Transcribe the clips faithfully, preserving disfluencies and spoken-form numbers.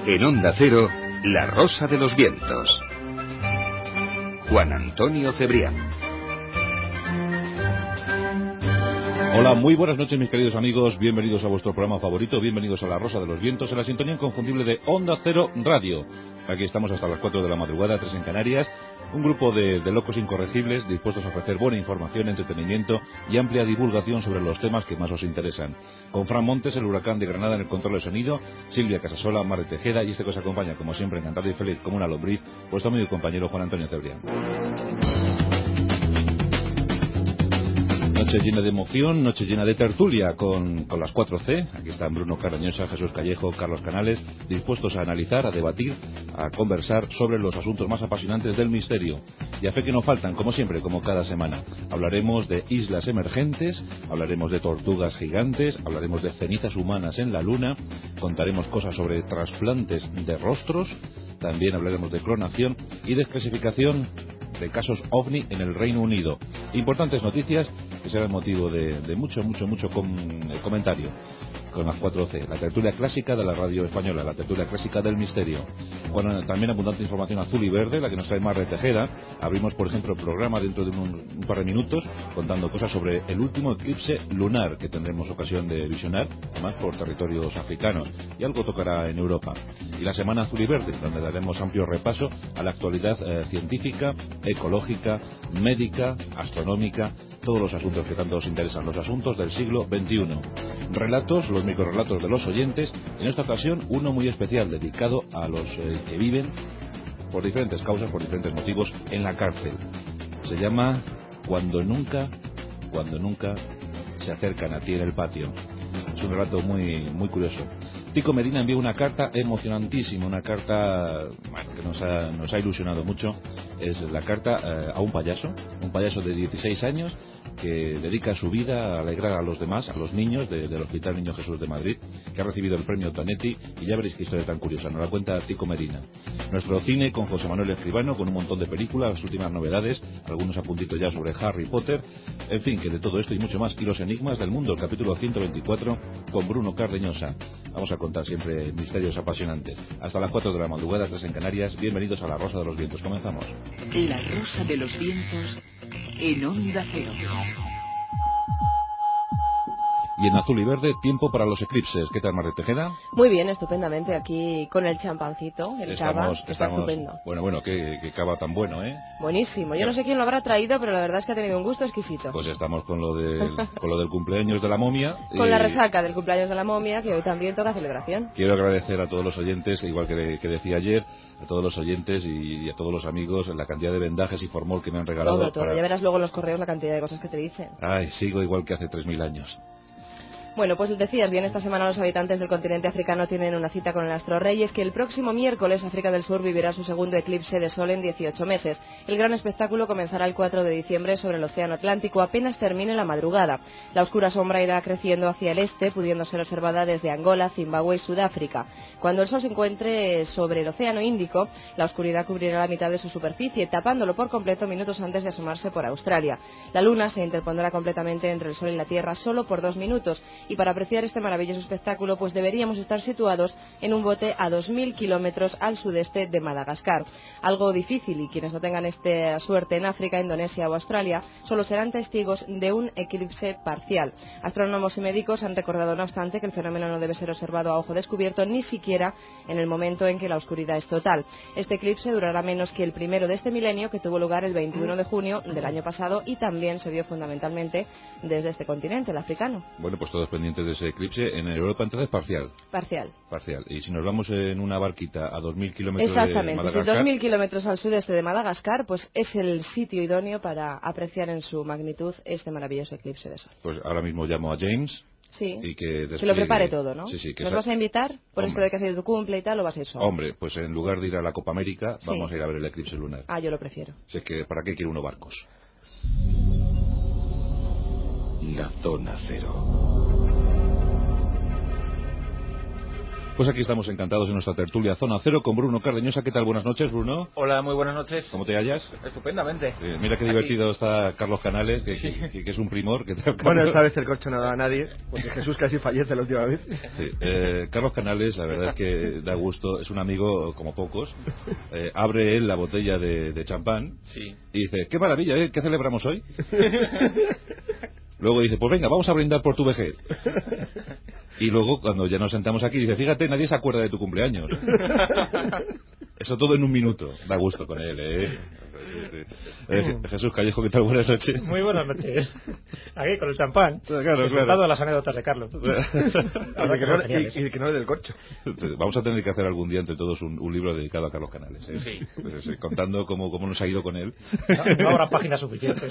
En Onda Cero, La Rosa de los Vientos. Juan Antonio Cebrián. Hola, muy buenas noches mis queridos amigos, bienvenidos a vuestro programa favorito, bienvenidos a La Rosa de los Vientos, en la sintonía inconfundible de Onda Cero Radio. Aquí estamos hasta las cuatro de la madrugada, tres en Canarias, un grupo de, de locos incorregibles dispuestos a ofrecer buena información, entretenimiento y amplia divulgación sobre los temas que más os interesan. Con Fran Montes, el huracán de Granada en el control de sonido, Silvia Casasola, Mar de Tejeda y este que os acompaña, como siempre, encantado y feliz como una lombriz, vuestro amigo y compañero Juan Antonio Cebrián. Noche llena de emoción, noche llena de tertulia con, con las cuatro C. Aquí están Bruno Carañosa, Jesús Callejo, Carlos Canales, dispuestos a analizar, a debatir, a conversar sobre los asuntos más apasionantes del misterio. Y a fe que no faltan, como siempre, como cada semana. Hablaremos de islas emergentes, hablaremos de tortugas gigantes, hablaremos de cenizas humanas en la luna, contaremos cosas sobre trasplantes de rostros, también hablaremos de clonación y desclasificación de casos OVNI en el Reino Unido. Importantes noticias que serán motivo de, de mucho, mucho, mucho com, eh, comentario con las cuatro C, la tertulia clásica de la radio española, la tertulia clásica del misterio. Bueno, también abundante información azul y verde, la que nos trae Mar de Tejeda. Abrimos, por ejemplo, el programa dentro de un, un par de minutos, contando cosas sobre el último eclipse lunar que tendremos ocasión de visionar, además por territorios africanos, y algo tocará en Europa. Y la semana azul y verde, donde daremos amplio repaso a la actualidad eh, científica, ecológica, médica, astronómica, todos los asuntos que tanto os interesan, los asuntos del siglo veintiuno. Relatos, los microrelatos de los oyentes, en esta ocasión uno muy especial dedicado a los eh, que viven por diferentes causas, por diferentes motivos, en la cárcel. Se llama Cuando nunca, cuando nunca se acercan a ti en el patio. Es un relato muy, muy curioso. Tico Medina envió una carta emocionantísima, una carta bueno, que nos ha, nos ha ilusionado mucho. Es la carta eh, a un payaso, un payaso de dieciséis años que dedica su vida a alegrar a los demás, a los niños de, del Hospital Niño Jesús de Madrid, que ha recibido el premio Tanetti, y ya veréis qué historia tan curiosa, nos la cuenta Tico Medina. Nuestro cine con José Manuel Escribano, con un montón de películas, las últimas novedades, algunos apuntitos ya sobre Harry Potter, en fin, que de todo esto y mucho más, y los enigmas del mundo, el capítulo ciento veinticuatro, con Bruno Cardeñosa. Vamos a contar siempre misterios apasionantes. Hasta las cuatro de la madrugada, tres en Canarias, bienvenidos a La Rosa de los Vientos, comenzamos. La Rosa de los Vientos en Onda Cero. Y en azul y verde, tiempo para los eclipses. ¿Qué tal, Mar de Tejeda? Muy bien, estupendamente. Aquí con el champancito, el estamos, cava, está estamos, estupendo. Bueno, bueno, qué, qué cava tan bueno, ¿eh? Buenísimo. Yo no sé quién lo habrá traído, pero la verdad es que ha tenido un gusto exquisito. Pues estamos con lo del, con lo del cumpleaños de la momia. Con y... la resaca del cumpleaños de la momia, que hoy también toca celebración. Quiero agradecer a todos los oyentes, igual que, que decía ayer, a todos los oyentes y, y a todos los amigos la cantidad de vendajes y formol que me han regalado. Todo, todo. Para... Ya verás luego en los correos la cantidad de cosas que te dicen. Ay, sigo igual que hace tres mil años. Bueno, pues decías bien, esta semana los habitantes del continente africano tienen una cita con el astro rey, y es que el próximo miércoles África del Sur vivirá su segundo eclipse de sol en dieciocho meses. El gran espectáculo comenzará el cuatro de diciembre sobre el océano Atlántico, apenas termine la madrugada. La oscura sombra irá creciendo hacia el este, pudiendo ser observada desde Angola, Zimbabue y Sudáfrica. Cuando el sol se encuentre sobre el océano Índico, la oscuridad cubrirá la mitad de su superficie, tapándolo por completo minutos antes de asomarse por Australia. La luna se interpondrá completamente entre el sol y la Tierra solo por dos minutos. Y para apreciar este maravilloso espectáculo, pues deberíamos estar situados en un bote a dos mil kilómetros al sudeste de Madagascar. Algo difícil, y quienes no tengan esta suerte en África, Indonesia o Australia, solo serán testigos de un eclipse parcial. Astrónomos y médicos han recordado, no obstante, que el fenómeno no debe ser observado a ojo descubierto, ni siquiera en el momento en que la oscuridad es total. Este eclipse durará menos que el primero de este milenio, que tuvo lugar el veintiuno de junio del año pasado, y también se vio fundamentalmente desde este continente, el africano. Bueno, pues todos pendientes de ese eclipse. En Europa entonces parcial. Parcial. Parcial. Y si nos vamos en una barquita a dos mil kilómetros de Madagascar. Exactamente. dos mil kilómetros al sudeste de Madagascar, pues es el sitio idóneo para apreciar en su magnitud este maravilloso eclipse de sol. Pues ahora mismo llamo a James. Sí. Y que despliegue... se lo prepare todo, ¿no? Sí, sí. Que ¿Nos sa... vas a invitar por Hombre. esto de que ha sido tu cumple y tal, o vas a ir solo? Hombre, pues en lugar de ir a la Copa América, sí. vamos a ir a ver el eclipse lunar. Ah, yo lo prefiero. Si es que, ¿para qué quiere uno barcos? La Zona Cero. Pues aquí estamos encantados en nuestra tertulia Zona Cero con Bruno Cardeñosa. ¿Qué tal? Buenas noches, Bruno. Hola, muy buenas noches. ¿Cómo te hallas? Estupendamente. Eh, mira qué divertido aquí está Carlos Canales, que, sí. que, que es un primor. ¿Qué tal, Carlos? Bueno, esta vez el corcho no da a nadie, porque Jesús casi fallece la última vez. Sí, eh, Carlos Canales, la verdad es que da gusto, es un amigo como pocos. Eh, abre él la botella de, de champán sí. y dice, qué maravilla, ¿eh? ¿Qué celebramos hoy? Luego dice, pues venga, vamos a brindar por tu vejez. Y luego, cuando ya nos sentamos aquí, dice, fíjate, nadie se acuerda de tu cumpleaños. Eso todo en un minuto. Da gusto con él, ¿eh? eh Jesús Callejo, ¿qué tal? Buenas noches. Muy buenas noches. Aquí con el champán. Claro, claro. De las anécdotas de Carlos. y, que no, y, y que no es del corcho. Vamos a tener que hacer algún día entre todos un, un libro dedicado a Carlos Canales, ¿eh? Sí. Pues, eh, contando cómo, cómo nos ha ido con él. No, no habrá páginas suficientes.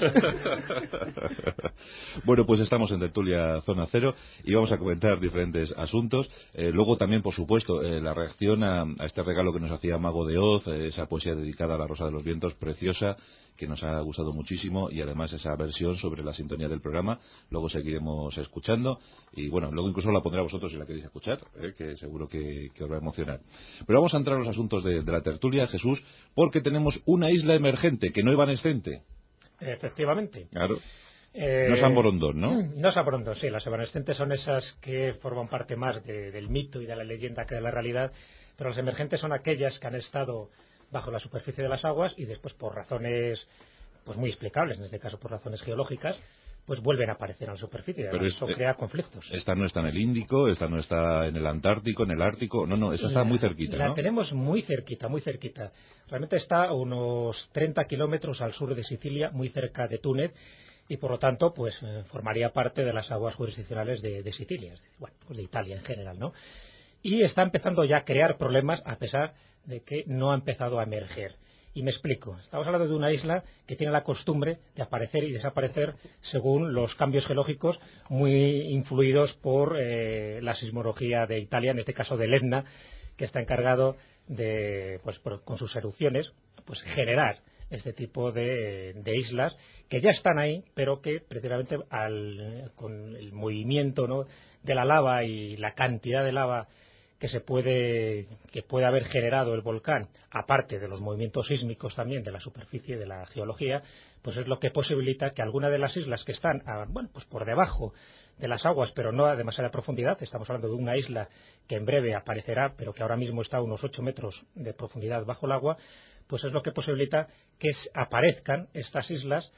Bueno, pues estamos en Tertulia Zona Cero y vamos a comentar diferentes asuntos. Eh, luego también, por supuesto, eh, la reacción a, a este regalo que nos hacía Mago de Oz, eh, esa poesía dedicada a la Rosa de los Vientos, preciosa, que nos ha gustado muchísimo, y además esa versión sobre la sintonía del programa. Luego seguiremos escuchando y bueno, luego incluso la pondré a vosotros si la queréis escuchar, eh, que seguro que, que os va a emocionar. Pero vamos a entrar a los asuntos de, de la tertulia, Jesús, porque tenemos una isla emergente, que no evanescente. Efectivamente. Claro. Eh, no es San Borondón, ¿no? No es San Borondón, sí. Las evanescentes son esas que forman parte más de, del mito y de la leyenda que de la realidad, pero las emergentes son aquellas que han estado bajo la superficie de las aguas y después, por razones pues muy explicables, en este caso por razones geológicas, pues vuelven a aparecer en la superficie. Pero eso es, crea conflictos. Esta no está en el Índico, esta no está en el Antártico, en el Ártico. No, no, esta está la, muy cerquita, La ¿no? tenemos muy cerquita, muy cerquita. Realmente está a unos treinta kilómetros al sur de Sicilia, muy cerca de Túnez, y por lo tanto pues eh, formaría parte de las aguas jurisdiccionales de, de Sicilia, es decir, bueno, pues de Italia en general, ¿no? Y está empezando ya a crear problemas a pesar de que no ha empezado a emerger. Y me explico. Estamos hablando de una isla que tiene la costumbre de aparecer y desaparecer según los cambios geológicos muy influidos por eh, la sismología de Italia, en este caso del Etna, que está encargado de, pues por, con sus erupciones, pues generar este tipo de, de islas que ya están ahí, pero que precisamente al, con el movimiento, ¿no?, de la lava y la cantidad de lava que se puede que puede haber generado el volcán, aparte de los movimientos sísmicos también de la superficie de la geología, pues es lo que posibilita que alguna de las islas que están a, bueno, pues por debajo de las aguas, pero no a demasiada profundidad, estamos hablando de una isla que en breve aparecerá, pero que ahora mismo está a unos ocho metros de profundidad bajo el agua, pues es lo que posibilita que aparezcan estas islas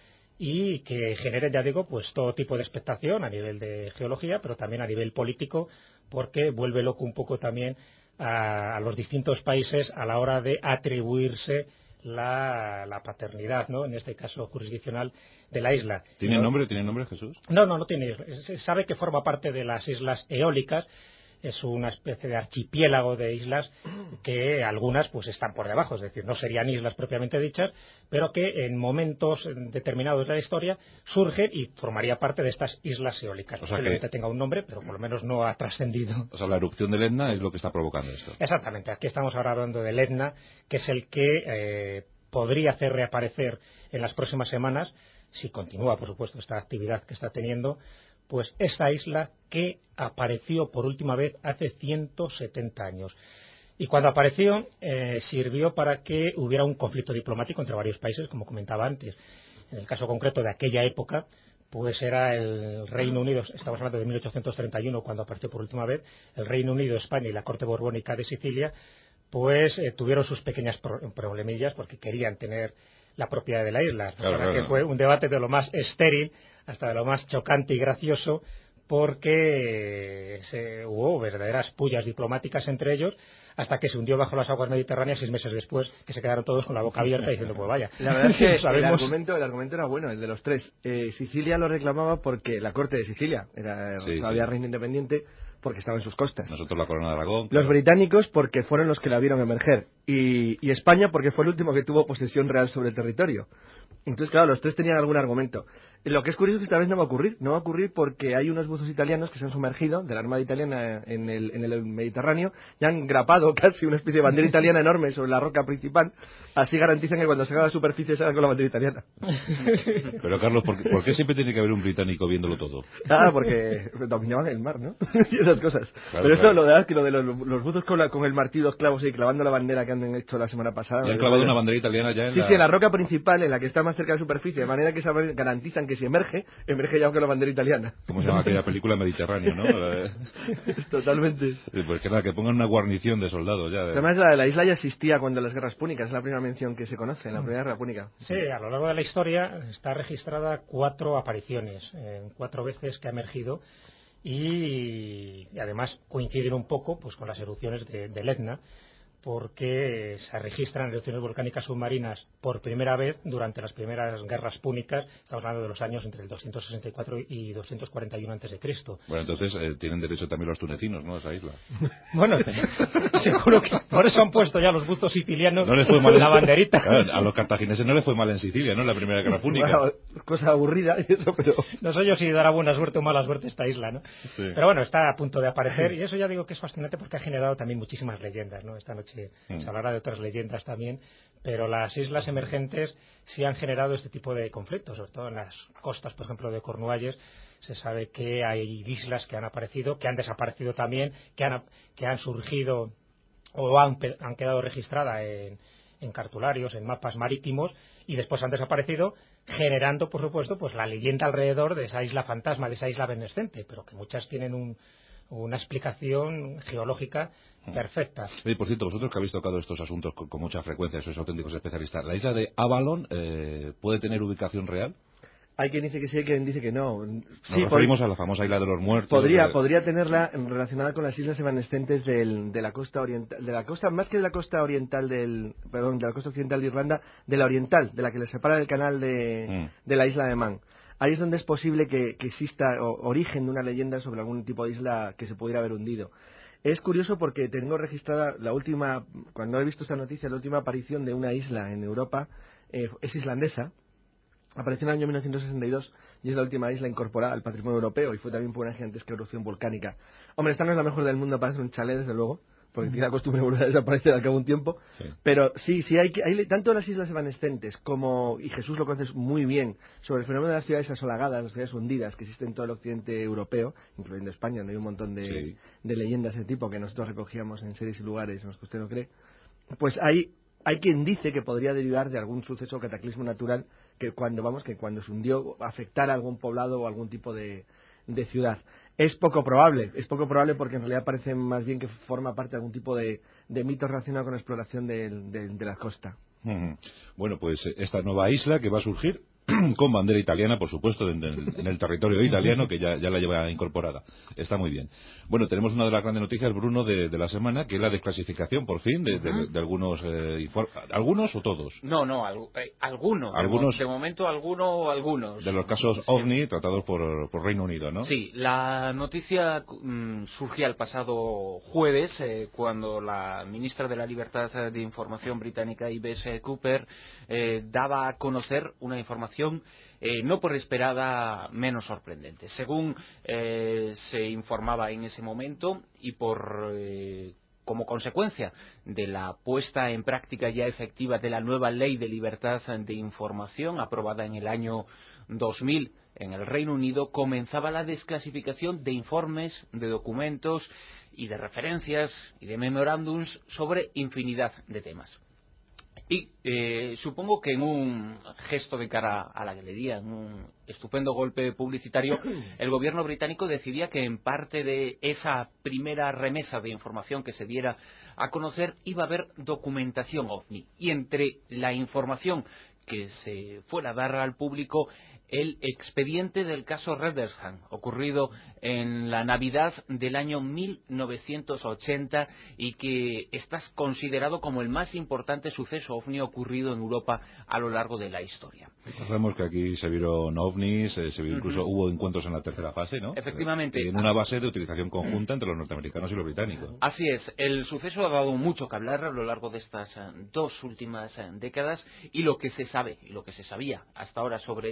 y que generen, ya digo, pues todo tipo de expectación a nivel de geología, pero también a nivel político, porque vuelve loco un poco también a, a los distintos países a la hora de atribuirse la, la paternidad, ¿no?, en este caso jurisdiccional de la isla. ¿Tiene ¿no? nombre? ¿Tiene nombre, Jesús? No, no, no tiene. Se sabe que forma parte de las islas eólicas. Es una especie de archipiélago de islas que algunas pues están por debajo, es decir, no serían islas propiamente dichas, pero que en momentos determinados de la historia surgen y formaría parte de estas islas eólicas. O sea Posiblemente que tenga un nombre, pero por lo menos no ha trascendido. O sea, la erupción del Etna es lo que está provocando esto. Exactamente, aquí estamos ahora hablando del Etna, que es el que eh, podría hacer reaparecer en las próximas semanas, si continúa, por supuesto, esta actividad que está teniendo, pues esta isla que apareció por última vez hace ciento setenta años. Y cuando apareció eh, sirvió para que hubiera un conflicto diplomático entre varios países, como comentaba antes. En el caso concreto de aquella época, pues era el Reino Unido, estamos hablando de mil ochocientos treinta y uno cuando apareció por última vez, el Reino Unido, España y la Corte Borbónica de Sicilia, pues eh, tuvieron sus pequeñas pro problemillas porque querían tener la propiedad de la isla. Claro, para claro. que fue un debate de lo más estéril hasta de lo más chocante y gracioso, porque se, hubo verdaderas pullas diplomáticas entre ellos, hasta que se hundió bajo las aguas mediterráneas seis meses después, que se quedaron todos con la boca abierta diciendo, pues vaya. La verdad es que sabemos... el, argumento, el argumento era bueno, el de los tres. Eh, Sicilia lo reclamaba porque la corte de Sicilia era sí, todavía sí. reino independiente, porque estaba en sus costas. Nosotros la corona de Aragón. Los Claro. británicos porque fueron los que la vieron emerger. Y, y España porque fue el último que tuvo posesión real sobre el territorio. Entonces, claro, los tres tenían algún argumento. Lo que es curioso es que esta vez no va a ocurrir. No va a ocurrir porque hay unos buzos italianos que se han sumergido de la Armada italiana en el, en el Mediterráneo y han grapado casi una especie de bandera italiana enorme sobre la roca principal. Así garantizan que cuando se haga la superficie se haga con la bandera italiana. Pero, Carlos, ¿por qué, ¿por qué siempre tiene que haber un británico viéndolo todo? Ah, porque dominaban el mar, ¿no? Y esas cosas. Claro, Pero eso, claro. lo de, que lo de los, los buzos con, la, con el martillo, los clavos y clavando la bandera que han hecho la semana pasada. Y han clavado una bandera italiana ya en Sí, la... sí, en la roca principal, en la que está más cerca de la superficie, de manera que esa garantizan que si emerge, emerge ya con la bandera italiana. ¿Cómo se llama aquella película? Mediterráneo, ¿no? Totalmente. Sí, pues que nada, que pongan una guarnición de soldados ya. De... Además, la, la isla ya existía cuando las guerras púnicas, es la primera mención que se conoce, en la primera guerra púnica. Sí, a lo largo de la historia está registrada cuatro apariciones, eh, cuatro veces que ha emergido y, y además coinciden un poco pues con las erupciones de, del Etna, porque se registran erupciones volcánicas submarinas por primera vez durante las primeras guerras púnicas. Estamos hablando de los años entre el doscientos sesenta y cuatro y doscientos cuarenta y uno antes de Cristo. Bueno, entonces eh, tienen derecho también los tunecinos, ¿no?, a esa isla. Bueno, seguro que por eso han puesto ya los buzos sicilianos no les fue mal en la banderita. Claro, a los cartagineses no les fue mal en Sicilia, ¿no?, en la primera guerra púnica. Bueno, cosa aburrida y eso, pero... No sé yo si dará buena suerte o mala suerte esta isla, ¿no? Sí. Pero bueno, está a punto de aparecer y eso ya digo que es fascinante porque ha generado también muchísimas leyendas, ¿no? Esta noche mm. se hablará de otras leyendas también, pero las islas emergentes sí han generado este tipo de conflictos, sobre todo en las costas, por ejemplo, de Cornualles. Se sabe que hay islas que han aparecido, que han desaparecido también, que han, que han surgido o han, han quedado registradas en, en cartularios, en mapas marítimos, y después han desaparecido, generando, por supuesto, pues la leyenda alrededor de esa isla fantasma, de esa isla evanescente, pero que muchas tienen un, una explicación geológica perfecta. Y por cierto, vosotros que habéis tocado estos asuntos con, con mucha frecuencia, sois auténticos especialistas, ¿la isla de Avalon eh, puede tener ubicación real? Hay quien dice que sí, hay quien dice que no. Nos sí, referimos pod- a la famosa isla de los muertos. Podría, de... podría tenerla relacionada con las islas evanescentes del, de la costa oriental, de la costa, más que de la costa oriental del, perdón, de la costa occidental de Irlanda, de la oriental, de la que le separa del canal de, mm. de la isla de Man. Ahí es donde es posible que, que exista o, origen de una leyenda sobre algún tipo de isla que se pudiera haber hundido. Es curioso porque tengo registrada la última, cuando he visto esta noticia, la última aparición de una isla en Europa eh, es islandesa. Apareció en el año mil novecientos sesenta y dos y es la última isla incorporada al patrimonio europeo y fue también por una gigantesca erupción volcánica. Hombre, esta no es la mejor del mundo para hacer un chalet, desde luego, porque tiene la costumbre de volver a desaparecer al cabo de un tiempo. Sí. Pero sí, sí hay, hay tanto las islas evanescentes como, y Jesús lo conoce muy bien, sobre el fenómeno de las ciudades asolagadas, las ciudades hundidas que existen en todo el occidente europeo, incluyendo España, donde hay un montón de, sí. de leyendas de ese tipo que nosotros recogíamos en series y lugares en los que usted no cree. Pues hay, hay quien dice que podría derivar de algún suceso o cataclismo natural que cuando vamos que cuando se hundió afectara a algún poblado o algún tipo de, de ciudad. Es poco probable, es poco probable porque en realidad parece más bien que forma parte de algún tipo de, de mito relacionado con la exploración de, de, de la costa. Uh-huh. Bueno, pues esta nueva isla que va a surgir con bandera italiana, por supuesto, en el, en el territorio italiano, que ya, ya la lleva incorporada. Está muy bien. Bueno, tenemos una de las grandes noticias, Bruno, de, de la semana, que es la desclasificación, por fin, de, de, de algunos... Eh, inform... ¿Algunos o todos? No, no, al, eh, algunos. ¿Algunos? De, de momento, alguno o algunos. De los casos sí. OVNI tratados por, por Reino Unido, ¿no? Sí, la noticia mmm, surgía el pasado jueves, eh, cuando la ministra de la Libertad de Información británica, Yves Cooper, eh, daba a conocer una información Eh, no por esperada menos sorprendente. Según eh, se informaba en ese momento y por eh, como consecuencia de la puesta en práctica ya efectiva de la nueva Ley de Libertad de Información aprobada en el año dos mil en el Reino Unido, comenzaba la desclasificación de informes, de documentos y de referencias y de memorándums sobre infinidad de temas. Y eh, supongo que en un gesto de cara a la galería, en un estupendo golpe publicitario, el gobierno británico decidía que en parte de esa primera remesa de información que se diera a conocer iba a haber documentación OVNI. Y entre la información que se fuera a dar al público, el expediente del caso Reddersham, ocurrido en la Navidad del año mil novecientos ochenta y que está considerado como el más importante suceso ovni ocurrido en Europa a lo largo de la historia. Sabemos que aquí se vieron ovnis, eh, se vio incluso uh-huh. hubo encuentros en la tercera fase, ¿no? Efectivamente. En una base de utilización conjunta entre los norteamericanos y los británicos. Así es. El suceso ha dado mucho que hablar a lo largo de estas uh, dos últimas uh, décadas y lo que se sabe, y lo que se sabía hasta ahora sobre este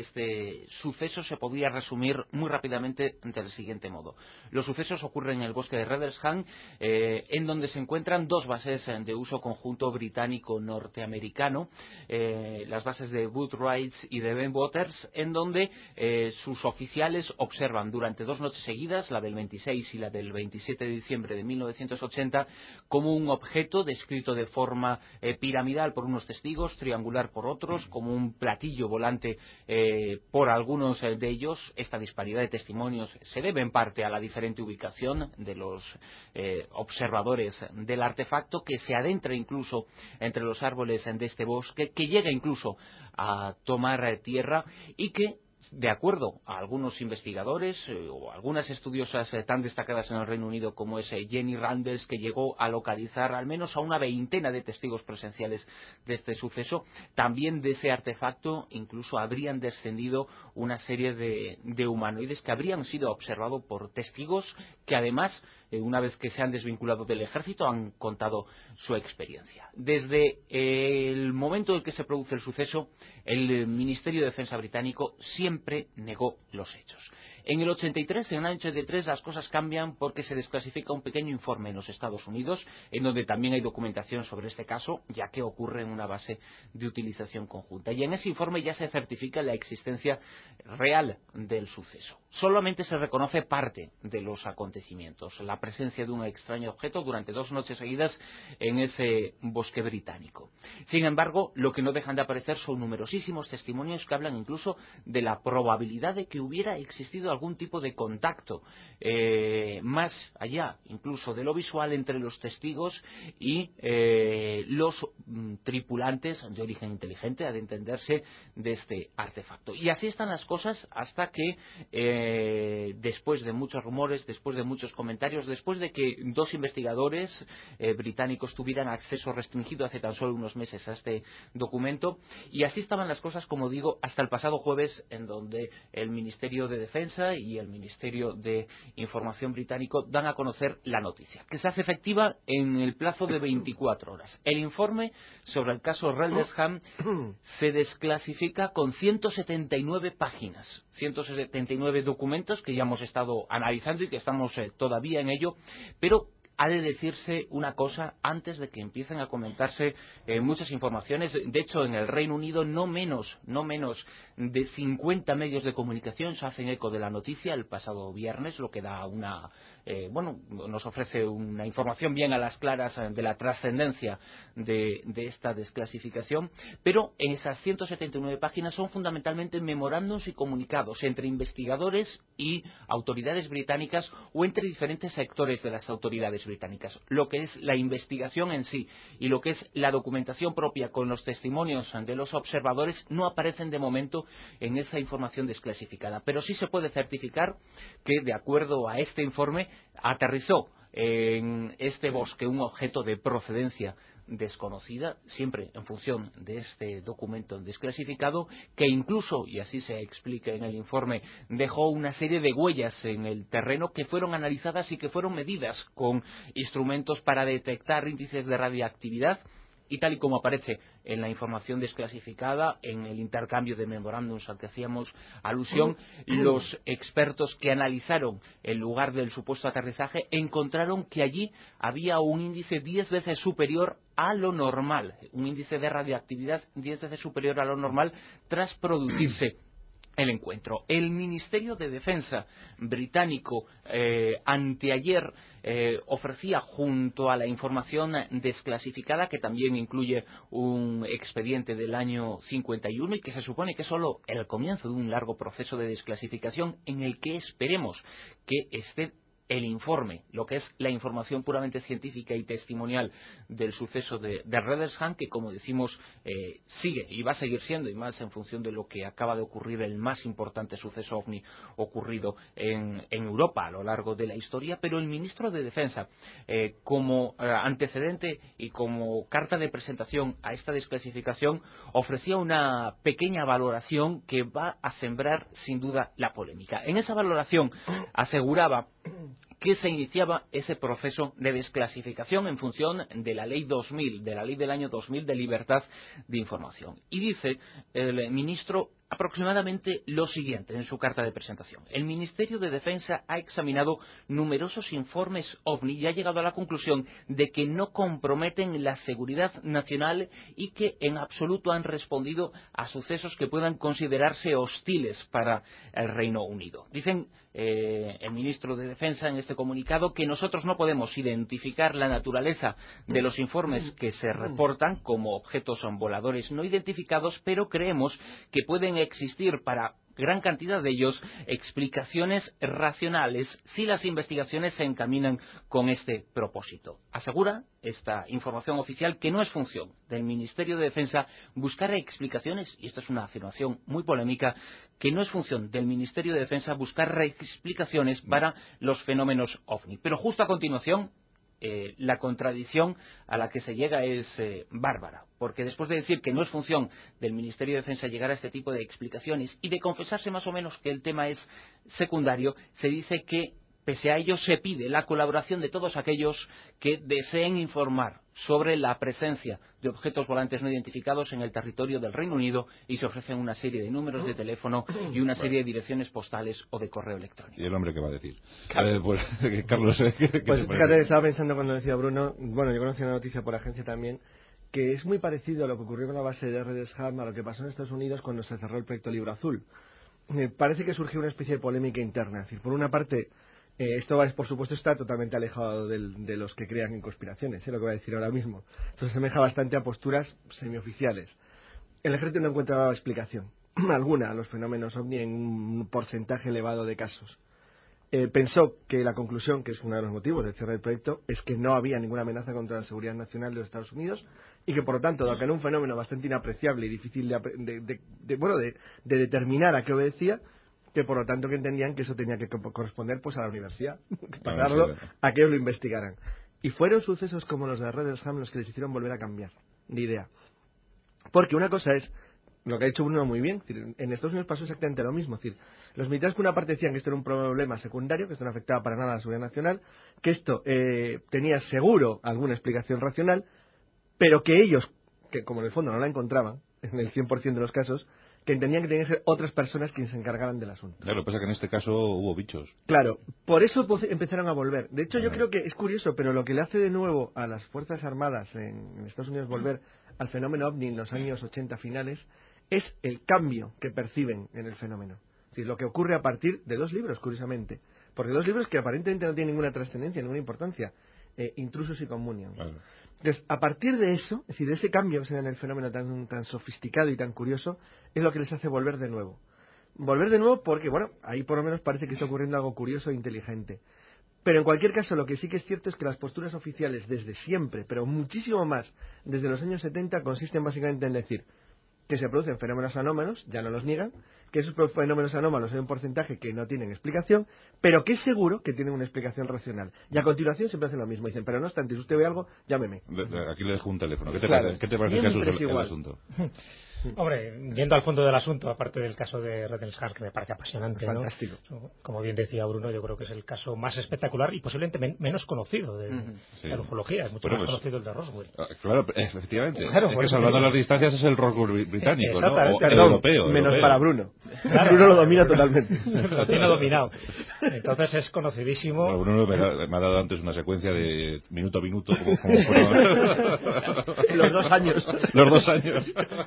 este suceso se podría resumir muy rápidamente del siguiente modo. Los sucesos ocurren en el bosque de Redelsheim, eh, en donde se encuentran dos bases de uso conjunto británico-norteamericano, eh, las bases de Boothrights y de Ben Waters, en donde eh, sus oficiales observan durante dos noches seguidas, la del veintiséis y la del veintisiete de diciembre de mil novecientos ochenta, como un objeto descrito de forma eh, piramidal por unos testigos, triangular por otros, como un platillo volante eh, por algunos de ellos. Esta disparidad de testimonios se debe en parte a la diferente ubicación de los eh, observadores del artefacto, que se adentra incluso entre los árboles de este bosque, que llega incluso a tomar tierra y que, de acuerdo a algunos investigadores eh, o algunas estudiosas eh, tan destacadas en el Reino Unido como es eh, Jenny Randles, que llegó a localizar al menos a una veintena de testigos presenciales de este suceso, también de ese artefacto incluso habrían descendido una serie de, de humanoides que habrían sido observados por testigos que además, eh, una vez que se han desvinculado del ejército, han contado su experiencia. Desde eh, el momento en que se produce el suceso, el Ministerio de Defensa británico siempre negó los hechos. En el ochenta y tres, en el año ochenta y tres, las cosas cambian porque se desclasifica un pequeño informe en los Estados Unidos, en donde también hay documentación sobre este caso, ya que ocurre en una base de utilización conjunta. Y en ese informe ya se certifica la existencia real del suceso. Solamente se reconoce parte de los acontecimientos, la presencia de un extraño objeto durante dos noches seguidas en ese bosque británico. Sin embargo, lo que no dejan de aparecer son numerosísimos testimonios que hablan incluso de la probabilidad de que hubiera existido algún tipo de contacto eh, más allá incluso de lo visual entre los testigos y eh, los mm, tripulantes de origen inteligente, ha de entenderse, de este artefacto. Y así están las cosas hasta que eh, después de muchos rumores, después de muchos comentarios, después de que dos investigadores eh, británicos tuvieran acceso restringido hace tan solo unos meses a este documento, y así estaban las cosas, como digo, hasta el pasado jueves, en donde el Ministerio de Defensa y el Ministerio de Información británico dan a conocer la noticia, que se hace efectiva en el plazo de veinticuatro horas. El informe sobre el caso Redelsheim se desclasifica con ciento setenta y nueve páginas, ciento setenta y nueve documentos que ya hemos estado analizando y que estamos eh, todavía en ello, pero ha de decirse una cosa antes de que empiecen a comentarse eh, muchas informaciones. De hecho, en el Reino Unido no menos, no menos de cincuenta medios de comunicación se hacen eco de la noticia el pasado viernes, lo que da una, eh, bueno, nos ofrece una información bien a las claras de la trascendencia de, de esta desclasificación. Pero en esas ciento setenta y nueve páginas son fundamentalmente memorándums y comunicados entre investigadores y autoridades británicas o entre diferentes sectores de las autoridades británicas. Lo que es la investigación en sí y lo que es la documentación propia con los testimonios de los observadores no aparecen de momento en esa información desclasificada, pero sí se puede certificar que, de acuerdo a este informe, aterrizó en este bosque un objeto de procedencia desconocida, siempre en función de este documento desclasificado, que incluso, y así se explica en el informe, dejó una serie de huellas en el terreno que fueron analizadas y que fueron medidas con instrumentos para detectar índices de radiactividad. Y tal y como aparece en la información desclasificada, en el intercambio de memorándums al que hacíamos alusión, los expertos que analizaron el lugar del supuesto aterrizaje encontraron que allí había un índice diez veces superior a lo normal, un índice de radioactividad diez veces superior a lo normal tras producirse el encuentro. El Ministerio de Defensa británico eh, anteayer eh, ofrecía, junto a la información desclasificada, que también incluye un expediente del año cincuenta y uno y que se supone que es solo el comienzo de un largo proceso de desclasificación en el que esperemos que esté el informe, lo que es la información puramente científica y testimonial del suceso de, de Redelsheim, que, como decimos, eh, sigue y va a seguir siendo, y más en función de lo que acaba de ocurrir, el más importante suceso ovni ocurrido en, en Europa a lo largo de la historia. Pero el ministro de Defensa, eh, como eh, antecedente y como carta de presentación a esta desclasificación, ofrecía una pequeña valoración que va a sembrar sin duda la polémica. En esa valoración aseguraba que se iniciaba ese proceso de desclasificación en función de la ley dos mil, de la ley del año dos mil de libertad de información. Y dice el ministro aproximadamente lo siguiente en su carta de presentación. El Ministerio de Defensa ha examinado numerosos informes OVNI y ha llegado a la conclusión de que no comprometen la seguridad nacional y que en absoluto han respondido a sucesos que puedan considerarse hostiles para el Reino Unido. Dicen eh, el ministro de Defensa en este comunicado que nosotros no podemos identificar la naturaleza de los informes que se reportan como objetos voladores no identificados, pero creemos que pueden existir para gran cantidad de ellos explicaciones racionales si las investigaciones se encaminan con este propósito. Asegura esta información oficial que no es función del Ministerio de Defensa buscar explicaciones, y esta es una afirmación muy polémica, que no es función del Ministerio de Defensa buscar explicaciones para los fenómenos OVNI. Pero justo a continuación, Eh, la contradicción a la que se llega es eh, bárbara, porque después de decir que no es función del Ministerio de Defensa llegar a este tipo de explicaciones y de confesarse más o menos que el tema es secundario, se dice que pese a ello se pide la colaboración de todos aquellos que deseen informar sobre la presencia de objetos volantes no identificados en el territorio del Reino Unido, y se ofrecen una serie de números de teléfono y una serie de direcciones postales o de correo electrónico. ¿Y el hombre qué va a decir? Eh, pues, Carlos, ¿qué, qué pues te fíjate, estaba pensando cuando decía Bruno, bueno, yo conocí una noticia por agencia también, que es muy parecido a lo que ocurrió con la base de Redesham, a lo que pasó en Estados Unidos cuando se cerró el proyecto Libro Azul. Me parece que surgió una especie de polémica interna. Es decir, por una parte, Eh, esto, es, por supuesto, está totalmente alejado del, de los que crean en conspiraciones, es ¿eh? lo que voy a decir ahora mismo. Esto se asemeja bastante a posturas semioficiales. El ejército no encontraba explicación alguna a los fenómenos OVNI en un porcentaje elevado de casos. Eh, pensó que la conclusión, que es uno de los motivos del cierre del proyecto, es que no había ninguna amenaza contra la seguridad nacional de los Estados Unidos y que, por lo tanto, dado que era un fenómeno bastante inapreciable y difícil de, de, de, de, bueno, de, de determinar a qué obedecía, que por lo tanto que entendían que eso tenía que corresponder pues a la universidad, pasarlo a que ellos lo investigaran. Y fueron sucesos como los de Redesham los que les hicieron volver a cambiar de idea. Porque una cosa es, lo que ha dicho Bruno muy bien, es decir, en Estados Unidos pasó exactamente lo mismo. Es decir, los militares por una parte decían que esto era un problema secundario, que esto no afectaba para nada a la seguridad nacional, que esto eh, tenía seguro alguna explicación racional, pero que ellos, que como en el fondo no la encontraban, en el cien por ciento de los casos, que entendían que tenían que ser otras personas quienes se encargaran del asunto. Claro, lo que pasa es que en este caso hubo bichos. Claro, por eso empezaron a volver. De hecho, yo creo que es curioso, pero lo que le hace de nuevo a las Fuerzas Armadas en, en Estados Unidos volver al fenómeno OVNI en los años ochenta finales es el cambio que perciben en el fenómeno. Es decir, lo que ocurre a partir de dos libros, curiosamente. Porque dos libros que aparentemente no tienen ninguna trascendencia, ninguna importancia. Eh, Intrusos y Communion. Claro. Entonces, a partir de eso, es decir, de ese cambio que se da en el fenómeno tan, tan sofisticado y tan curioso, es lo que les hace volver de nuevo. Volver de nuevo porque, bueno, ahí por lo menos parece que está ocurriendo algo curioso e inteligente. Pero en cualquier caso, lo que sí que es cierto es que las posturas oficiales desde siempre, pero muchísimo más desde los años setenta, consisten básicamente en decir que se producen fenómenos anómalos, ya no los niegan, que esos fenómenos anómalos hay un porcentaje que no tienen explicación, pero que es seguro que tienen una explicación racional. Y a continuación siempre hacen lo mismo. Dicen, pero no obstante, si usted ve algo, llámeme. Aquí le dejo un teléfono. ¿Qué te claro, parece, ¿qué te parece Jesús, el, el asunto? Hombre, yendo al fondo del asunto, aparte del caso de Redenshaw, que me parece apasionante, fantástico, ¿no? Como bien decía Bruno, yo creo que es el caso más espectacular y posiblemente men menos conocido de, uh-huh. sí. de la ufología. Es mucho bueno, más pues, conocido el de Roswell. Claro, efectivamente. Claro, es que salvando las distancias es el Roswell británico, ¿no? O el europeo. Menos europeo. Para Bruno. Claro, Bruno lo domina totalmente. Lo tiene dominado. Entonces es conocidísimo. Bueno, Bruno me ha, me ha dado antes una secuencia de minuto a minuto, como, como fueron los dos años. Los dos años.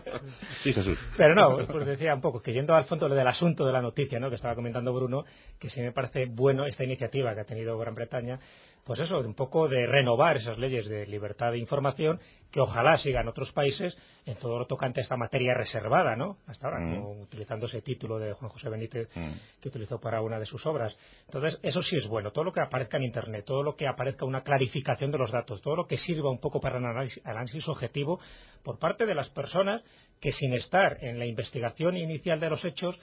Sí, Jesús. Pero no, pues decía un poco, que yendo al fondo del asunto de la noticia, ¿no?, que estaba comentando Bruno, que sí me parece bueno esta iniciativa que ha tenido Gran Bretaña, pues eso, un poco de renovar esas leyes de libertad de información, que ojalá sigan otros países en todo lo tocante a esta materia reservada, ¿no?, hasta ahora, mm. como utilizando ese título de Juan José Benítez mm. que utilizó para una de sus obras. Entonces, eso sí es bueno, todo lo que aparezca en Internet, todo lo que aparezca una clarificación de los datos, todo lo que sirva un poco para el análisis, análisis objetivo por parte de las personas que, sin estar en la investigación inicial de los hechos,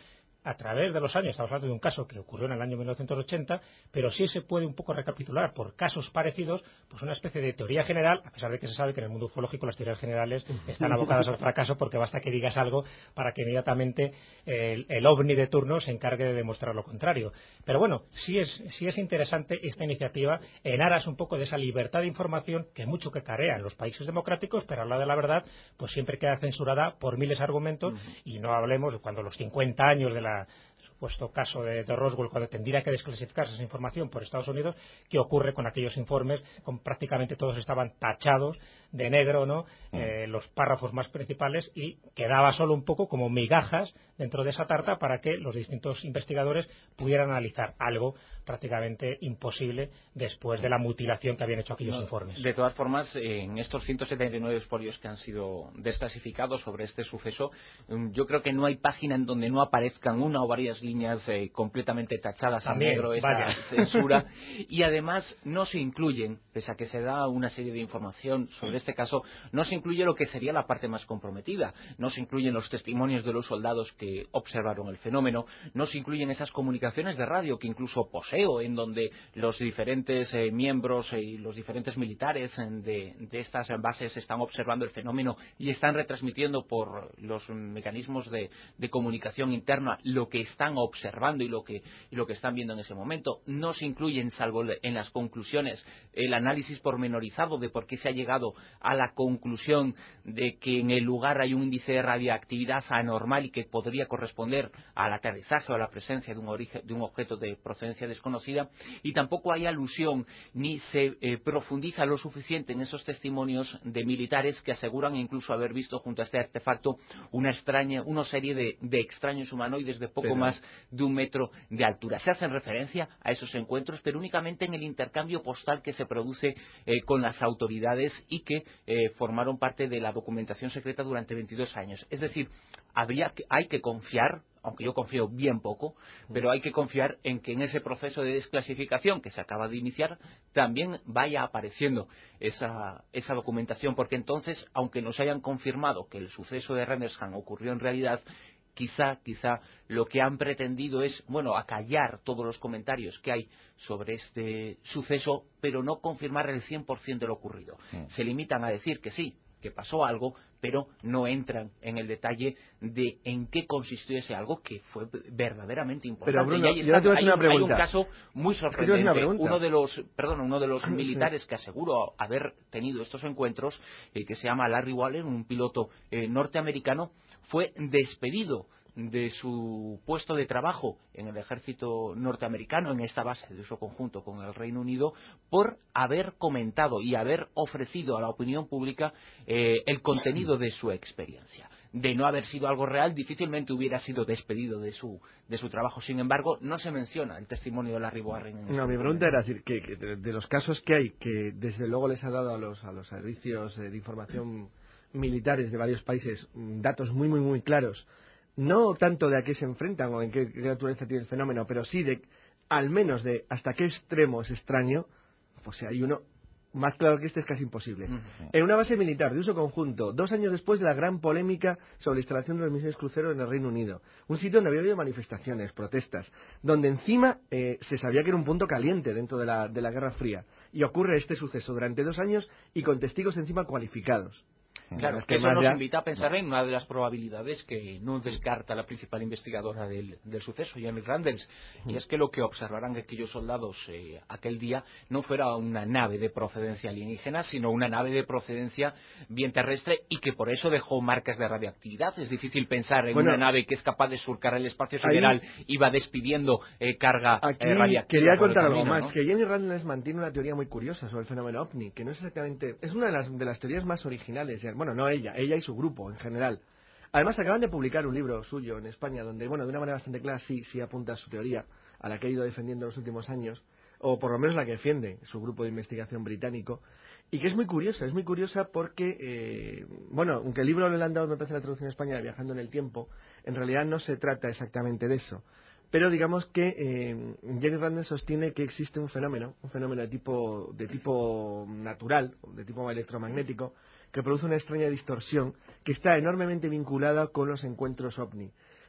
a través de los años, estamos hablando de un caso que ocurrió en el año mil novecientos ochenta, pero sí se puede un poco recapitular por casos parecidos, pues una especie de teoría general, a pesar de que se sabe que en el mundo ufológico las teorías generales están abocadas al fracaso, porque basta que digas algo para que inmediatamente el, el ovni de turno se encargue de demostrar lo contrario. Pero bueno, sí es, sí es interesante esta iniciativa en aras un poco de esa libertad de información que mucho que carea en los países democráticos, pero a la de la verdad, pues siempre queda censurada por miles de argumentos, uh-huh. y no hablemos de cuando los cincuenta años de la supuesto caso de, de Roswell, cuando tendría que desclasificarse esa información por Estados Unidos, ¿qué ocurre con aquellos informes? Con prácticamente todos estaban tachados de negro, ¿no? Mm. Eh, los párrafos más principales, y quedaba solo un poco como migajas dentro de esa tarta para que los distintos investigadores pudieran analizar algo prácticamente imposible después de la mutilación que habían hecho aquellos no, informes. De todas formas, en estos ciento setenta y nueve expolios que han sido desclasificados sobre este suceso, yo creo que no hay página en donde no aparezcan una o varias líneas eh, completamente tachadas También, en negro, esa vaya. censura, y además no se incluyen, pese a que se da una serie de información sobre este caso, no se incluye lo que sería la parte más comprometida, no se incluyen los testimonios de los soldados que observaron el fenómeno, no se incluyen esas comunicaciones de radio que incluso poseo, en donde los diferentes eh, miembros eh, y los diferentes militares eh, de, de estas bases están observando el fenómeno y están retransmitiendo por los mecanismos de, de comunicación interna lo que están observando y lo que, y lo que están viendo en ese momento. No se incluyen, salvo en las conclusiones, el análisis pormenorizado de por qué se ha llegado a la conclusión de que en el lugar hay un índice de radiactividad anormal y que podría corresponder al aterrizaje o a la presencia de un, origen, de un objeto de procedencia desconocida, y tampoco hay alusión ni se eh, profundiza lo suficiente en esos testimonios de militares que aseguran incluso haber visto junto a este artefacto una extraña, una serie de, de extraños humanoides de poco pero... más de un metro de altura. Se hacen referencia a esos encuentros, pero únicamente en el intercambio postal que se produce eh, con las autoridades y que eh, formaron parte de la documentación secreta durante veintidós años. Es decir, habría que, hay que confiar, aunque yo confío bien poco, pero hay que confiar en que en ese proceso de desclasificación que se acaba de iniciar también vaya apareciendo esa, esa documentación, porque entonces, aunque nos hayan confirmado que el suceso de Rendersham ocurrió en realidad, quizá, quizá lo que han pretendido es, bueno, acallar todos los comentarios que hay sobre este suceso, pero no confirmar el cien por ciento de lo ocurrido. Sí. Se limitan a decir que sí, que pasó algo, pero no entran en el detalle de en qué consistió ese algo que fue verdaderamente importante. Pero Bruno, y ahí está, yo te voy a hacer una pregunta. Hay un caso muy sorprendente. Es uno de los, perdón, uno de los militares que aseguró haber tenido estos encuentros, eh, que se llama Larry Wallen, un piloto eh, norteamericano, fue despedido de su puesto de trabajo en el ejército norteamericano, en esta base de uso conjunto con el Reino Unido, por haber comentado y haber ofrecido a la opinión pública eh, el contenido de su experiencia. De no haber sido algo real, difícilmente hubiera sido despedido de su de su trabajo. Sin embargo, no se menciona el testimonio de Larry Warren. En no, mi pregunta era decir que, que de, de los casos que hay, que desde luego les ha dado a los a los servicios eh, de información militares de varios países datos muy muy muy claros, no tanto de a qué se enfrentan o en qué, qué naturaleza tiene el fenómeno, pero sí de, al menos de hasta qué extremo es extraño, pues hay uno más claro que este es casi imposible. Uh-huh. En una base militar de uso conjunto, dos años después de la gran polémica sobre la instalación de los misiles cruceros en el Reino Unido, un sitio donde había habido manifestaciones, protestas, donde encima eh, se sabía que era un punto caliente dentro de la, de la Guerra Fría, y ocurre este suceso durante dos años y con testigos encima cualificados. Claro, es que eso nos ya... invita a pensar en una de las probabilidades que no descarta la principal investigadora del, del suceso, Jenny Randles, y es que lo que observarán aquellos soldados eh, aquel día no fuera una nave de procedencia alienígena, sino una nave de procedencia bien terrestre y que por eso dejó marcas de radiactividad. Es difícil pensar en bueno, una nave que es capaz de surcar el espacio sideral ahí, y va despidiendo eh, carga aquí eh, radiactiva. Quería contar algo camino, más, ¿no? que Jenny Randles mantiene una teoría muy curiosa sobre el fenómeno ovni, que no es exactamente, es una de las, de las teorías más originales. Bueno, no ella, ella y su grupo en general. Además acaban de publicar un libro suyo en España donde, bueno, de una manera bastante clara sí, sí apunta a su teoría, a la que ha ido defendiendo en los últimos años, o por lo menos la que defiende su grupo de investigación británico, y que es muy curiosa, es muy curiosa porque, eh, bueno, aunque el libro le han dado, me parece, la traducción en España, Viajando en el Tiempo, en realidad no se trata exactamente de eso. Pero digamos que eh, Jenny Randles sostiene que existe un fenómeno, un fenómeno de tipo, de tipo natural, de tipo electromagnético, que produce una extraña distorsión que está enormemente vinculada con los encuentros ovni.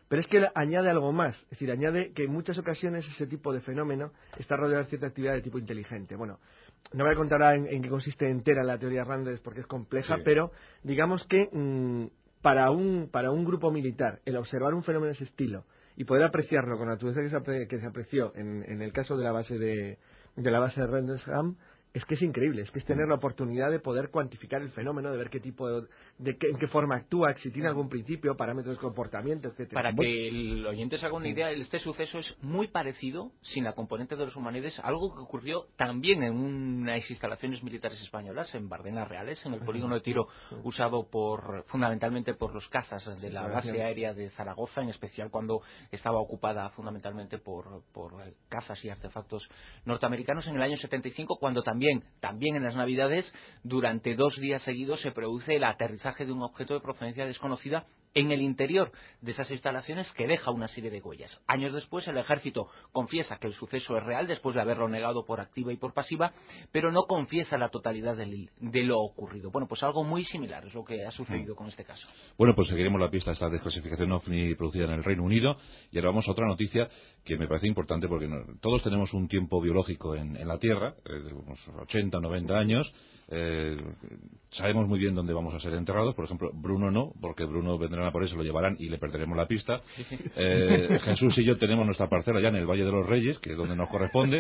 Pero es que añade algo más, es decir, añade que en muchas ocasiones ese tipo de fenómeno está rodeado de cierta actividad de tipo inteligente. Bueno, no voy a contar ahora en, en qué consiste entera la teoría Randles porque es compleja, sí. pero digamos que mmm, para un para un grupo militar el observar un fenómeno de ese estilo y poder apreciarlo con la naturaleza que se, apre, que se apreció en, en el caso de la base de, de la base de Rendlesham, es que es increíble, es que es tener la oportunidad de poder cuantificar el fenómeno, de ver qué tipo de, de qué, en qué forma actúa, si tiene algún principio, parámetros de comportamiento, etcétera. Para que el oyente se haga una idea, este suceso es muy parecido, sin la componente de los humanoides, a algo que ocurrió también en unas instalaciones militares españolas, en Bardenas Reales, en el polígono de tiro usado por fundamentalmente por los cazas de la base aérea de Zaragoza, en especial cuando estaba ocupada fundamentalmente por, por cazas y artefactos norteamericanos en el año setenta y cinco, cuando también También en las Navidades, durante dos días seguidos, se produce el aterrizaje de un objeto de procedencia desconocida en el interior de esas instalaciones que deja una serie de huellas. Años después, el ejército confiesa que el suceso es real, después de haberlo negado por activa y por pasiva, pero no confiesa la totalidad del, de lo ocurrido. Bueno, pues algo muy similar es lo que ha sucedido con este caso. Bueno, pues seguiremos la pista a esta desclasificación OVNI producida en el Reino Unido, y ahora vamos a otra noticia que me parece importante porque no, todos tenemos un tiempo biológico en, en la Tierra, eh, de unos ochenta o noventa años. Eh, sabemos muy bien dónde vamos a ser enterrados. Por ejemplo, Bruno no, porque Bruno vendrán a por eso, lo llevarán y le perderemos la pista. eh, Jesús y yo tenemos nuestra parcela ya en el Valle de los Reyes, que es donde nos corresponde,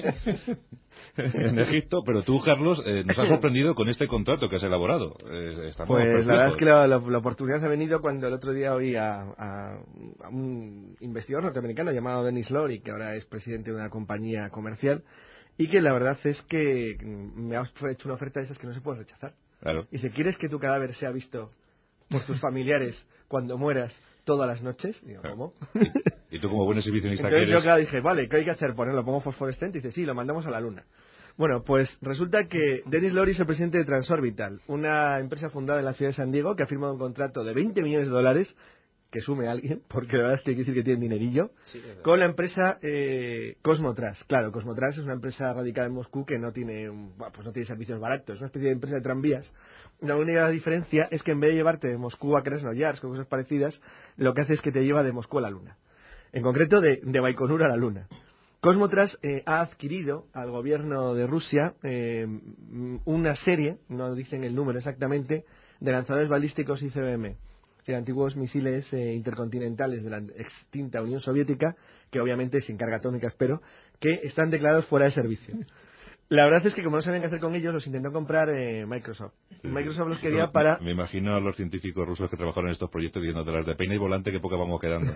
en Egipto. Pero tú, Carlos, eh, nos has sorprendido con este contrato que has elaborado. Eh, pues la verdad es que la, la, la oportunidad ha venido cuando el otro día oí a, a, a un investigador norteamericano llamado Dennis Lorry, que ahora es presidente de una compañía comercial, y que la verdad es que me ha hecho una oferta de esas que no se puede rechazar. Claro. Dice, ¿quieres que tu cadáver sea visto por tus familiares cuando mueras todas las noches? Y digo, ¿cómo? ¿Y, y tú como buen exhibicionista Entonces que yo eres? claro dije, vale, ¿qué hay que hacer? ¿Ponerlo, pongo fosforescente? Y dice, sí, lo mandamos a la Luna. Bueno, pues resulta que Dennis Lorry es el presidente de Transorbital, una empresa fundada en la ciudad de San Diego que ha firmado un contrato de veinte millones de dólares, que sume a alguien, porque la verdad es que hay que decir que tienen dinerillo, sí, con la empresa eh, Cosmotras. Claro, Cosmotras es una empresa radicada en Moscú que no tiene, pues no tiene servicios baratos, es una especie de empresa de tranvías. La única diferencia es que en vez de llevarte de Moscú a Krasnoyarsk o cosas parecidas, lo que hace es que te lleva de Moscú a la Luna. En concreto, de, de Baikonur a la Luna. Cosmotras eh, ha adquirido al gobierno de Rusia eh, una serie, no dicen el número exactamente, de lanzadores balísticos I C B M, de antiguos misiles eh, intercontinentales de la extinta Unión Soviética, que obviamente sin carga atómica, espero, que están declarados fuera de servicio. La verdad es que como no sabían qué hacer con ellos, los intentó comprar eh, Microsoft. Sí, Microsoft los quería no, para... Me imagino a los científicos rusos que trabajaron en estos proyectos diciendo, de las de peina y volante, que poca vamos quedando.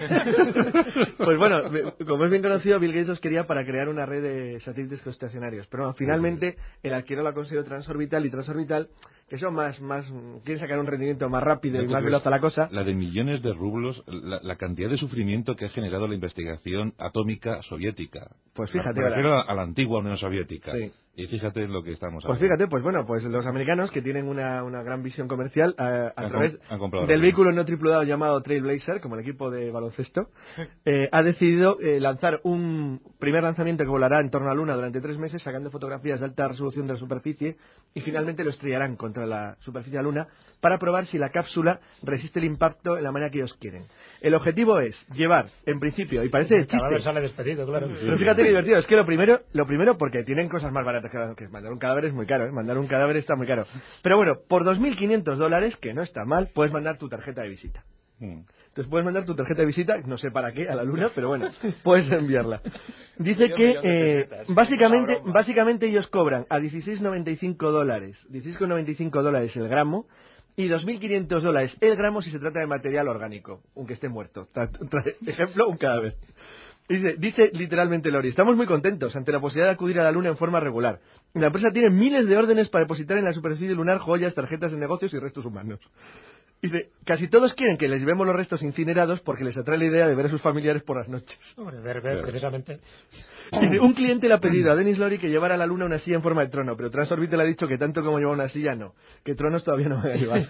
Pues bueno, como es bien conocido, Bill Gates los quería para crear una red de satélites geoestacionarios. Pero bueno, finalmente, sí, sí. el adquiero lo ha conseguido Transorbital, y Transorbital, que son más, más quieren sacar un rendimiento más rápido Entonces, y más veloz a la cosa. La de millones de rublos, la, la cantidad de sufrimiento que ha generado la investigación atómica soviética. Pues fíjate. Me refiero a, a la antigua Unión Soviética. Sí. Y fíjate en lo que estamos Pues hablando. fíjate, pues bueno, pues los americanos, que tienen una, una gran visión comercial, a, a través com del vehículo no tripulado llamado Trailblazer, como el equipo de baloncesto, eh, ha decidido eh, lanzar un primer lanzamiento que volará en torno a la Luna durante tres meses, sacando fotografías de alta resolución de la superficie, y finalmente lo estrellarán contra la superficie de la Luna para probar si la cápsula resiste el impacto en la manera que ellos quieren. El objetivo es llevar, en principio, y parece de chiste, sale despedido, claro. Pero fíjate qué divertido, es que lo primero, lo primero porque tienen cosas más baratas que, que mandar un cadáver es muy caro, ¿eh? Mandar un cadáver está muy caro. Pero bueno, por dos mil quinientos dólares, que no está mal, puedes mandar tu tarjeta de visita. Mm. Entonces puedes mandar tu tarjeta de visita, no sé para qué, a la Luna, pero bueno, puedes enviarla. Dice que eh, básicamente, básicamente ellos cobran a dieciséis noventa y cinco dólares, dieciséis noventa y cinco dólares el gramo, y dos mil quinientos dólares el gramo si se trata de material orgánico, aunque esté muerto. Ejemplo, un cadáver. Dice, dice literalmente Lori, estamos muy contentos ante la posibilidad de acudir a la Luna en forma regular. La empresa tiene miles de órdenes para depositar en la superficie lunar joyas, tarjetas de negocios y restos humanos. Dice, casi todos quieren que les llevemos los restos incinerados porque les atrae la idea de ver a sus familiares por las noches. Hombre, ver, ver, precisamente. Dice, un cliente le ha pedido a Denis Lori que llevara a la Luna una silla en forma de trono, pero Transorbit le ha dicho que tanto como llevar una silla, no. Que tronos todavía no me va a llevar.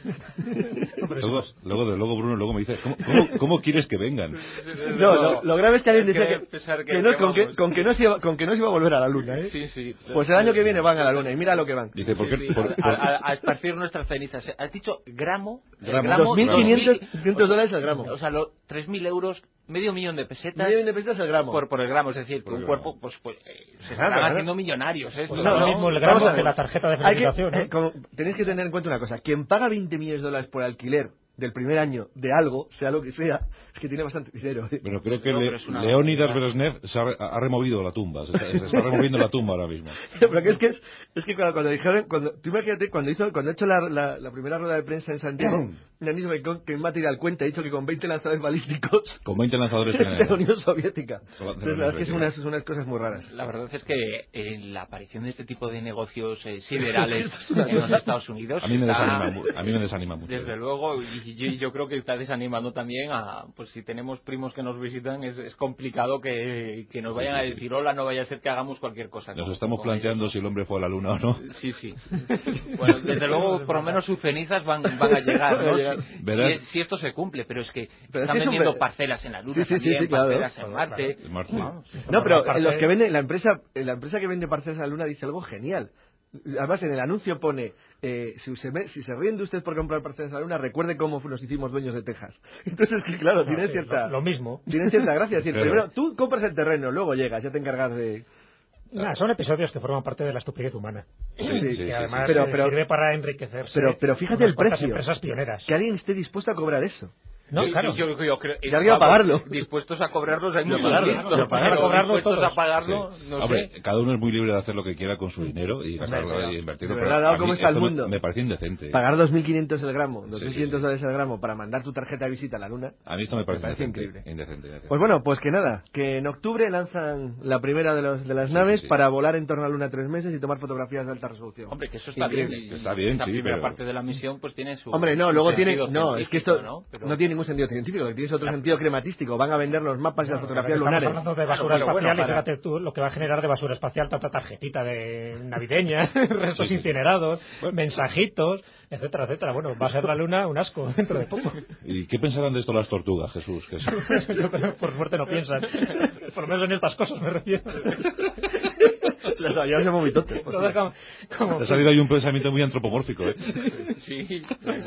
luego, luego, de, luego Bruno luego me dice, ¿cómo, cómo, cómo quieres que vengan? No, lo, lo grave es que alguien dice que, que, que, no, con, que, con, que no se iba, con que no se iba a volver a la Luna, ¿eh? Sí, sí. Pues el año que viene van a la Luna y mira lo que van. Dice, ¿por qué? Sí, sí, por, a, por... A, a esparcir nuestras cenizas. Has dicho gramo. Gramo. dos mil quinientos dólares al gramo. O sea, lo, tres mil euros, medio millón de pesetas. Medio millón de pesetas al gramo. Por, por el gramo, es decir, por un el cuerpo, pues, pues eh, se Claro, están claro. haciendo millonarios. Esto, Pues No, no, no, lo mismo el vamos gramo a ver. que la tarjeta de Hay que, felicitación, ¿eh? eh, como, tenéis que tener en cuenta una cosa. Quien paga veinte millones de dólares por alquiler del primer año de algo, sea lo que sea, es que tiene bastante dinero. ¿eh? Bueno, creo que No, Le, pero es una Leónidas barbaridad. Brezhnev se ha, ha removido la tumba. Se está, se está removiendo la tumba ahora mismo. Pero que es que es, es que cuando, cuando dijeron, cuando, tú imagínate, cuando hizo, cuando ha hecho la, la, la primera rueda de prensa en Santiago, me han dicho que, con- que en Material Cuenta ha dicho que con veinte lanzadores balísticos Con veinte lanzadores de la en Unión Soviética. Con la- de la Entonces, la verdad es que son Unión unas, son unas cosas muy raras. La verdad es que eh, la aparición de este tipo de negocios eh, siderales Esto es una en los cosa- Estados Unidos A mí me está- desanima, mu- a mí me desanima mucho. Desde luego, y yo, yo creo que está desanimando también a, pues si tenemos primos que nos visitan, es, es complicado que, que nos Sí, vayan sí, a sí. decir, hola, no vaya a ser que hagamos cualquier cosa. Nos con- estamos con planteando ellos, si el hombre fue a la luna o no. ¿no? Sí, sí. Bueno, desde luego, por lo menos sus cenizas van, van a llegar, Van a ¿no? llegar. Si, Verás. si- si esto se cumple, pero es que Pero es están que es un vendiendo ver- parcelas en la Luna Sí, sí, sí, también, sí, claro. parcelas en Claro, Marte. claro. Marte. Vamos. No, pero Aparte- los que venden, la empresa, la empresa que vende parcelas a la Luna dice algo genial. Además, en el anuncio pone, eh, si, se me- si se ríen de usted por comprar parcelas a la Luna, recuerde cómo nos hicimos dueños de Texas. Entonces, que claro, tiene Sí, cierta... lo, lo mismo. Tiene cierta gracia. Es decir, Claro. primero tú compras el terreno, luego llegas, ya te encargas de... Nah, son episodios que forman parte de la estupidez humana. Sí, Sí, sí, sí, que sí. además Pero- eh, pero- sirve para enriquecerse. Pero, pero fíjate unas el cuantas precio. empresas pioneras. Que alguien esté dispuesto a cobrar eso. No, Yo- claro. yo, yo, yo creo, Y alguien a vamos, pagarlo. Dispuestos a cobrarlos hay Y a muchos pagarlo, listos, y a pagarlo. pero cobrarlo dispuestos todos. a pagarlo, Sí. no Hombre, sé. cada uno es muy libre de hacer lo que quiera con su dinero y gastarlo pero- y invertirlo. de pero verdad, a ¿cómo mí está el esto me- mundo? Me parece indecente. Pagar dos mil quinientos el gramo, dos mil sí, quinientos sí. dólares el gramo para mandar tu tarjeta de visita a la Luna. A mí esto me parece, Me parece indecente, increíble. indecente, indecente. Pues bueno, pues que nada, que en octubre lanzan la primera de, los, de las Sí, naves sí, sí. para volar en torno a la Luna tres meses y tomar fotografías de alta resolución. Hombre, que eso está Increíble. bien. y- Está bien, esa sí, primera pero- parte de la misión pues tiene su Hombre, no, su luego tiene... sentido No, es que esto científico, ¿no? Pero- no tiene ningún sentido científico, lo que tiene es otro sentido crematístico. Van a vender los mapas y las Bueno, fotografías estamos lunares. hablando de basura Claro, pero espacial bueno, y fíjate tú lo que va a generar de basura espacial tanta tarjetita de navideña, restos Sí, sí. incinerados, mensajitos, etcétera, etcétera. Bueno, va a ser la Luna un asco dentro de poco. ¿Y qué pensarán de esto las tortugas, Jesús? Que es- Yo creo que por suerte no piensan. Por lo menos en estas cosas me refiero. Las habíamos llamado mitotes. por Lo cierto. dejan como- Te ha salido ahí un pensamiento muy antropomórfico, ¿eh? Sí.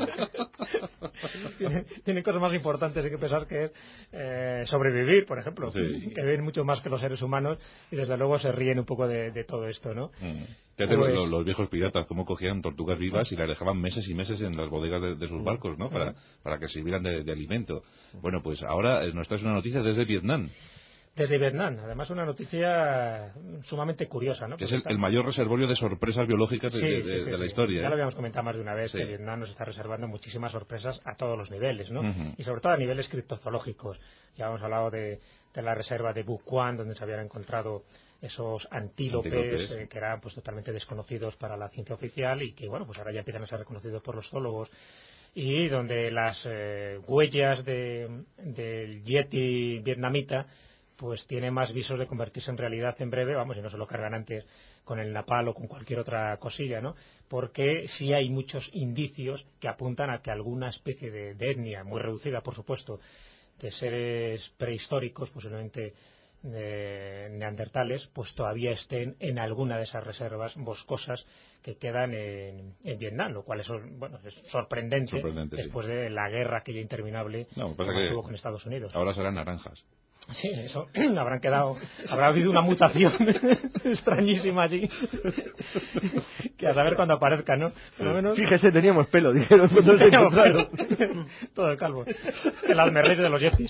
tiene, tiene cosas más importantes hay que pensar que es eh, sobrevivir, por ejemplo, Sí. que ven mucho más que los seres humanos y desde luego se ríen un poco de, de todo esto, ¿no? Mm. Fíjate Pues- los, los viejos piratas, cómo cogían tortugas vivas y las dejaban meses y meses en las bodegas de, de sus barcos, ¿no? Para, para que sirvieran de, de alimento. Bueno, pues ahora eh, nos traes una noticia desde Vietnam, Desde Vietnam, además una noticia sumamente curiosa, ¿no? que es Porque el, está- el mayor reservorio de sorpresas biológicas de, Sí, de- sí, de- sí, de la sí. historia. Ya ¿eh? lo habíamos comentado más de una vez Sí. que Vietnam nos está reservando muchísimas sorpresas a todos los niveles, ¿no? Ujú. Y sobre todo a niveles criptozoológicos. Ya hemos hablado de, de la reserva de Bu Quan, donde se habían encontrado esos antílopes, Antílopes. eh, que eran pues totalmente desconocidos para la ciencia oficial y que, bueno, pues ahora ya empiezan a ser reconocidos por los zoólogos. Y donde las eh, huellas de, del yeti vietnamita pues tiene más visos de convertirse en realidad en breve, vamos, y no se lo cargan antes con el napal o con cualquier otra cosilla, ¿no? Porque sí hay muchos indicios que apuntan a que alguna especie de, de etnia, muy reducida, por supuesto, de seres prehistóricos, posiblemente eh, neandertales, pues todavía estén en alguna de esas reservas boscosas que quedan en, en Vietnam, lo cual es, bueno, es sorprendente, Sorprendente, sí. después de la guerra aquella interminable No, me que pasa que tuvo con Estados Unidos. ahora serán naranjas. Sí, eso habrán quedado, habrá habido una mutación extrañísima allí, que a saber cuándo aparezca, ¿no? Por lo menos Fíjese, teníamos pelo, dijeron cuando se teníamos encontraron. pelo. Todo el calvo, el almerrey de los yetis.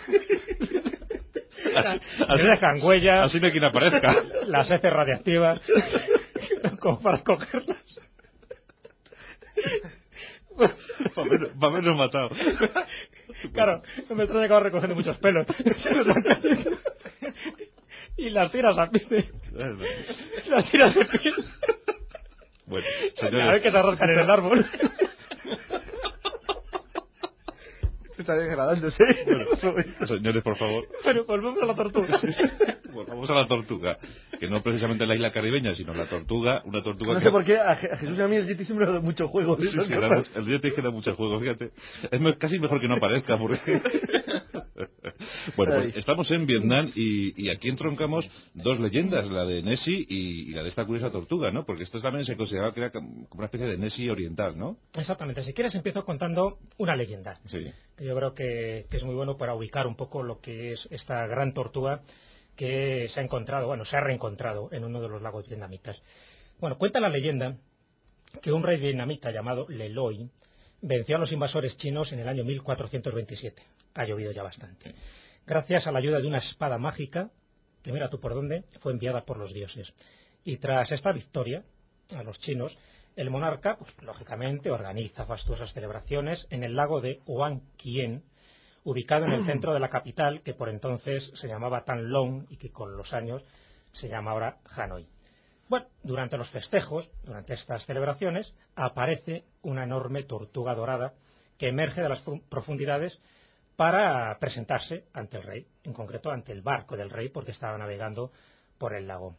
Así- Se dejan huellas, Así no hay quien aparezca. las heces radiactivas, como para cogerlas. Para haber- para habernos matado. Claro, no me extraña que acabo recogiendo muchos pelos. Y las tiras a pie. Las tiras de piel. Bueno, A ver señores, que se arrascan en el árbol. Está degradándose. señores, por favor. Bueno, volvemos a la tortuga. Por favor. Vamos a la tortuga, que no precisamente la isla caribeña, sino la tortuga, una tortuga no que... sé por qué a Jesús y a mí el Yeti siempre nos da mucho juego. Sí, sí, da mucho, el Yeti es que da mucho juego, fíjate. Es me, casi mejor que no aparezca, porque... Bueno, pues estamos en Vietnam y, y aquí entroncamos dos leyendas, la de Nessie y, y la de esta curiosa tortuga, ¿no? Porque esto también se consideraba que era como una especie de Nessie oriental, ¿no? Exactamente. Si quieres empiezo contando una leyenda. Sí. Que yo creo que, que es muy bueno para ubicar un poco lo que es esta gran tortuga que se ha encontrado, bueno, se ha reencontrado en uno de los lagos vietnamitas. Bueno, cuenta la leyenda que un rey vietnamita llamado Le Loi venció a los invasores chinos en el año mil cuatrocientos veintisiete. Ha llovido ya bastante. Gracias a la ayuda de una espada mágica, que mira tú por dónde, fue enviada por los dioses. Y tras esta victoria a los chinos, el monarca, pues, lógicamente, organiza fastuosas celebraciones en el lago de Hoan Kien, ubicado en el centro de la capital, que por entonces se llamaba Tan Long y que con los años se llama ahora Hanoi. Bueno, durante los festejos, durante estas celebraciones, aparece una enorme tortuga dorada que emerge de las profundidades para presentarse ante el rey, en concreto ante el barco del rey, porque estaba navegando por el lago.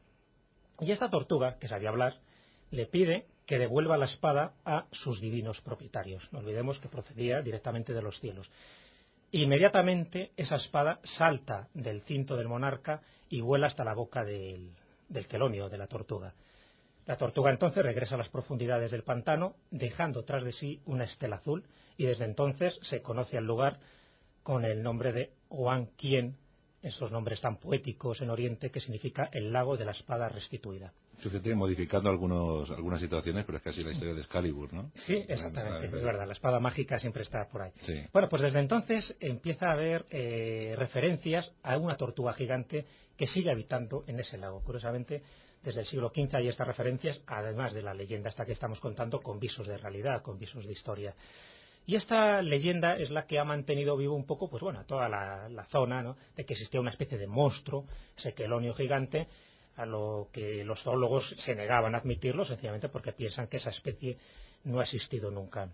Y esta tortuga, que sabía hablar, le pide que devuelva la espada a sus divinos propietarios. No olvidemos que procedía directamente de los cielos. Inmediatamente esa espada salta del cinto del monarca y vuela hasta la boca del, del quelonio, de la tortuga. La tortuga entonces regresa a las profundidades del pantano, dejando tras de sí una estela azul, y desde entonces se conoce al lugar con el nombre de Hoan Kien, esos nombres tan poéticos en Oriente, que significa el lago de la espada restituida. Fíjate, modificando algunos, algunas situaciones, pero es casi la historia de Excalibur, ¿no? Sí, exactamente, es verdad, la espada mágica siempre está por ahí. Sí. Bueno, pues desde entonces empieza a haber eh, referencias a una tortuga gigante que sigue habitando en ese lago. Curiosamente, desde el siglo quince hay estas referencias, además de la leyenda esta que estamos contando, con visos de realidad, con visos de historia. Y esta leyenda es la que ha mantenido vivo un poco, pues bueno, toda la, la zona, ¿no?, de que existía una especie de monstruo, ese quelonio gigante, a lo que los zoólogos se negaban a admitirlo, sencillamente porque piensan que esa especie no ha existido nunca.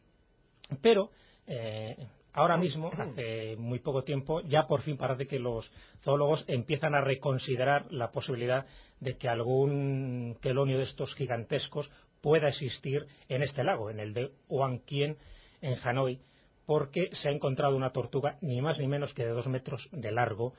Pero eh, ahora mismo, hace muy poco tiempo, ya por fin parece que los zoólogos empiezan a reconsiderar la posibilidad de que algún quelonio de estos gigantescos pueda existir en este lago, en el de Hoan Kien, en Hanoi, porque se ha encontrado una tortuga ni más ni menos que de dos metros de largo,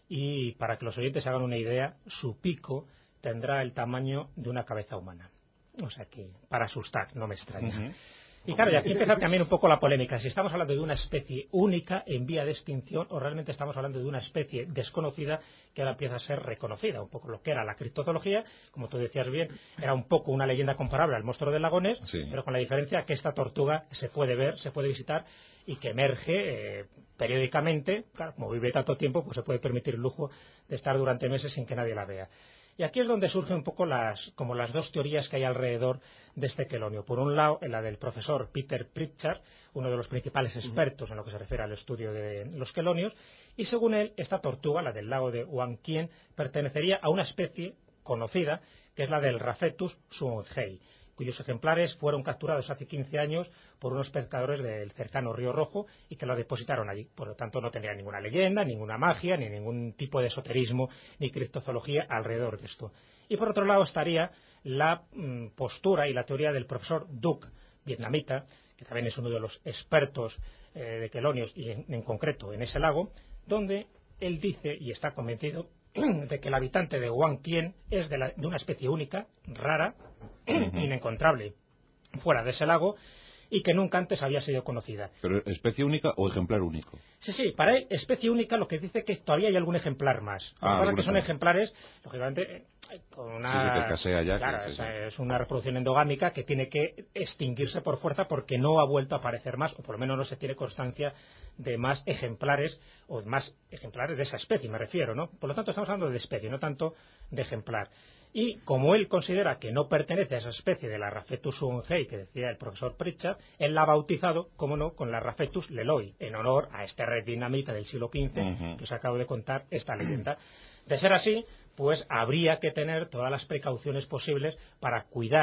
y para que los oyentes hagan una idea, su pico tendrá el tamaño de una cabeza humana. O sea que, para asustar, no me extraña. Uh-huh. Y claro, y aquí empieza también un poco la polémica, si estamos hablando de una especie única en vía de extinción o realmente estamos hablando de una especie desconocida que ahora empieza a ser reconocida, un poco lo que era la criptozoología, como tú decías bien, era un poco una leyenda comparable al monstruo del lago Ness, sí, pero con la diferencia que esta tortuga se puede ver, se puede visitar y que emerge eh, periódicamente. Claro, como vive tanto tiempo, pues se puede permitir el lujo de estar durante meses sin que nadie la vea. Y aquí es donde surgen un poco las, como las dos teorías que hay alrededor de este quelonio. Por un lado, la del profesor Peter Pritchard, uno de los principales expertos en lo que se refiere al estudio de los quelonios, y según él, esta tortuga, la del lago de Hoan Kien, pertenecería a una especie conocida, que es la del Rhaphetus suonghei, cuyos ejemplares fueron capturados hace quince años por unos pescadores del cercano Río Rojo y que lo depositaron allí. Por lo tanto, no tenía ninguna leyenda, ninguna magia, ni ningún tipo de esoterismo, ni criptozoología alrededor de esto. Y por otro lado estaría la mmm, postura y la teoría del profesor Duc, vietnamita, que también es uno de los expertos eh, de quelonios y en, en concreto en ese lago, donde él dice y está convencido de que el habitante de Hoan Kien es de, la, de una especie única, rara, inencontrable fuera de ese lago y que nunca antes había sido conocida. ¿Pero especie única o ejemplar único? Sí, sí, para él, especie única, lo que dice que todavía hay algún ejemplar más. Lo Ah, que pasa que son ejemplares, lógicamente, con una... Sí, sí, que escasea ya. Claro, que, sí, sí. Es una reproducción endogámica que tiene que extinguirse por fuerza porque no ha vuelto a aparecer más, o por lo menos no se tiene constancia de más ejemplares, o más ejemplares de esa especie, me refiero, ¿no? Por lo tanto, estamos hablando de especie, no tanto de ejemplar. Y como él considera que no pertenece a esa especie de la Rhaphetus suonghei que decía el profesor Pritchard, él la ha bautizado, como no, con la Rhaphetus Le Loi, en honor a este rey vietnamita del siglo quince, uh-huh, que os acabo de contar esta leyenda. De ser así, pues habría que tener todas las precauciones posibles para cuidar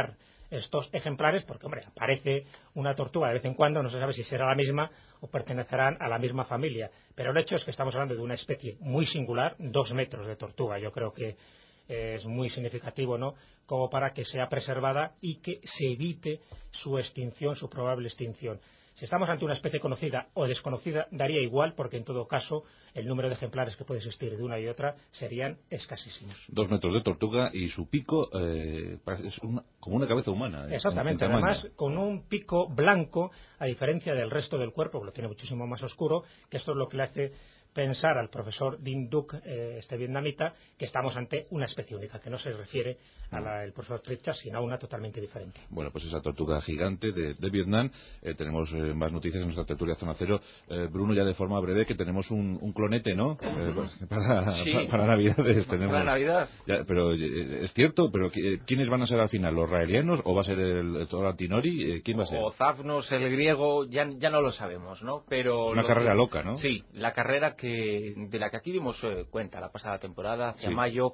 estos ejemplares, porque, hombre, aparece una tortuga de vez en cuando, no se sabe si será la misma o pertenecerán a la misma familia. Pero el hecho es que estamos hablando de una especie muy singular, dos metros de tortuga. Yo creo que es muy significativo, ¿no?, como para que sea preservada y que se evite su extinción, su probable extinción. Si estamos ante una especie conocida o desconocida, daría igual, porque en todo caso el número de ejemplares que puede existir de una y otra serían escasísimos. Dos metros de tortuga y su pico eh, es una, como una cabeza humana. Exactamente, en, en además con un pico blanco, a diferencia del resto del cuerpo, que lo tiene muchísimo más oscuro, que esto es lo que le hace pensar al profesor Dinh Duc, eh, este vietnamita, que estamos ante una especie única, que no se refiere al profesor Pritchard, sino a una totalmente diferente. Bueno, pues esa tortuga gigante de, de Vietnam. Eh, tenemos eh, más noticias en nuestra tertulia Zona Cero. Eh, Bruno, ya de forma breve, que tenemos un, un clonete, ¿no? Eh, para, sí. para, para Navidades. Tenemos, para Navidad. Ya, pero eh, es cierto, pero ¿quiénes van a ser al final? ¿Los raelianos o va a ser el, el Toro Antinori? Eh, ¿Quién va a ser? O Zafnos, el griego, ya, ya no lo sabemos, ¿no? Pero una carrera que, loca, ¿no? Sí, la carrera que de la que aquí dimos eh, cuenta la pasada temporada, hacia sí. mayo,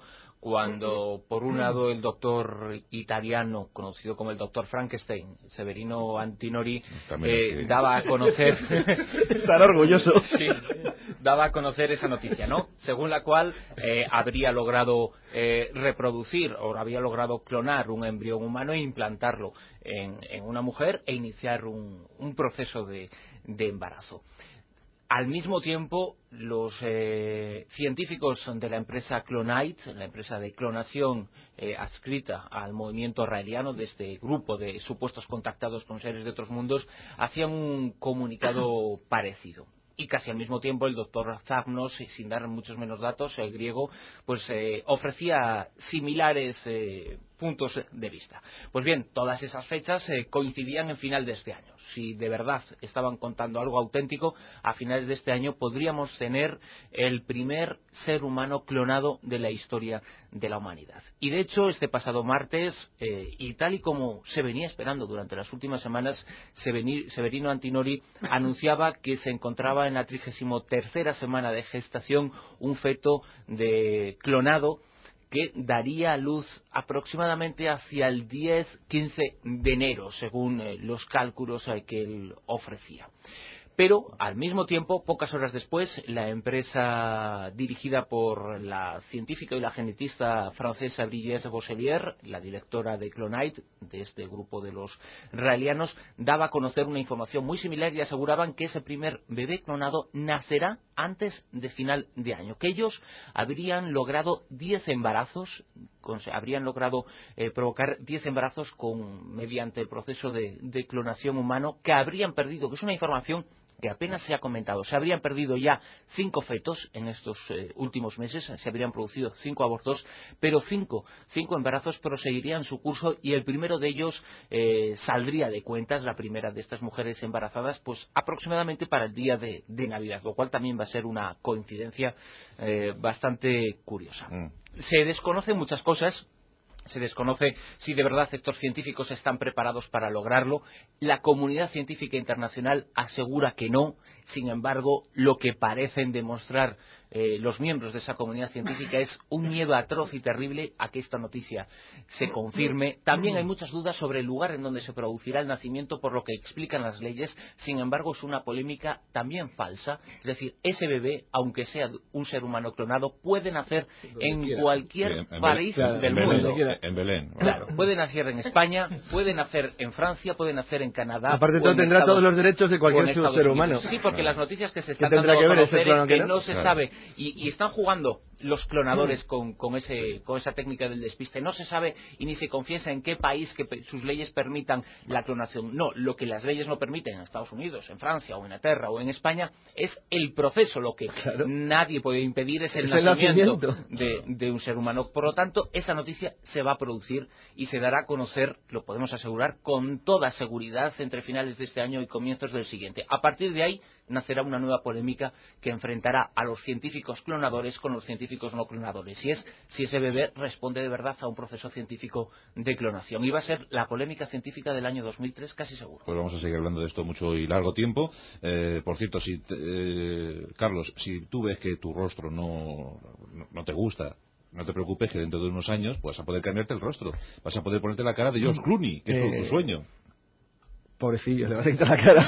cuando por un lado el doctor italiano, conocido como el doctor Frankenstein, Severino Antinori, eh, que... daba a conocer... Tan orgulloso. Sí, daba a conocer esa noticia, ¿no? Según la cual eh, habría logrado eh, reproducir o había logrado clonar un embrión humano e implantarlo en, en una mujer e iniciar un, un proceso de, de embarazo. Al mismo tiempo, los eh, científicos de la empresa Clonite, la empresa de clonación eh, adscrita al movimiento raeliano, de este grupo de supuestos contactados con seres de otros mundos, hacían un comunicado parecido. Y casi al mismo tiempo el doctor Zafnos, sin dar muchos menos datos, el griego, pues eh, ofrecía similares eh, puntos de vista. Pues bien, todas esas fechas eh, coincidían en final de este año. Si de verdad estaban contando algo auténtico, a finales de este año podríamos tener el primer ser humano clonado de la historia de la humanidad. Y de hecho, este pasado martes, eh, y tal y como se venía esperando durante las últimas semanas, Severino Antinori anunciaba que se encontraba en la trigésima tercera semana de gestación un feto de clonado que daría a luz aproximadamente hacia el diez quince de enero, según eh, los cálculos eh, que él ofrecía. Pero, al mismo tiempo, pocas horas después, la empresa dirigida por la científica y la genetista francesa Brigitte Bosselier, la directora de Clonite, de este grupo de los raelianos, daba a conocer una información muy similar y aseguraban que ese primer bebé clonado nacerá antes de final de año, que ellos habrían logrado diez embarazos, con, habrían logrado eh, provocar diez embarazos con, mediante el proceso de, de clonación humano, que habrían perdido, que es una información que apenas se ha comentado. Se habrían perdido ya cinco fetos en estos eh, últimos meses, se habrían producido cinco abortos, pero cinco, cinco embarazos proseguirían su curso y el primero de ellos eh, saldría de cuentas, la primera de estas mujeres embarazadas, pues aproximadamente para el día de, de Navidad, lo cual también va a ser una coincidencia eh, bastante curiosa. Mm. Se desconocen muchas cosas. Se desconoce si de verdad estos científicos están preparados para lograrlo. La comunidad científica internacional asegura que no. Sin embargo, lo que parecen demostrar eh, los miembros de esa comunidad científica es un miedo atroz y terrible a que esta noticia se confirme. También hay muchas dudas sobre el lugar en donde se producirá el nacimiento, por lo que explican las leyes. Sin embargo, es una polémica también falsa. Es decir, ese bebé, aunque sea un ser humano clonado, puede nacer en cualquier sí, en país claro, del en mundo. Belén, en Belén. Claro, puede nacer en España, puede nacer en Francia, puede nacer en Canadá. Aparte de todo, tendrá Estados, todos los derechos de cualquier ser humano. Sí, porque las noticias que se están que dando a conocer es que no, no se claro. sabe. Y, y están jugando los clonadores con, con, ese, con esa técnica del despiste. No se sabe y ni se confiesa en qué país que sus leyes permitan la clonación. No, lo que las leyes no permiten en Estados Unidos, en Francia o en Inglaterra o en España es el proceso. Lo que claro. nadie puede impedir es el, es nacimiento, el nacimiento. De, de un ser humano. Por lo tanto, esa noticia se va a producir y se dará a conocer, lo podemos asegurar, con toda seguridad entre finales de este año y comienzos del siguiente. A partir de ahí nacerá una nueva polémica que enfrentará a los científicos clonadores con los científicos no clonadores, y es si ese bebé responde de verdad a un proceso científico de clonación. Y va a ser la polémica científica del año dos mil tres, casi seguro. Pues vamos a seguir hablando de esto mucho y largo tiempo. Eh, por cierto, si te, eh, Carlos, si tú ves que tu rostro no, no, no te gusta, no te preocupes que dentro de unos años vas a poder cambiarte el rostro, vas a poder ponerte la cara de George Clooney, que es Eh, tu sueño. Pobrecillo, le vas a quitar la cara.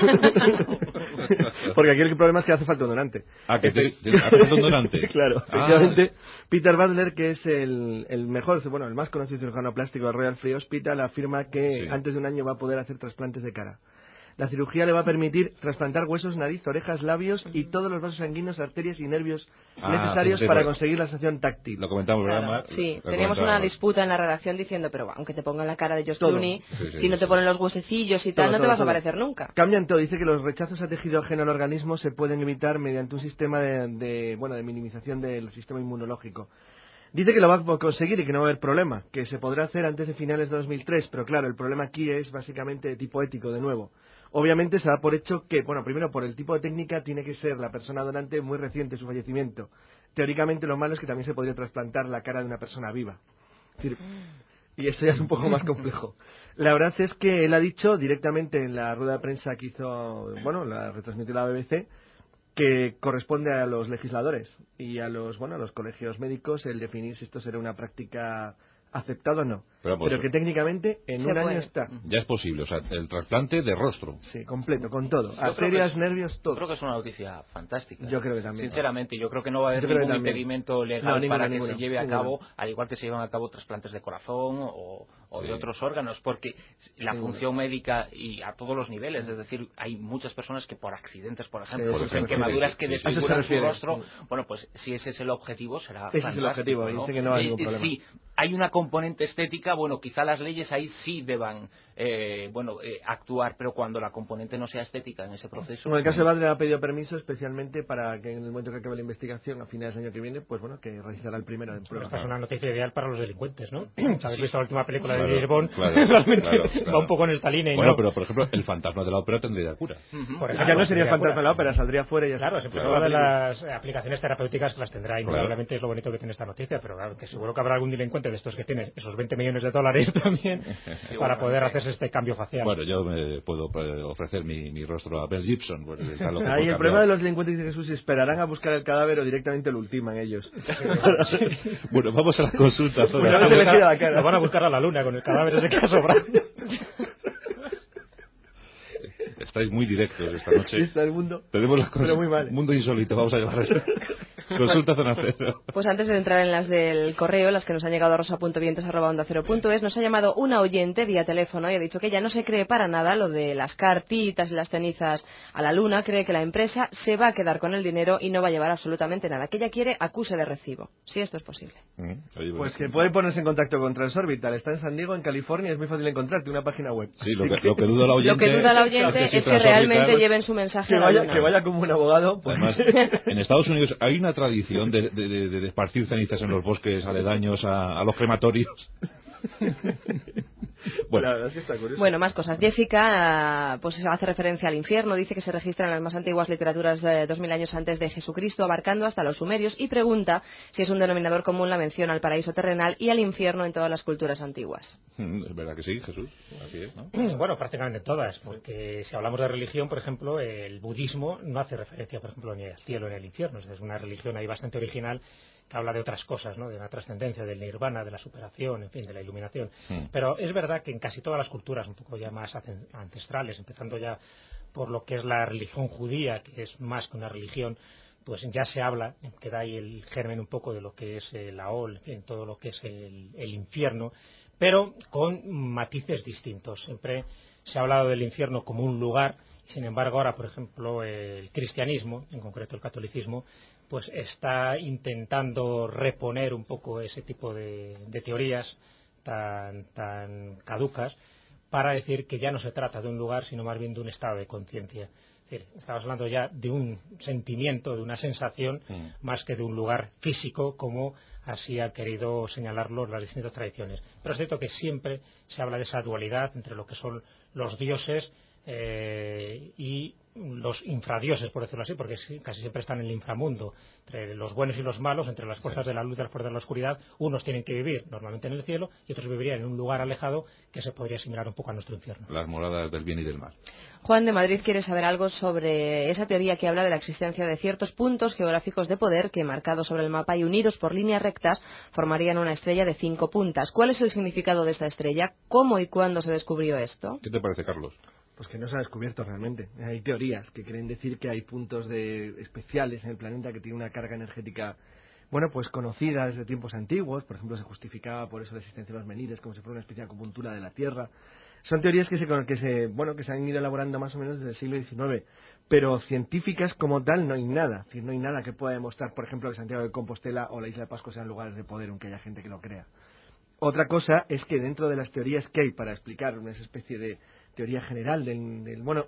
Porque aquí el problema es que hace falta un donante. Ah, que te, te hace falta un donante. Claro, Ah. efectivamente. Peter Butler, que es el, el mejor, bueno, el más conocido cirujano plástico del Royal Free Hospital, afirma que Sí. antes de un año va a poder hacer trasplantes de cara. La cirugía le va a permitir trasplantar huesos, nariz, orejas, labios y todos los vasos sanguíneos, arterias y nervios Ah, necesarios fíjate, para lo- conseguir la sensación táctil. Lo comentamos, ¿verdad, Mar? Sí, Lo teníamos una comentábamos. disputa en la redacción diciendo, pero aunque te pongan la cara de George Todo. Clooney, Sí, sí, si no sí. te ponen los huesecillos y tal, Todo, no te todo, vas a todo. parecer nunca. Cambian todo. Dice que los rechazos a tejido ajeno al organismo se pueden evitar mediante un sistema de, de, bueno, de minimización del sistema inmunológico. Dice que lo va a conseguir y que no va a haber problema, que se podrá hacer antes de finales de dos mil tres, pero claro, el problema aquí es básicamente de tipo ético, de nuevo. Obviamente se da por hecho que, bueno, primero por el tipo de técnica tiene que ser la persona donante muy reciente su fallecimiento. Teóricamente lo malo es que también se podría trasplantar la cara de una persona viva. Es decir, y eso ya es un poco más complejo. La verdad es que él ha dicho directamente en la rueda de prensa que hizo, bueno, la retransmitió la B B C, que corresponde a los legisladores y a los, bueno, a los colegios médicos el definir si esto será una práctica aceptada o no. Pero, pues, que técnicamente en se un puede. año está. Ya es posible, o sea, el trasplante de rostro. Sí, completo, con todo. Yo creo que Arterias, es- nervios, Yo todo. creo que es una noticia fantástica. Yo creo que también. Sinceramente, yo creo que no va a haber Yo creo que ningún también. impedimento legal No, ninguna, para que ninguna, se lleve a ninguna. cabo, al igual que se llevan a cabo trasplantes de corazón o, o de Sí. otros órganos, porque la Ninguna. función médica y a todos los niveles, es decir, hay muchas personas que por accidentes, por ejemplo, Eso se sufren refiere, quemaduras que sí, sí, sí. A eso se desfiguran su refiere. rostro. Sí. Bueno, pues si ese es el objetivo, será Ese es el fantástico, objetivo, ¿no? dice que no va a Eh, ningún eh, problema. Sí, hay una componente estética, bueno, quizá las leyes ahí sí deban eh, bueno, eh, actuar, pero cuando la componente no sea estética en ese proceso... Bueno, el caso de Badler ha pedido permiso especialmente para que en el momento que acabe la investigación, a finales del año que viene, pues bueno, que realizará el primero en prueba. Esta es una noticia ideal para los delincuentes, ¿no? Si habéis visto la última película Claro, de James Bond, claro, realmente claro, claro. va un poco en esta línea. Y Bueno, no, pero por ejemplo, el fantasma de la ópera tendría cura. Ujú. por Ya ejemplo, no sería el sería fantasma pura. de la ópera, saldría fuera y ya Claro, está. siempre Claro. una de las eh, aplicaciones terapéuticas que las tendrá, Claro. indudablemente es lo bonito que tiene esta noticia, pero claro, que seguro que habrá algún delincuente de estos que tiene esos veinte millones de dólares también para poder hacerse este cambio facial. Bueno, yo me puedo eh, ofrecer mi, mi rostro a Ben Gibson. Pues, está loco por Ahí el cambiar. problema de los delincuentes, dice Jesús, esperarán a buscar el cadáver o directamente lo ultiman ellos. Bueno, vamos a la consulta. Zora. Una vez Lo elegida la cara. van a buscar a la luna con el cadáver ese que ha sobrado. Estáis muy directos esta noche. Sí, está el mundo. Tenemos la Pero muy mal. mundo insólito, vamos a llamar. Consulta Zona Cero. Pues antes de entrar en las del correo, las que nos han llegado a rosa punto vientos arroba onda cero punto es, nos ha llamado una oyente vía teléfono y ha dicho que ella no se cree para nada lo de las cartitas y las cenizas a la luna, cree que la empresa se va a quedar con el dinero y no va a llevar absolutamente nada, que ella quiere acuse de recibo, si esto es posible. Mm, oye, bueno. Pues que puede ponerse en contacto con Transorbital. Está en San Diego, en California, es muy fácil encontrarte una página web. Sí, lo Así que, lo que duda la oyente. Lo que duda la oyente si es que Transorbital- realmente lleven su mensaje que a la vaya, luna. que vaya como un abogado. Pues, Además, en Estados Unidos hay una tradición de, de, de, de esparcir cenizas en los bosques aledaños a, a los crematorios. Bueno, la verdad es que está curioso. Bueno, más cosas. Jessica pues hace referencia al infierno, dice que se registra en las más antiguas literaturas de dos mil años antes de Jesucristo, abarcando hasta los sumerios, y pregunta si es un denominador común la mención al paraíso terrenal y al infierno en todas las culturas antiguas. mm, es verdad que sí, Jesús. Así es, ¿no? Bueno, prácticamente todas, porque si hablamos de religión, por ejemplo, el budismo no hace referencia, por ejemplo, ni al cielo ni al infierno. Es una religión ahí bastante original que habla de otras cosas, ¿no? De la trascendencia, del nirvana, de la superación, en fin, de la iluminación. Mm. Pero es verdad que en casi todas las culturas, un poco ya más ancestrales, empezando ya por lo que es la religión judía, que es más que una religión, pues ya se habla, que da ahí el germen un poco de lo que es el Aol, en fin, todo lo que es el, el infierno, pero con matices distintos. Siempre se ha hablado del infierno como un lugar, sin embargo ahora, por ejemplo, el cristianismo, en concreto el catolicismo, pues está intentando reponer un poco ese tipo de, de teorías tan, tan caducas para decir que ya no se trata de un lugar, sino más bien de un estado de conciencia. Es decir, estamos hablando ya de un sentimiento, de una sensación, Mm. más que de un lugar físico, como así ha querido señalarlo las distintas tradiciones. Pero es cierto que siempre se habla de esa dualidad entre lo que son los dioses, eh, y los infradioses, por decirlo así, porque casi siempre están en el inframundo, entre los buenos y los malos, entre las fuerzas de la luz y las fuerzas de la oscuridad. Unos tienen que vivir normalmente en el cielo y otros vivirían en un lugar alejado que se podría asimilar un poco a nuestro infierno. Las moradas del bien y del mal. Juan de Madrid quiere saber algo sobre esa teoría que habla de la existencia de ciertos puntos geográficos de poder que, marcados sobre el mapa y unidos por líneas rectas, formarían una estrella de cinco puntas. ¿Cuál es el significado de esta estrella? ¿Cómo y cuándo se descubrió esto? ¿Qué te parece, Carlos? Pues que no se ha descubierto realmente. Hay teorías que quieren decir que hay puntos de especiales en el planeta que tienen una carga energética, bueno, pues conocida desde tiempos antiguos. Por ejemplo, se justificaba por eso la existencia de los menires, como si fuera una especie de acupuntura de la Tierra. Son teorías que se, que se, bueno, que se han ido elaborando más o menos desde el siglo diecinueve, pero científicas como tal no hay nada. Es decir, no hay nada que pueda demostrar, por ejemplo, que Santiago de Compostela o la Isla de Pascua sean lugares de poder, aunque haya gente que lo crea. Otra cosa es que dentro de las teorías que hay para explicar una especie de teoría general del, del bueno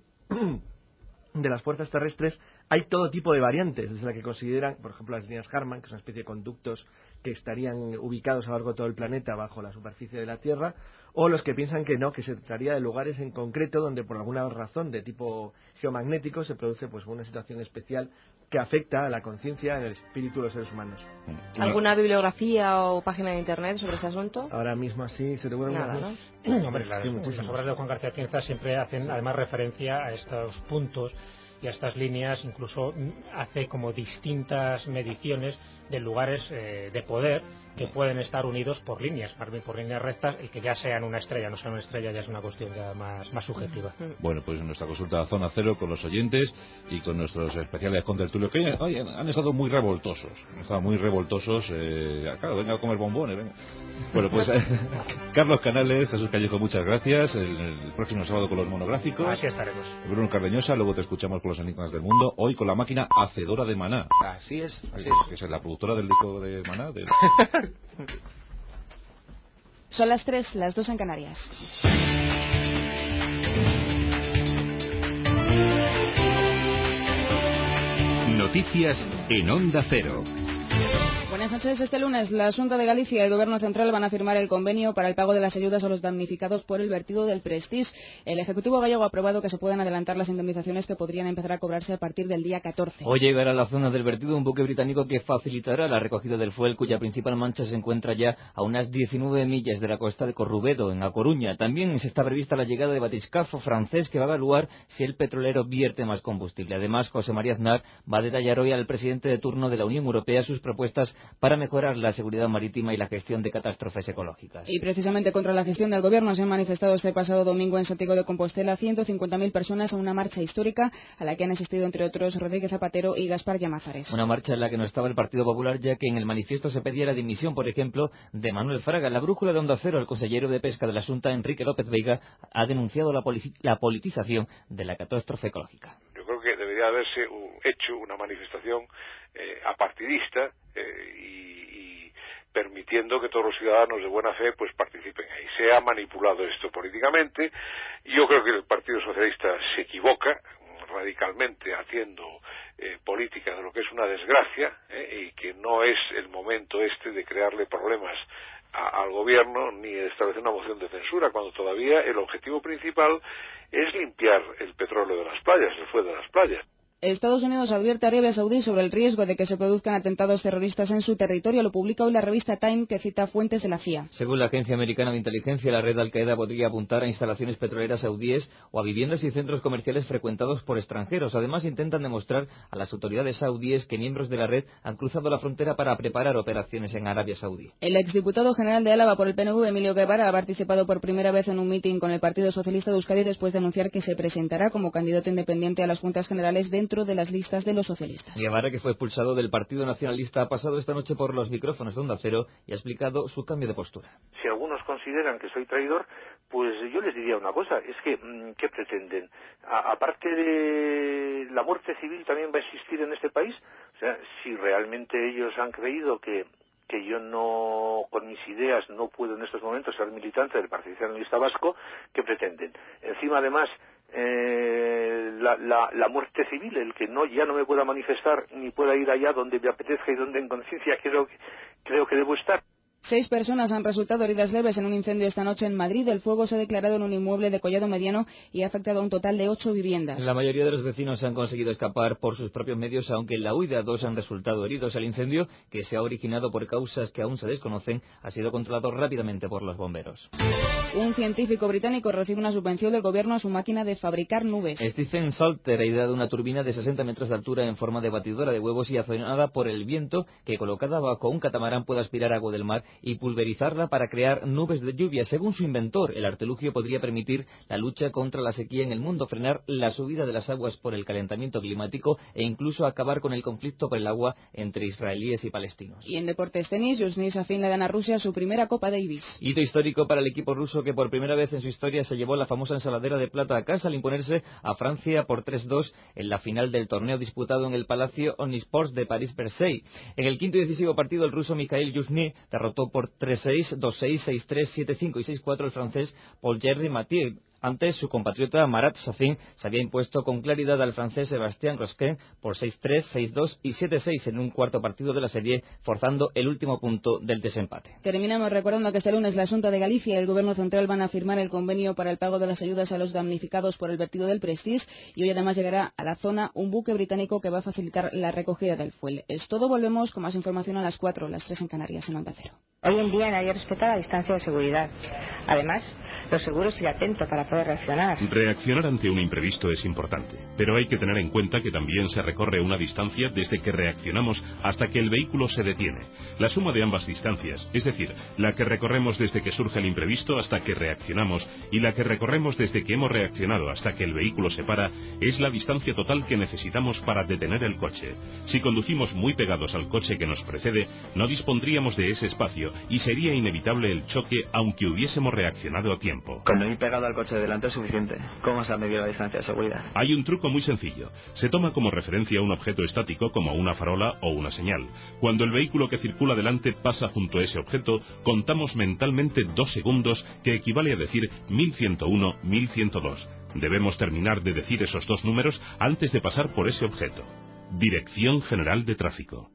de las fuerzas terrestres, hay todo tipo de variantes, desde la que consideran, por ejemplo, las líneas Harman, que es una especie de conductos que estarían ubicados a lo largo de todo el planeta bajo la superficie de la Tierra, o los que piensan que no, que se trataría de lugares en concreto donde por alguna razón de tipo geomagnético se produce pues una situación especial que afecta a la conciencia y al espíritu de los seres humanos. ¿Alguna bibliografía o página de internet sobre ese asunto? Ahora mismo así se te vuelve Nada, una... ¿no? Hombre, las, Sí, las obras de Juan García Tienza siempre hacen además referencia a estos puntos y a estas líneas, incluso hace como distintas mediciones de lugares eh, de poder que pueden estar unidos por líneas, más bien por líneas rectas. El que ya sean una estrella, no sean una estrella, ya es una cuestión ya más, más subjetiva. Bueno, pues en nuestra consulta Zona Cero con los oyentes y con nuestros especiales contertulios, que hoy han estado muy revoltosos, han estado muy revoltosos, eh, claro, venga a comer bombones, venga. Bueno, pues eh, Carlos Canales, Jesús Callejo, muchas gracias. El, el próximo sábado con los monográficos. Así estaremos. Bruno Cardeñosa, luego te escuchamos con los enigmas del mundo, hoy con la máquina hacedora de maná. Así es, así Que es. es la productora del disco de maná. Del... Son las tres, las dos en Canarias. Noticias en Onda Cero. Buenas noches. Este lunes, la Xunta de Galicia y el Gobierno Central van a firmar el convenio para el pago de las ayudas a los damnificados por el vertido del Prestige. El Ejecutivo gallego ha aprobado que se puedan adelantar las indemnizaciones que podrían empezar a cobrarse a partir del día catorce. Hoy llegará a la zona del vertido un buque británico que facilitará la recogida del fuel, cuya principal mancha se encuentra ya a unas diecinueve millas de la costa de Corrubedo, en A Coruña. También se está prevista la llegada de batiscafo francés que va a evaluar si el petrolero vierte más combustible. Además, José María Aznar va a detallar hoy al presidente de turno de la Unión Europea sus propuestas para mejorar la seguridad marítima y la gestión de catástrofes ecológicas. Y precisamente contra la gestión del Gobierno se han manifestado este pasado domingo en Santiago de Compostela ciento cincuenta mil personas en una marcha histórica a la que han asistido, entre otros, Rodríguez Zapatero y Gaspar Llamazares. Una marcha en la que no estaba el Partido Popular, ya que en el manifiesto se pedía la dimisión, por ejemplo, de Manuel Fraga. La brújula de Onda Cero, el consejero de Pesca de la Xunta, Enrique López Veiga, ha denunciado la, la politización de la catástrofe ecológica. Yo creo que debería haberse hecho una manifestación eh, apartidista eh, y permitiendo que todos los ciudadanos de buena fe pues participen ahí. Se ha manipulado esto políticamente. Yo creo que el Partido Socialista se equivoca radicalmente haciendo eh, política de lo que es una desgracia eh, y que no es el momento este de crearle problemas a, al gobierno ni de establecer una moción de censura, cuando todavía el objetivo principal es limpiar el petróleo de las playas, el fuego de las playas. Estados Unidos advierte a Arabia Saudí sobre el riesgo de que se produzcan atentados terroristas en su territorio. Lo publica hoy la revista Time, que cita fuentes de la C I A. Según la Agencia Americana de Inteligencia, la red Al-Qaeda podría apuntar a instalaciones petroleras saudíes o a viviendas y centros comerciales frecuentados por extranjeros. Además, intentan demostrar a las autoridades saudíes que miembros de la red han cruzado la frontera para preparar operaciones en Arabia Saudí. El exdiputado general de Álava por el P N V, Emilio Guevara, ha participado por primera vez en un mitin con el Partido Socialista de Euskadi después de anunciar que se presentará como candidato independiente a las Juntas Generales dentro de las listas de los socialistas. Guevara, que fue expulsado del Partido Nacionalista, ha pasado esta noche por los micrófonos de Onda Cero y ha explicado su cambio de postura. Si algunos consideran que soy traidor, pues yo les diría una cosa, es que, ¿qué pretenden? A, aparte de la muerte civil también va a existir en este país. O sea, si realmente ellos han creído que que yo no, con mis ideas, no puedo en estos momentos ser militante del Partido Nacionalista Vasco, ¿qué pretenden? Encima, además, eh, la, la, la muerte civil, el que no ya no me pueda manifestar ni pueda ir allá donde me apetezca y donde en conciencia creo, creo que debo estar. Seis personas han resultado heridas leves en un incendio esta noche en Madrid. El fuego se ha declarado en un inmueble de Collado Mediano y ha afectado a un total de ocho viviendas. La mayoría de los vecinos han conseguido escapar por sus propios medios, aunque en la huida dos han resultado heridos. El incendio, que se ha originado por causas que aún se desconocen, ha sido controlado rápidamente por los bomberos. Un científico británico recibe una subvención del gobierno a su máquina de fabricar nubes. Stephen Salter ha ideado una turbina de sesenta metros de altura en forma de batidora de huevos y accionada por el viento, que colocada bajo un catamarán puede aspirar agua del mar y pulverizarla para crear nubes de lluvia. Según su inventor, el artilugio podría permitir la lucha contra la sequía en el mundo, frenar la subida de las aguas por el calentamiento climático e incluso acabar con el conflicto por el agua entre israelíes y palestinos. Y en deportes tenis, Yusnir Safin le gana a Rusia su primera Copa Davis. Hito histórico para el equipo ruso, que por primera vez en su historia se llevó la famosa ensaladera de plata a casa al imponerse a Francia por tres dos en la final del torneo disputado en el Palacio Omnisports de París-Bercy. En el quinto y decisivo partido, el ruso Mikhail Yusnir derrotó por tres seis, dos seis, seis tres, siete cinco y seis cuatro el francés Paul-Gerry Mathieu. Antes, su compatriota Marat Safin se había impuesto con claridad al francés Sébastien Rosquin por seis tres, seis dos y siete seis en un cuarto partido de la serie, forzando el último punto del desempate. Terminamos recordando que este lunes la Xunta de Galicia y el Gobierno Central van a firmar el convenio para el pago de las ayudas a los damnificados por el vertido del Prestige, y hoy además llegará a la zona un buque británico que va a facilitar la recogida del fuel. Es todo, volvemos con más información a las cuatro, las tres en Canarias, en Onda Cero. Hoy en día nadie respeta la distancia de seguridad. Además, lo seguro es ir atento para poder reaccionar. Reaccionar ante un imprevisto es importante, pero hay que tener en cuenta que también se recorre una distancia desde que reaccionamos hasta que el vehículo se detiene. La suma de ambas distancias, es decir, la que recorremos desde que surge el imprevisto hasta que reaccionamos y la que recorremos desde que hemos reaccionado hasta que el vehículo se para, es la distancia total que necesitamos para detener el coche. Si conducimos muy pegados al coche que nos precede, no dispondríamos de ese espacio y sería inevitable el choque aunque hubiésemos reaccionado a tiempo. Cuando ir pegado al coche de delante es suficiente. ¿Cómo se ha medido la distancia de seguridad? Hay un truco muy sencillo. Se toma como referencia un objeto estático como una farola o una señal. Cuando el vehículo que circula delante pasa junto a ese objeto, contamos mentalmente dos segundos, que equivale a decir mil ciento uno, mil ciento dos. Debemos terminar de decir esos dos números antes de pasar por ese objeto. Dirección General de Tráfico.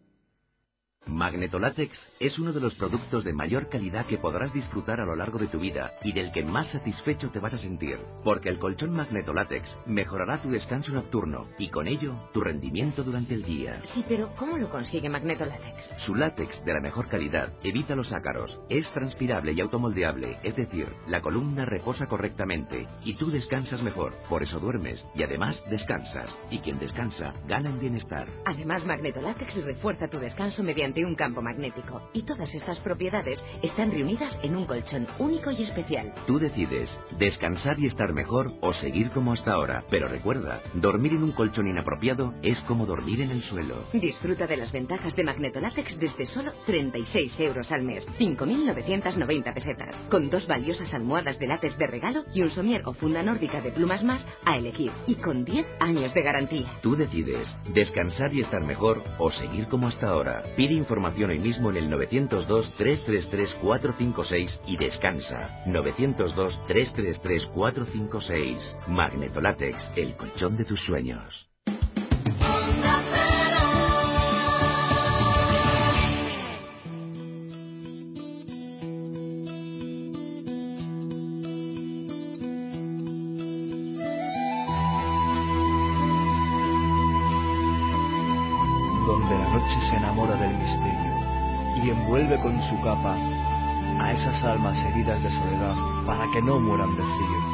Magnetolátex es uno de los productos de mayor calidad que podrás disfrutar a lo largo de tu vida y del que más satisfecho te vas a sentir, porque el colchón Magnetolátex mejorará tu descanso nocturno y con ello tu rendimiento durante el día. Sí, pero ¿cómo lo consigue Magnetolátex? Su látex de la mejor calidad evita los ácaros, es transpirable y automoldeable, es decir, la columna reposa correctamente y tú descansas mejor, por eso duermes y además descansas, y quien descansa gana en bienestar. Además, Magnetolátex refuerza tu descanso mediante de un campo magnético, y todas estas propiedades están reunidas en un colchón único y especial. Tú decides descansar y estar mejor o seguir como hasta ahora, pero recuerda, dormir en un colchón inapropiado es como dormir en el suelo. Disfruta de las ventajas de Magnetolátex desde solo treinta y seis euros al mes, cinco mil novecientas noventa pesetas, con dos valiosas almohadas de látex de regalo y un somier o funda nórdica de plumas más a elegir, y con diez años de garantía. Tú decides descansar y estar mejor o seguir como hasta ahora. Pide información hoy mismo en el novecientos dos, trescientos treinta y tres, cuatrocientos cincuenta y seis y descansa. novecientos dos, trescientos treinta y tres, cuatrocientos cincuenta y seis. Magnetolátex, el colchón de tus sueños. Donde la noche se enamora del misterio y envuelve con su capa a esas almas heridas de soledad para que no mueran de frío.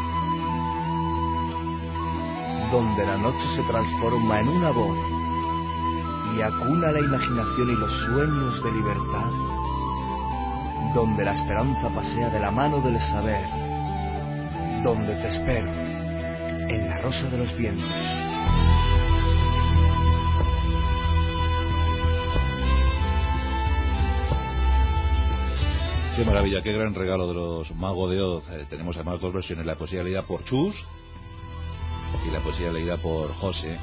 Donde la noche se transforma en una voz y acuna la imaginación y los sueños de libertad. Donde la esperanza pasea de la mano del saber. Donde te espero, en la rosa de los vientos. Qué maravilla, qué gran regalo de los Mago de Oz. Eh, tenemos además dos versiones, la poesía leída por Chus y la poesía leída por José.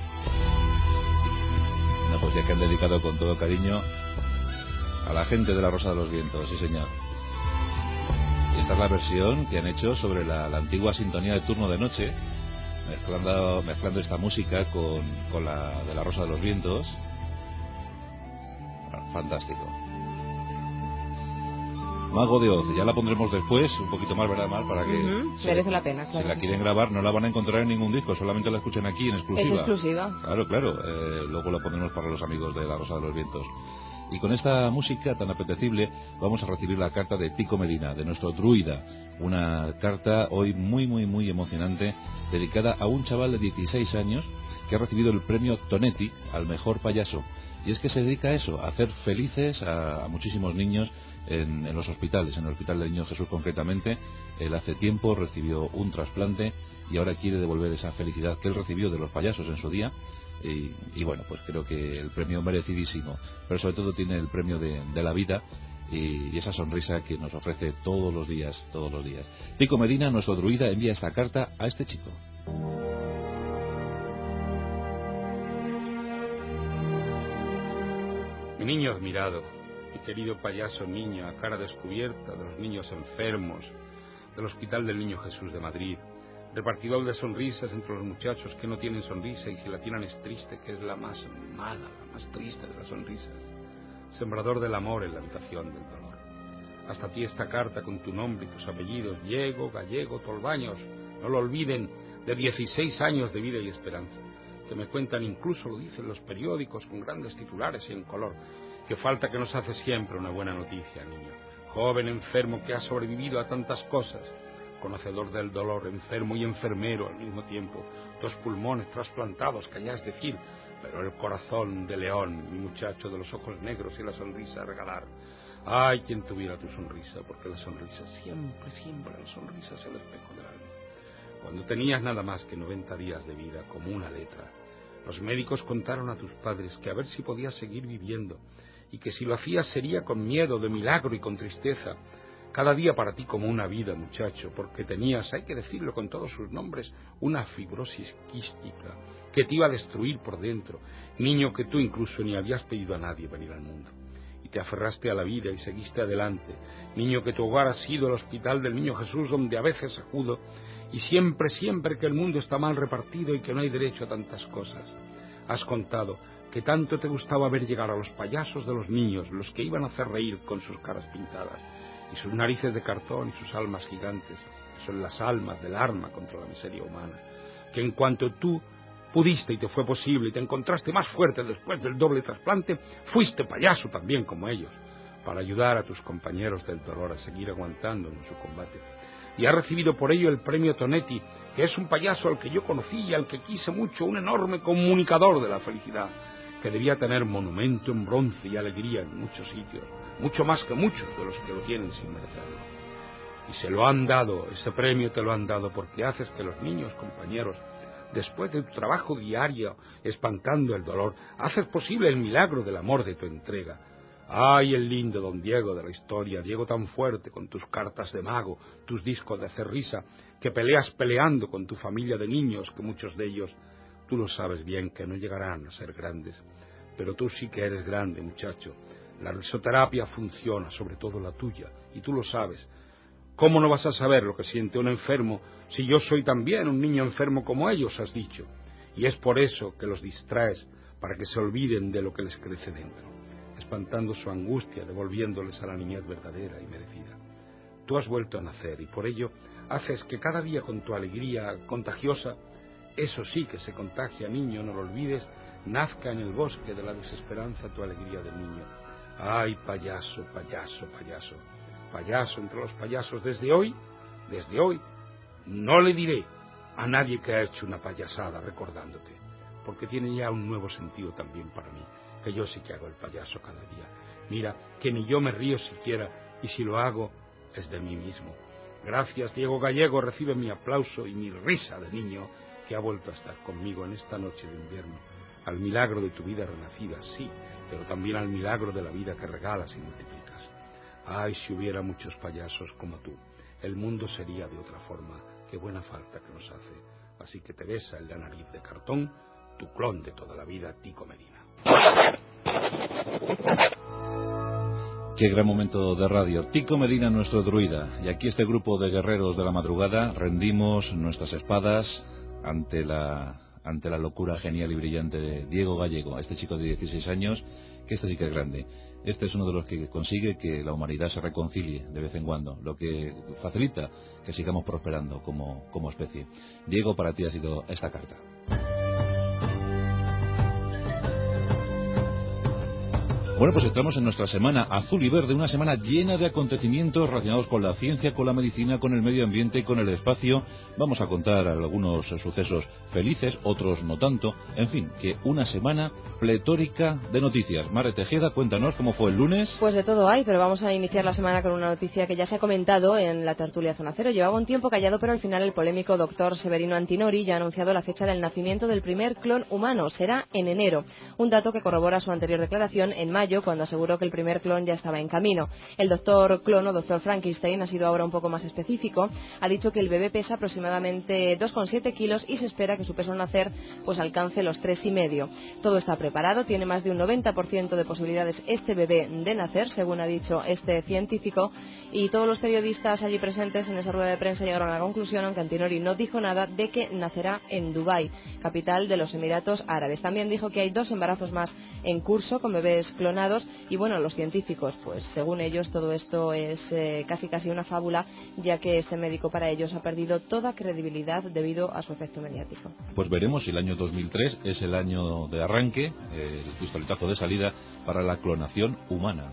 Una poesía que han dedicado con todo cariño a la gente de la Rosa de los Vientos, sí señor. Y esta es la versión que han hecho sobre la, la antigua sintonía de Turno de Noche, mezclando, mezclando esta música con, con la de la Rosa de los Vientos. Bueno, fantástico. Mago de Oz. Ya la pondremos después, un poquito más, ¿verdad, Mar? Para que uh-huh. se, merece la pena, claro. Si la quieren grabar, no la van a encontrar en ningún disco, solamente la escuchan aquí en exclusiva. Es exclusiva. Claro, claro. Eh, luego la pondremos para los amigos de La Rosa de los Vientos. Y con esta música tan apetecible vamos a recibir la carta de Tico Medina, de nuestro druida. Una carta hoy muy, muy, muy emocionante, dedicada a un chaval de dieciséis años que ha recibido el premio Tonetti al mejor payaso. Y es que se dedica a eso, a hacer felices a, a muchísimos niños en, en los hospitales, en el Hospital del Niño Jesús concretamente. Él hace tiempo recibió un trasplante y ahora quiere devolver esa felicidad que él recibió de los payasos en su día. Y, y bueno, pues creo que el premio merecidísimo, pero sobre todo tiene el premio de, de la vida y, y esa sonrisa que nos ofrece todos los días, todos los días. Tico Medina, nuestro druida, envía esta carta a este chico. Mi niño admirado, mi querido payaso niño a cara descubierta de los niños enfermos del Hospital del Niño Jesús de Madrid, repartidor de sonrisas entre los muchachos que no tienen sonrisa y si la tienen es triste, que es la más mala, la más triste de las sonrisas. Sembrador del amor en la habitación del dolor. Hasta ti esta carta con tu nombre y tus apellidos, Diego Gallego Tolbaños, no lo olviden, de dieciséis años de vida y esperanza, que me cuentan, incluso lo dicen los periódicos con grandes titulares y en color, que falta que nos hace siempre una buena noticia, niño. Joven enfermo que ha sobrevivido a tantas cosas, conocedor del dolor, enfermo y enfermero al mismo tiempo, dos pulmones trasplantados, que ya es decir, pero el corazón de león, mi muchacho de los ojos negros y la sonrisa a regalar. Ay, quien tuviera tu sonrisa, porque la sonrisa, siempre, siempre la sonrisa es el espejo del alma. Cuando tenías nada más que noventa días de vida, como una letra, los médicos contaron a tus padres que a ver si podías seguir viviendo, y que si lo hacías sería con miedo, de milagro y con tristeza. Cada día para ti como una vida, muchacho, porque tenías, hay que decirlo con todos sus nombres, una fibrosis quística que te iba a destruir por dentro, niño que tú incluso ni habías pedido a nadie venir al mundo. Y te aferraste a la vida y seguiste adelante, niño que tu hogar ha sido el Hospital del Niño Jesús, donde a veces acudo, y siempre, siempre que el mundo está mal repartido y que no hay derecho a tantas cosas. Has contado que tanto te gustaba ver llegar a los payasos de los niños, los que iban a hacer reír con sus caras pintadas, y sus narices de cartón y sus almas gigantes, que son las almas del arma contra la miseria humana, que en cuanto tú pudiste y te fue posible y te encontraste más fuerte después del doble trasplante, fuiste payaso también como ellos, para ayudar a tus compañeros del dolor a seguir aguantando en su combate. Y has recibido por ello el premio Tonetti, que es un payaso al que yo conocí y al que quise mucho, un enorme comunicador de la felicidad, que debía tener monumento en bronce y alegría en muchos sitios, mucho más que muchos de los que lo tienen sin merecerlo. Y se lo han dado, ese premio te lo han dado porque haces que los niños, compañeros, después de tu trabajo diario, espantando el dolor, haces posible el milagro del amor de tu entrega. ¡Ay, el lindo don Diego de la historia, Diego tan fuerte con tus cartas de mago, tus discos de hacer risa, que peleas peleando con tu familia de niños, que muchos de ellos, tú lo sabes bien, que no llegarán a ser grandes, pero tú sí que eres grande, muchacho. La risoterapia funciona, sobre todo la tuya, y tú lo sabes. ¿Cómo no vas a saber lo que siente un enfermo si yo soy también un niño enfermo como ellos, has dicho? Y es por eso que los distraes, para que se olviden de lo que les crece dentro, espantando su angustia, devolviéndoles a la niñez verdadera y merecida. Tú has vuelto a nacer y por ello haces que cada día con tu alegría contagiosa, eso sí que se contagia, niño, no lo olvides, nazca en el bosque de la desesperanza tu alegría de niño. ¡Ay, payaso, payaso, payaso! Payaso entre los payasos, desde hoy, desde hoy, no le diré a nadie que ha hecho una payasada recordándote, porque tiene ya un nuevo sentido también para mí, que yo sí que hago el payaso cada día. Mira, que ni yo me río siquiera, y si lo hago, es de mí mismo. Gracias, Diego Gallego, recibe mi aplauso y mi risa de niño, que ha vuelto a estar conmigo en esta noche de invierno, al milagro de tu vida renacida, sí, pero también al milagro de la vida que regalas y multiplicas. Ay, si hubiera muchos payasos como tú, el mundo sería de otra forma, qué buena falta que nos hace. Así que te besa en la nariz de cartón, tu clon de toda la vida, Tico Medina. Qué gran momento de radio. Tico Medina, nuestro druida. Y aquí este grupo de guerreros de la madrugada rendimos nuestras espadas ante la, ante la locura genial y brillante de Diego Gallego, este chico de dieciséis años, que este sí que es grande. este es uno de los que consigue que la humanidad se reconcilie de vez en cuando, lo que facilita que sigamos prosperando como, como especie. Diego, para ti ha sido esta carta. Bueno, pues entramos en nuestra semana azul y verde, una semana llena de acontecimientos relacionados con la ciencia, con la medicina, con el medio ambiente y con el espacio. Vamos a contar algunos sucesos felices, otros no tanto. En fin, que una semana pletórica de noticias. Mare Tejeda, cuéntanos cómo fue el lunes. Pues de todo hay, pero vamos a iniciar la semana con una noticia que ya se ha comentado en la tertulia Zona Cero. Llevaba un tiempo callado, pero al final el polémico doctor Severino Antinori ya ha anunciado la fecha del nacimiento del primer clon humano. Será en enero. Un dato que corrobora su anterior declaración en mayo, cuando aseguró que el primer clon ya estaba en camino. El doctor clon o doctor Frankenstein ha sido ahora un poco más específico. Ha dicho que el bebé pesa aproximadamente dos coma siete kilos y se espera que su peso al nacer pues alcance los tres y medio. Todo está preparado, tiene más de un noventa por ciento de posibilidades este bebé de nacer, según ha dicho este científico, y todos los periodistas allí presentes en esa rueda de prensa llegaron a la conclusión, aunque Antinori no dijo nada, de que nacerá en Dubái, capital de los Emiratos Árabes. También dijo que hay dos embarazos más en curso con bebés clonados. Y bueno, los científicos, pues según ellos todo esto es eh, casi casi una fábula, ya que este médico para ellos ha perdido toda credibilidad debido a su efecto mediático. Pues veremos si el año dos mil tres es el año de arranque, eh, el pistoletazo de salida para la clonación humana.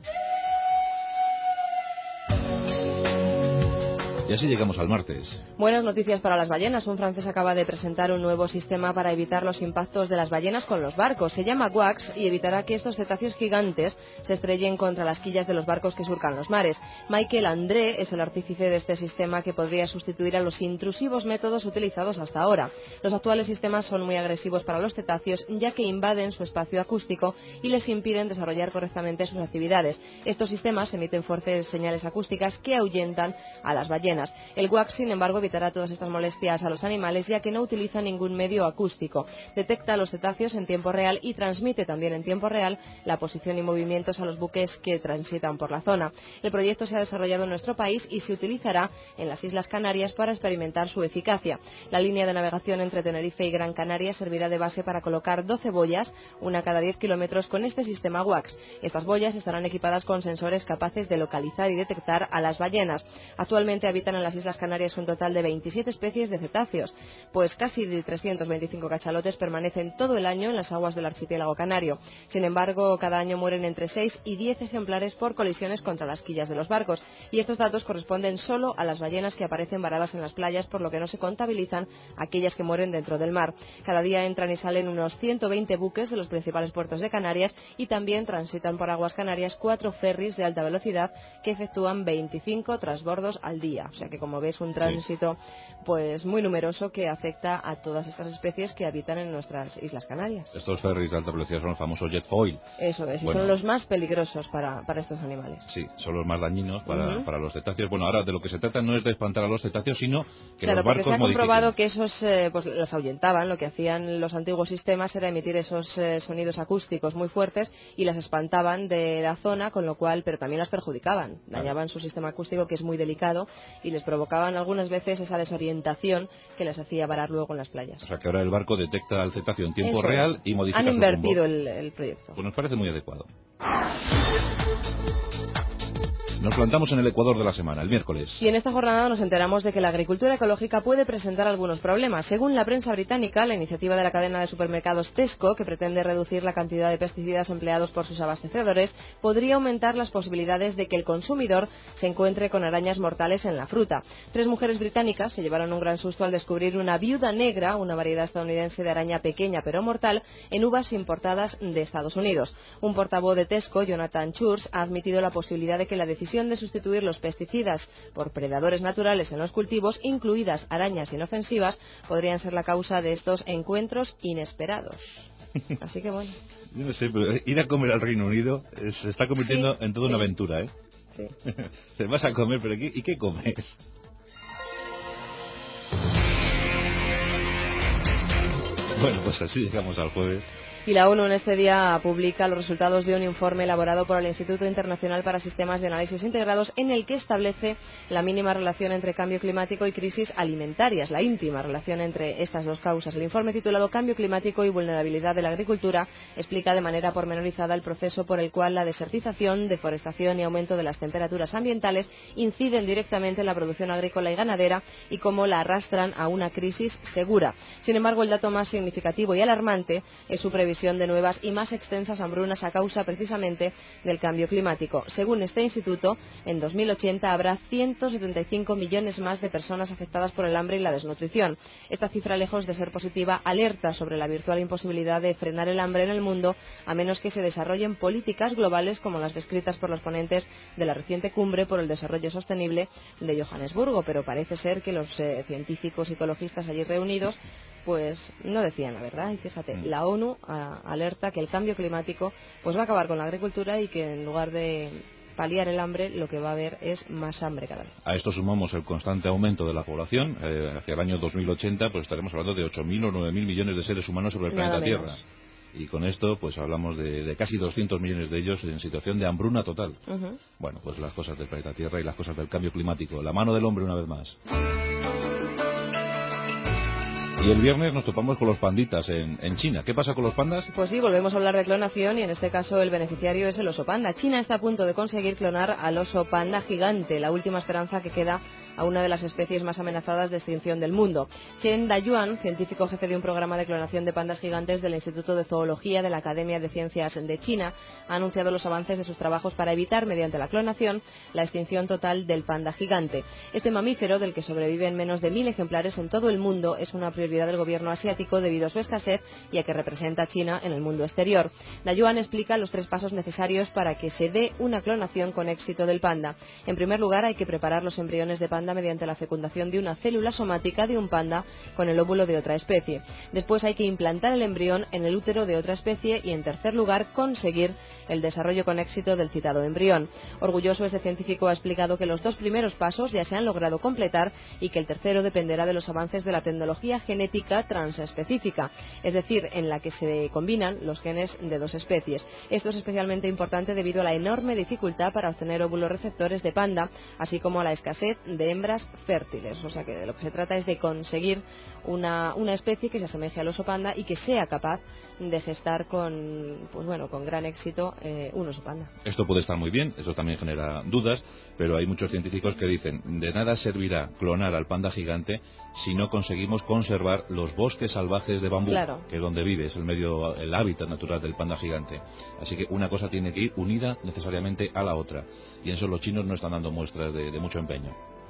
Y así llegamos al martes. Buenas noticias para las ballenas. Un francés acaba de presentar un nuevo sistema para evitar los impactos de las ballenas con los barcos. Se llama WAX y evitará que estos cetáceos gigantes se estrellen contra las quillas de los barcos que surcan los mares. Michael André es el artífice de este sistema que podría sustituir a los intrusivos métodos utilizados hasta ahora. Los actuales sistemas son muy agresivos para los cetáceos, ya que invaden su espacio acústico y les impiden desarrollar correctamente sus actividades. Estos sistemas emiten fuertes señales acústicas que ahuyentan a las ballenas. El WAX, sin embargo, evitará todas estas molestias a los animales, ya que no utiliza ningún medio acústico. Detecta a los cetáceos en tiempo real y transmite también en tiempo real la posición y movimientos a los buques que transitan por la zona. El proyecto se ha desarrollado en nuestro país y se utilizará en las Islas Canarias para experimentar su eficacia. La línea de navegación entre Tenerife y Gran Canaria servirá de base para colocar doce boyas, una cada diez kilómetros, con este sistema WAX. Estas boyas estarán equipadas con sensores capaces de localizar y detectar a las ballenas. Actualmente habitan en las Islas Canarias un total de veintisiete especies de cetáceos, pues casi de trescientos veinticinco cachalotes permanecen todo el año en las aguas del archipiélago canario. Sin embargo, cada año mueren entre seis y diez ejemplares por colisiones contra las quillas de los barcos, y estos datos corresponden solo a las ballenas que aparecen varadas en las playas, por lo que no se contabilizan aquellas que mueren dentro del mar. Cada día entran y salen unos ciento veinte buques de los principales puertos de Canarias, y también transitan por aguas canarias cuatro ferries de alta velocidad que efectúan veinticinco transbordos al día. O sea que, como ves, un tránsito pues muy numeroso que afecta a todas estas especies que habitan en nuestras Islas Canarias. Estos ferries de alta velocidad son los famosos jet foil. Eso es, y bueno, son los más peligrosos para, para estos animales. Sí, son los más dañinos para, uh-huh. para los cetáceos. Bueno, ahora de lo que se trata no es de espantar a los cetáceos, sino que claro, los barcos porque se ha modifiquen. comprobado que esos eh, pues las ahuyentaban. Lo que hacían los antiguos sistemas era emitir esos eh, sonidos acústicos muy fuertes y las espantaban de la zona, con lo cual, pero también las perjudicaban. Dañaban su sistema acústico, que es muy delicado, y les provocaban algunas veces esa desorientación que les hacía varar luego en las playas. O sea que ahora el barco detecta al cetáceo en tiempo Eso real es. y modifica Han su invertido rumbo. el, el proyecto. Pues nos parece muy adecuado. Nos plantamos en el Ecuador de la semana, el miércoles. Y en esta jornada nos enteramos de que la agricultura ecológica puede presentar algunos problemas. Según la prensa británica, la iniciativa de la cadena de supermercados Tesco, que pretende reducir la cantidad de pesticidas empleados por sus abastecedores, podría aumentar las posibilidades de que el consumidor se encuentre con arañas mortales en la fruta. Tres mujeres británicas se llevaron un gran susto al descubrir una viuda negra, una variedad estadounidense de araña pequeña pero mortal, en uvas importadas de Estados Unidos. Un portavoz de Tesco, Jonathan Church, ha admitido la posibilidad de que la decisión de sustituir los pesticidas por predadores naturales en los cultivos, incluidas arañas inofensivas, podrían ser la causa de estos encuentros inesperados. Así que bueno. Yo no sé, pero ir a comer al Reino Unido se está convirtiendo sí, en toda sí. una aventura, ¿eh? Sí. Te vas a comer, pero ¿y qué comes? Bueno, pues así llegamos al jueves. Y la ONU en este día publica los resultados de un informe elaborado por el Instituto Internacional para Sistemas de Análisis Integrados, en el que establece la mínima relación entre cambio climático y crisis alimentarias, la íntima relación entre estas dos causas. El informe, titulado Cambio climático y vulnerabilidad de la agricultura, explica de manera pormenorizada el proceso por el cual la desertización, deforestación y aumento de las temperaturas ambientales inciden directamente en la producción agrícola y ganadera y cómo la arrastran a una crisis segura. Sin embargo, el dato más significativo y alarmante es su previsión de nuevas y más extensas hambrunas a causa precisamente del cambio climático. Según este instituto, en dos mil ochenta habrá ciento setenta y cinco millones más de personas afectadas por el hambre y la desnutrición. Esta cifra, lejos de ser positiva, alerta sobre la virtual imposibilidad de frenar el hambre en el mundo, a menos que se desarrollen políticas globales como las descritas por los ponentes de la reciente cumbre por el desarrollo sostenible de Johannesburgo. Pero parece ser que los eh, científicos y ecologistas allí reunidos pues no decían la verdad. Y fíjate, mm. la ONU a, alerta que el cambio climático pues va a acabar con la agricultura y que en lugar de paliar el hambre, lo que va a haber es más hambre cada vez. A esto sumamos el constante aumento de la población. Eh, hacia el año dos mil ochenta pues estaremos hablando de ocho mil o nueve mil millones de seres humanos sobre el Nada planeta menos. Tierra. Y con esto pues hablamos de, de casi doscientos millones de ellos en situación de hambruna total. Uh-huh. Bueno, pues las cosas del planeta Tierra y las cosas del cambio climático. La mano del hombre una vez más. Y el viernes nos topamos con los panditas en, en China. ¿Qué pasa con los pandas? Pues sí, volvemos a hablar de clonación y en este caso el beneficiario es el oso panda. China está a punto de conseguir clonar al oso panda gigante, la última esperanza que queda a una de las especies más amenazadas de extinción del mundo. Chen Dayuan, científico jefe de un programa de clonación de pandas gigantes del Instituto de Zoología de la Academia de Ciencias de China, ha anunciado los avances de sus trabajos para evitar, mediante la clonación, la extinción total del panda gigante. Este mamífero, del que sobreviven menos de mil ejemplares en todo el mundo, es una prioridad del gobierno asiático debido a su escasez y a que representa a China en el mundo exterior. Dayuan explica los tres pasos necesarios para que se dé una clonación con éxito del panda. En primer lugar, hay que preparar los embriones de panda mediante la fecundación de una célula somática de un panda con el óvulo de otra especie. Después hay que implantar el embrión en el útero de otra especie y, en tercer lugar, conseguir el desarrollo con éxito del citado embrión. Orgulloso, este científico ha explicado que los dos primeros pasos ya se han logrado completar y que el tercero dependerá de los avances de la tecnología genética transespecífica, es decir, en la que se combinan los genes de dos especies. Esto es especialmente importante debido a la enorme dificultad para obtener óvulos receptores de panda, así como a la escasez de hembras fértiles. O sea que de lo que se trata es de conseguir una, una especie que se asemeje al oso panda y que sea capaz de gestar con, pues bueno, con gran éxito eh, un oso panda. Esto puede estar muy bien, eso también genera dudas, pero hay muchos científicos que dicen de nada servirá clonar al panda gigante si no conseguimos conservar los bosques salvajes de bambú, claro, que es donde vive, es el medio, el hábitat natural del panda gigante. Así que una cosa tiene que ir unida necesariamente a la otra, y en eso los chinos no están dando muestras de, de mucho empeño.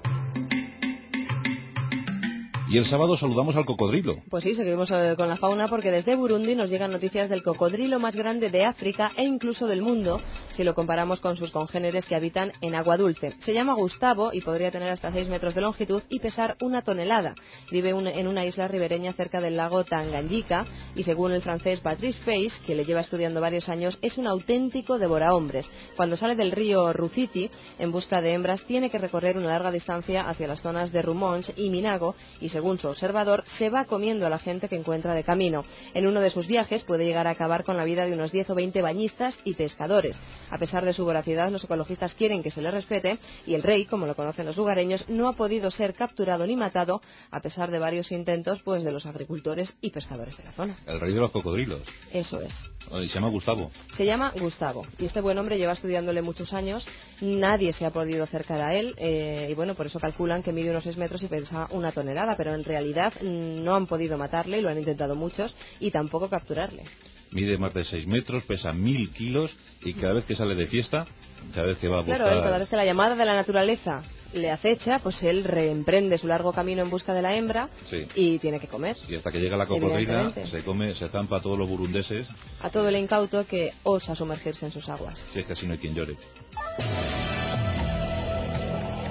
Y el sábado saludamos al cocodrilo. Pues sí, seguimos eh, con la fauna porque desde Burundi nos llegan noticias del cocodrilo más grande de África e incluso del mundo, si lo comparamos con sus congéneres que habitan en agua dulce. Se llama Gustavo y podría tener hasta seis metros de longitud y pesar una tonelada. Vive un, en una isla ribereña cerca del lago Tanganyika y, según el francés Patrice Face, que le lleva estudiando varios años, es un auténtico devorahombres. Cuando sale del río Ruciti en busca de hembras, tiene que recorrer una larga distancia hacia las zonas de Rumonge y Minago y, según Según su observador, se va comiendo a la gente que encuentra de camino. En uno de sus viajes puede llegar a acabar con la vida de unos diez o veinte bañistas y pescadores. A pesar de su voracidad, los ecologistas quieren que se le respete y el rey, como lo conocen los lugareños, no ha podido ser capturado ni matado a pesar de varios intentos pues de los agricultores y pescadores de la zona. El rey de los cocodrilos. Eso es. Y se llama Gustavo. Se llama Gustavo y este buen hombre lleva estudiándole muchos años, nadie se ha podido acercar a él eh, y bueno, por eso calculan que mide unos seis metros y pesa una tonelada, pero en realidad no han podido matarle, lo han intentado muchos y tampoco capturarle. Mide más de seis metros, pesa mil kilos y cada vez que sale de fiesta, cada vez que va a buscar... Claro, él, cada vez que la llamada de la naturaleza le acecha, pues él reemprende su largo camino en busca de la hembra, sí, y tiene que comer. Y hasta que llega la cocodrila se come, se zampa a todos los burundeses. A todo el incauto que osa sumergirse en sus aguas. Si es que así no hay quien llore.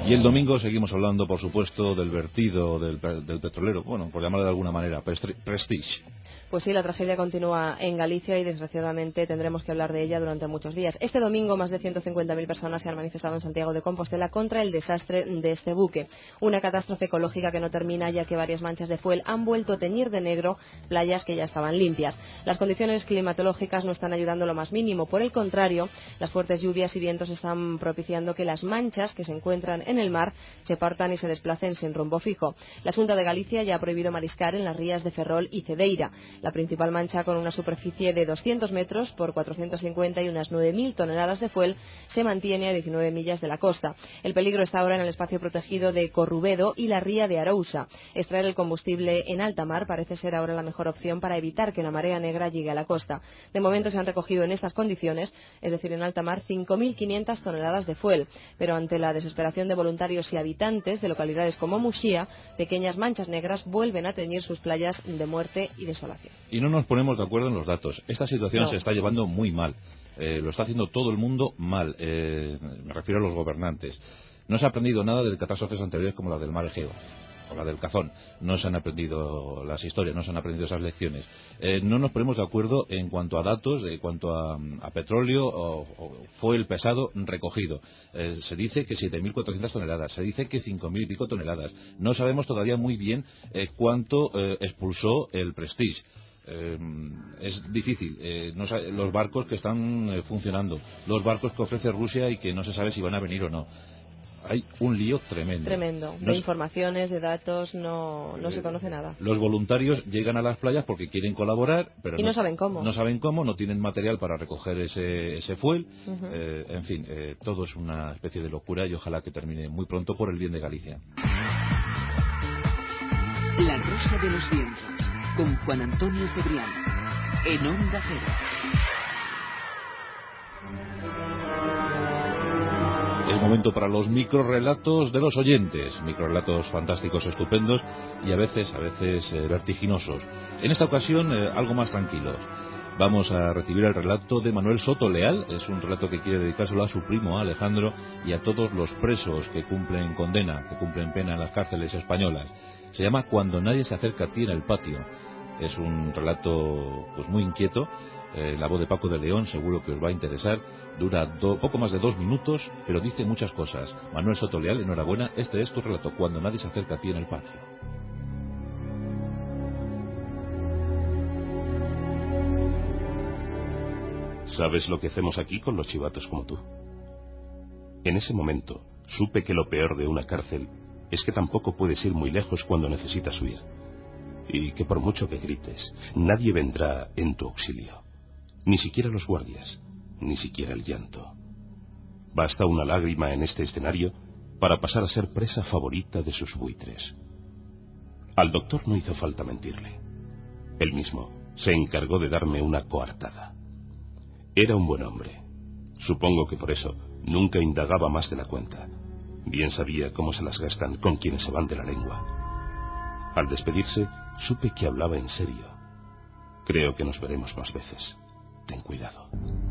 Y el domingo seguimos hablando, por supuesto, del vertido del, del petrolero, bueno, por llamarlo de alguna manera, Prestige. Pues sí, la tragedia continúa en Galicia y desgraciadamente tendremos que hablar de ella durante muchos días. Este domingo más de ciento cincuenta mil personas se han manifestado en Santiago de Compostela contra el desastre de este buque. Una catástrofe ecológica que no termina, ya que varias manchas de fuel han vuelto a teñir de negro playas que ya estaban limpias. Las condiciones climatológicas no están ayudando lo más mínimo. Por el contrario, las fuertes lluvias y vientos están propiciando que las manchas que se encuentran en el mar se partan y se desplacen sin rumbo fijo. La Xunta de Galicia ya ha prohibido mariscar en las rías de Ferrol y Cedeira. La principal mancha, con una superficie de doscientos metros por cuatrocientos cincuenta y unas nueve mil toneladas de fuel, se mantiene a diecinueve millas de la costa. El peligro está ahora en el espacio protegido de Corrubedo y la ría de Arousa. Extraer el combustible en alta mar parece ser ahora la mejor opción para evitar que la marea negra llegue a la costa. De momento se han recogido en estas condiciones, es decir, en alta mar, cinco mil quinientas toneladas de fuel. Pero ante la desesperación de voluntarios y habitantes de localidades como Muxía, pequeñas manchas negras vuelven a teñir sus playas de muerte y desolación. Y no nos ponemos de acuerdo en los datos. Esta situación No. se está llevando muy mal. Eh, lo está haciendo todo el mundo mal. Eh, me refiero a los gobernantes. No se ha aprendido nada de catástrofes anteriores como la del Mar Egeo o la del Cazón. No se han aprendido las historias, no se han aprendido esas lecciones. Eh, no nos ponemos de acuerdo en cuanto a datos, en cuanto a, a petróleo o, o fue el pesado recogido. Eh, se dice que siete mil cuatrocientas toneladas, se dice que cinco mil y pico toneladas. No sabemos todavía muy bien eh, cuánto eh, expulsó el Prestige. Eh, es difícil. Eh, no sabe, los barcos que están eh, funcionando, los barcos que ofrece Rusia y que no se sabe si van a venir o no. Hay un lío tremendo. Tremendo. No de es, informaciones, de datos, no, no eh, se conoce nada. Los voluntarios llegan a las playas porque quieren colaborar, pero y no, no saben cómo. No saben cómo, no tienen material para recoger ese, ese fuel. Uh-huh. eh, en fin, eh, todo es una especie de locura y ojalá que termine muy pronto por el bien de Galicia. La Rosa de los Vientos, con Juan Antonio Cebrián, en Onda Cero. Es momento para los microrrelatos de los oyentes, microrrelatos fantásticos, estupendos y a veces, a veces eh, vertiginosos. En esta ocasión, eh, algo más tranquilos. Vamos a recibir el relato de Manuel Soto Leal. Es un relato que quiere dedicárselo a su primo Alejandro y a todos los presos que cumplen condena, que cumplen pena en las cárceles españolas. Se llama Cuando nadie se acerca a ti en el patio. Es un relato pues muy inquieto. Eh, la voz de Paco de León seguro que os va a interesar. Dura do, poco más de dos minutos, pero dice muchas cosas. Manuel Soto Leal, enhorabuena. Este es tu relato, Cuando nadie se acerca a ti en el patio. ¿Sabes lo que hacemos aquí con los chivatos como tú? En ese momento supe que lo peor de una cárcel es que tampoco puedes ir muy lejos cuando necesitas huir. Y que por mucho que grites, nadie vendrá en tu auxilio. Ni siquiera los guardias, ni siquiera el llanto. Basta una lágrima en este escenario para pasar a ser presa favorita de sus buitres. Al doctor no hizo falta mentirle. Él mismo se encargó de darme una coartada. Era un buen hombre. Supongo que por eso nunca indagaba más de la cuenta. Bien sabía cómo se las gastan con quienes se van de la lengua. Al despedirse, supe que hablaba en serio. Creo que nos veremos más veces. Ten cuidado.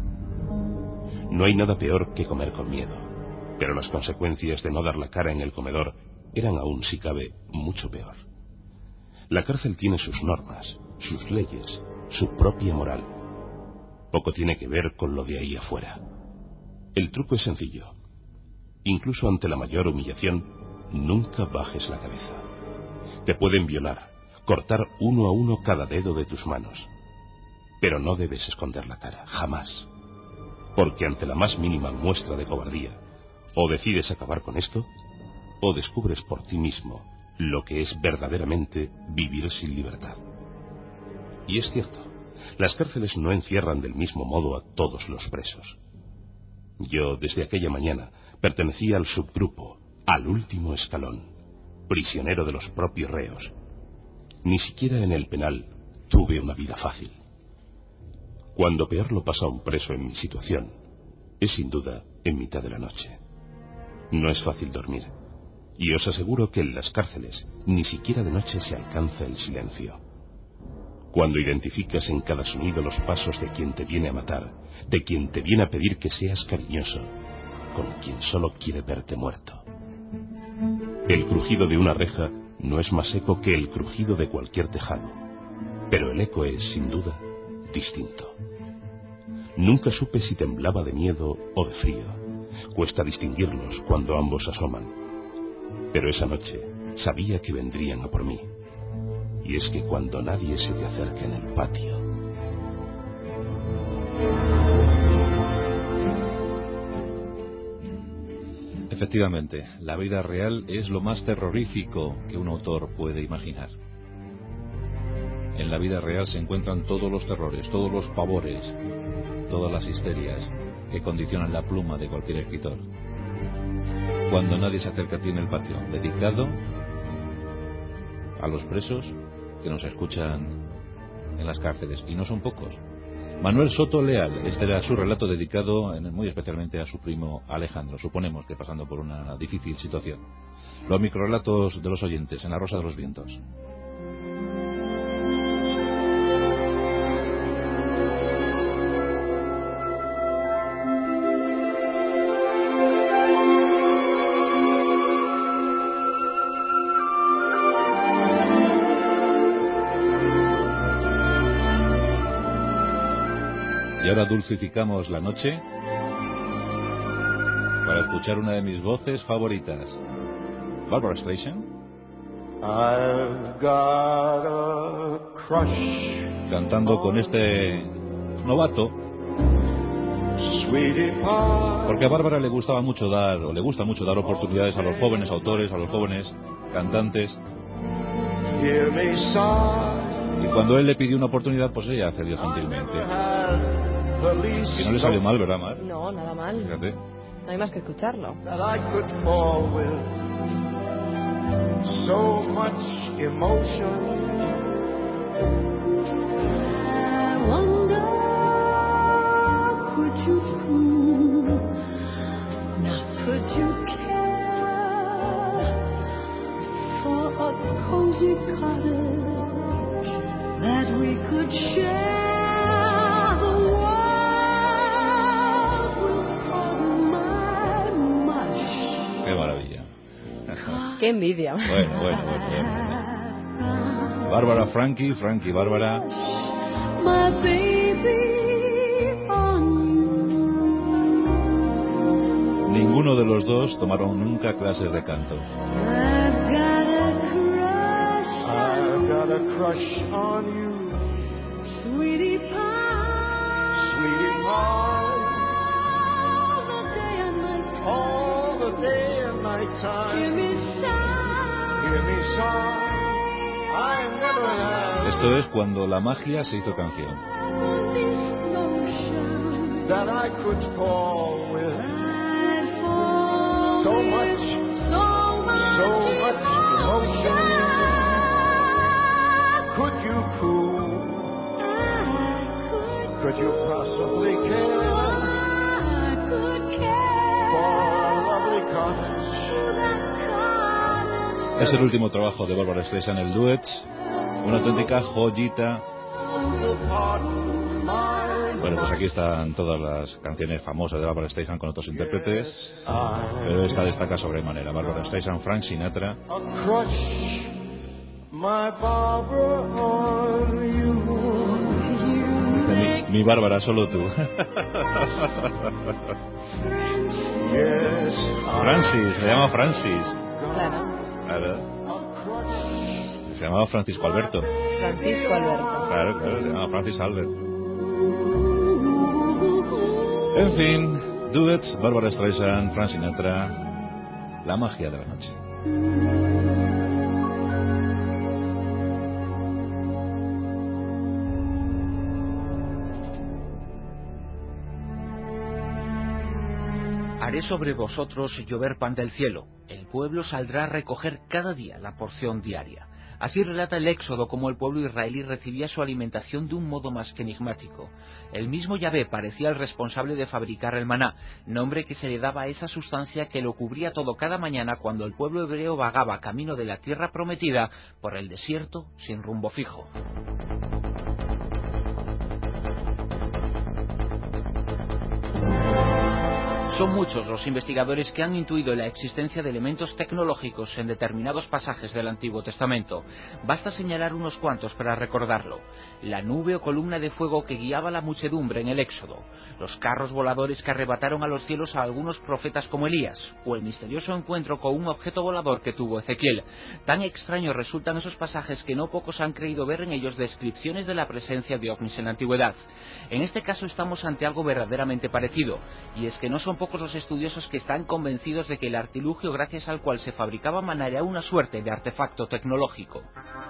No hay nada peor que comer con miedo, pero las consecuencias de no dar la cara en el comedor eran aún, si cabe, mucho peor. La cárcel tiene sus normas, sus leyes, su propia moral. Poco tiene que ver con lo de ahí afuera. El truco es sencillo. Incluso ante la mayor humillación, nunca bajes la cabeza. Te pueden violar, cortar uno a uno cada dedo de tus manos. Pero no debes esconder la cara, jamás. Porque ante la más mínima muestra de cobardía, o decides acabar con esto, o descubres por ti mismo lo que es verdaderamente vivir sin libertad. Y es cierto, las cárceles no encierran del mismo modo a todos los presos. Yo, desde aquella mañana, pertenecía al subgrupo, al último escalón, prisionero de los propios reos. Ni siquiera en el penal tuve una vida fácil. Cuando peor lo pasa un preso en mi situación, es sin duda en mitad de la noche. No es fácil dormir, y os aseguro que en las cárceles ni siquiera de noche se alcanza el silencio. Cuando identificas en cada sonido los pasos de quien te viene a matar, de quien te viene a pedir que seas cariñoso, con quien solo quiere verte muerto. El crujido de una reja no es más eco que el crujido de cualquier tejado, pero el eco es, sin duda, distinto. Nunca supe si temblaba de miedo o de frío. Cuesta distinguirlos cuando ambos asoman. Pero esa noche sabía que vendrían a por mí. Y es que cuando nadie se te acerca en el patio... Efectivamente, la vida real es lo más terrorífico que un autor puede imaginar. En la vida real se encuentran todos los terrores, todos los pavores, todas las histerias que condicionan la pluma de cualquier escritor. Cuando nadie se acerca a ti en el patio, dedicado a los presos que nos escuchan en las cárceles, y no son pocos. Manuel Soto Leal, este era su relato dedicado muy especialmente a su primo Alejandro, suponemos que pasando por una difícil situación. Los microrelatos de los oyentes en La Rosa de los Vientos. Y ahora dulcificamos la noche para escuchar una de mis voces favoritas, Barbra Streisand. I've got a crush, cantando con este novato, porque a Bárbara le gustaba mucho dar, o le gusta mucho dar oportunidades a los jóvenes autores, a los jóvenes cantantes. Y cuando él le pidió una oportunidad, pues ella accedió gentilmente. Que no le salió mal, ¿verdad, Mar? No, nada mal. Fíjate. No hay más que escucharlo. So much emotion. I wonder, could you fool? Now could you care for a cozy cottage that we could share? The world will pardon my mush. Qué maravilla. Qué envidia. Bueno, bueno, bueno, bueno. Bárbara Frankie, Frankie Bárbara. Ninguno de los dos tomaron nunca clases de canto. I've got a crush on you, sweetie pie, sweetie pie. All the day and night time. Give me sigh, give me sigh. I never had. Esto es cuando la magia se hizo canción. That I could fall with. So much, so much emotion. Could you cool? Could you possibly care? Es el último trabajo de Barbra Streisand, el Duets, una auténtica joyita. Bueno, pues aquí están todas las canciones famosas de Barbra Streisand con otros intérpretes, pero esta destaca sobremanera. Barbra Streisand, Frank Sinatra. Dice, mi, mi Bárbara, solo tú. Francis, se llama Francis. Claro. Claro. Se llamaba Francisco Alberto. Francisco Alberto. Claro, claro, se llamaba Francis Albert. En fin, Duets, Barbra Streisand, Frank Sinatra, la magia de la noche. Haré sobre vosotros llover pan del cielo. El pueblo saldrá a recoger cada día la porción diaria. Así relata el Éxodo cómo el pueblo israelí recibía su alimentación de un modo más que enigmático. El mismo Yahvé parecía el responsable de fabricar el maná, nombre que se le daba a esa sustancia que lo cubría todo cada mañana cuando el pueblo hebreo vagaba camino de la tierra prometida por el desierto sin rumbo fijo. Son muchos los investigadores que han intuido la existencia de elementos tecnológicos en determinados pasajes del Antiguo Testamento. Basta señalar unos cuantos para recordarlo. La nube o columna de fuego que guiaba a la muchedumbre en el Éxodo, los carros voladores que arrebataron a los cielos a algunos profetas como Elías, o el misterioso encuentro con un objeto volador que tuvo Ezequiel. Tan extraños resultan esos pasajes que no pocos han creído ver en ellos descripciones de la presencia de ovnis en la antigüedad. En este caso estamos ante algo verdaderamente parecido, y es que no son pocos los estudiosos que están convencidos de que el artilugio gracias al cual se fabricaba maná era una suerte de artefacto tecnológico.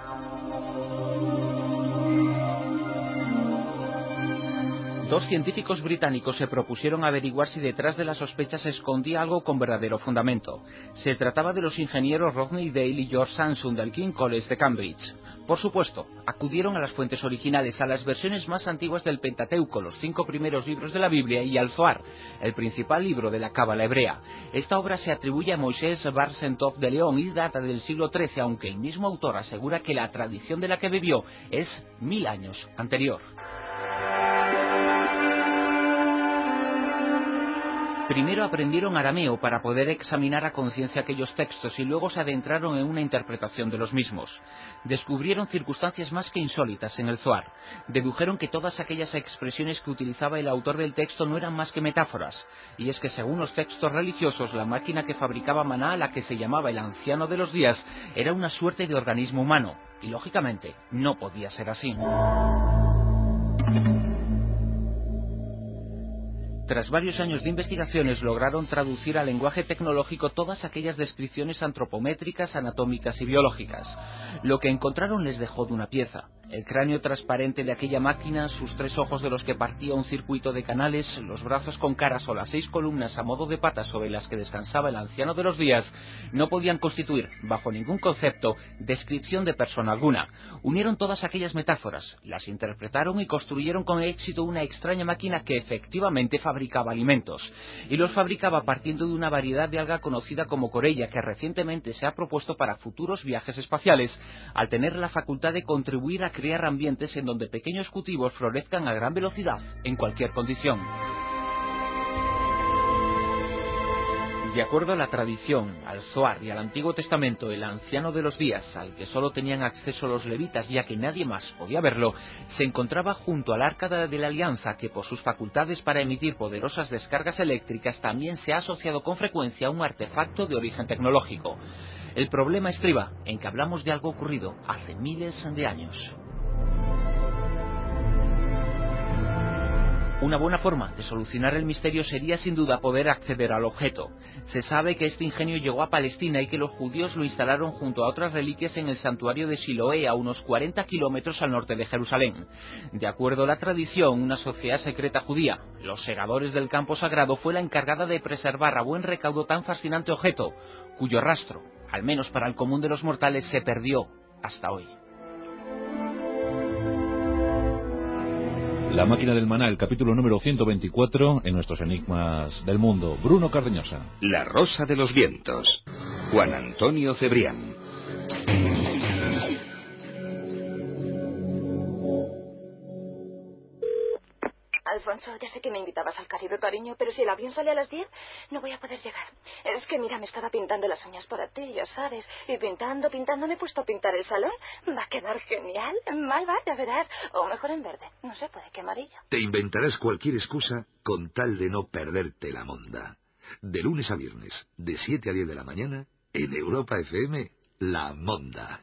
Dos científicos británicos se propusieron averiguar si detrás de las sospechas se escondía algo con verdadero fundamento. Se trataba de los ingenieros Rodney Dale y George Sansom del King's College de Cambridge. Por supuesto, acudieron a las fuentes originales, a las versiones más antiguas del Pentateuco, los cinco primeros libros de la Biblia, y al Zohar, el principal libro de la Cábala hebrea. Esta obra se atribuye a Moisés Bar Sentov de León y data del siglo trece, aunque el mismo autor asegura que la tradición de la que bebió es mil años anterior. Primero aprendieron arameo para poder examinar a conciencia aquellos textos y luego se adentraron en una interpretación de los mismos. Descubrieron circunstancias más que insólitas en el Zohar. Dedujeron que todas aquellas expresiones que utilizaba el autor del texto no eran más que metáforas. Y es que según los textos religiosos, la máquina que fabricaba maná, a la que se llamaba el anciano de los días, era una suerte de organismo humano. Y lógicamente no podía ser así. Tras varios años de investigaciones lograron traducir al lenguaje tecnológico todas aquellas descripciones antropométricas, anatómicas y biológicas. Lo que encontraron les dejó de una pieza. El cráneo transparente de aquella máquina, sus tres ojos de los que partía un circuito de canales, los brazos con caras o las seis columnas a modo de patas sobre las que descansaba el anciano de los días, no podían constituir, bajo ningún concepto, descripción de persona alguna. Unieron todas aquellas metáforas, las interpretaron y construyeron con éxito una extraña máquina que efectivamente fabricaba alimentos. Y los fabricaba partiendo de una variedad de alga conocida como corella, que recientemente se ha propuesto para futuros viajes espaciales, al tener la facultad de contribuir a crear ambientes en donde pequeños cultivos florezcan a gran velocidad en cualquier condición. De acuerdo a la tradición, al Zohar y al Antiguo Testamento, el anciano de los días, al que solo tenían acceso los levitas ya que nadie más podía verlo, se encontraba junto al Arca de la Alianza, que por sus facultades para emitir poderosas descargas eléctricas también se ha asociado con frecuencia a un artefacto de origen tecnológico. El problema estriba en que hablamos de algo ocurrido hace miles de años. Una buena forma de solucionar el misterio sería sin duda poder acceder al objeto. Se sabe que este ingenio llegó a Palestina y que los judíos lo instalaron junto a otras reliquias en el santuario de Siloé, a unos cuarenta kilómetros al norte de Jerusalén. De acuerdo a la tradición, una sociedad secreta judía, los segadores del campo sagrado, fue la encargada de preservar a buen recaudo tan fascinante objeto, cuyo rastro, al menos para el común de los mortales, se perdió hasta hoy. La máquina del maná, el capítulo número ciento veinticuatro en nuestros enigmas del mundo. Bruno Cardeñosa. La rosa de los vientos. Juan Antonio Cebrián. Alfonso, ya sé que me invitabas al Caribe, cariño, pero si el avión sale a las diez, no voy a poder llegar. Es que, mira, me estaba pintando las uñas para ti, ya sabes. Y pintando, pintando, me he puesto a pintar el salón. Va a quedar genial. Mal va, ya verás. O mejor en verde. No sé, puede que amarillo. Te inventarás cualquier excusa con tal de no perderte la monda. De lunes a viernes, de siete a diez de la mañana, en Europa F M, La Monda.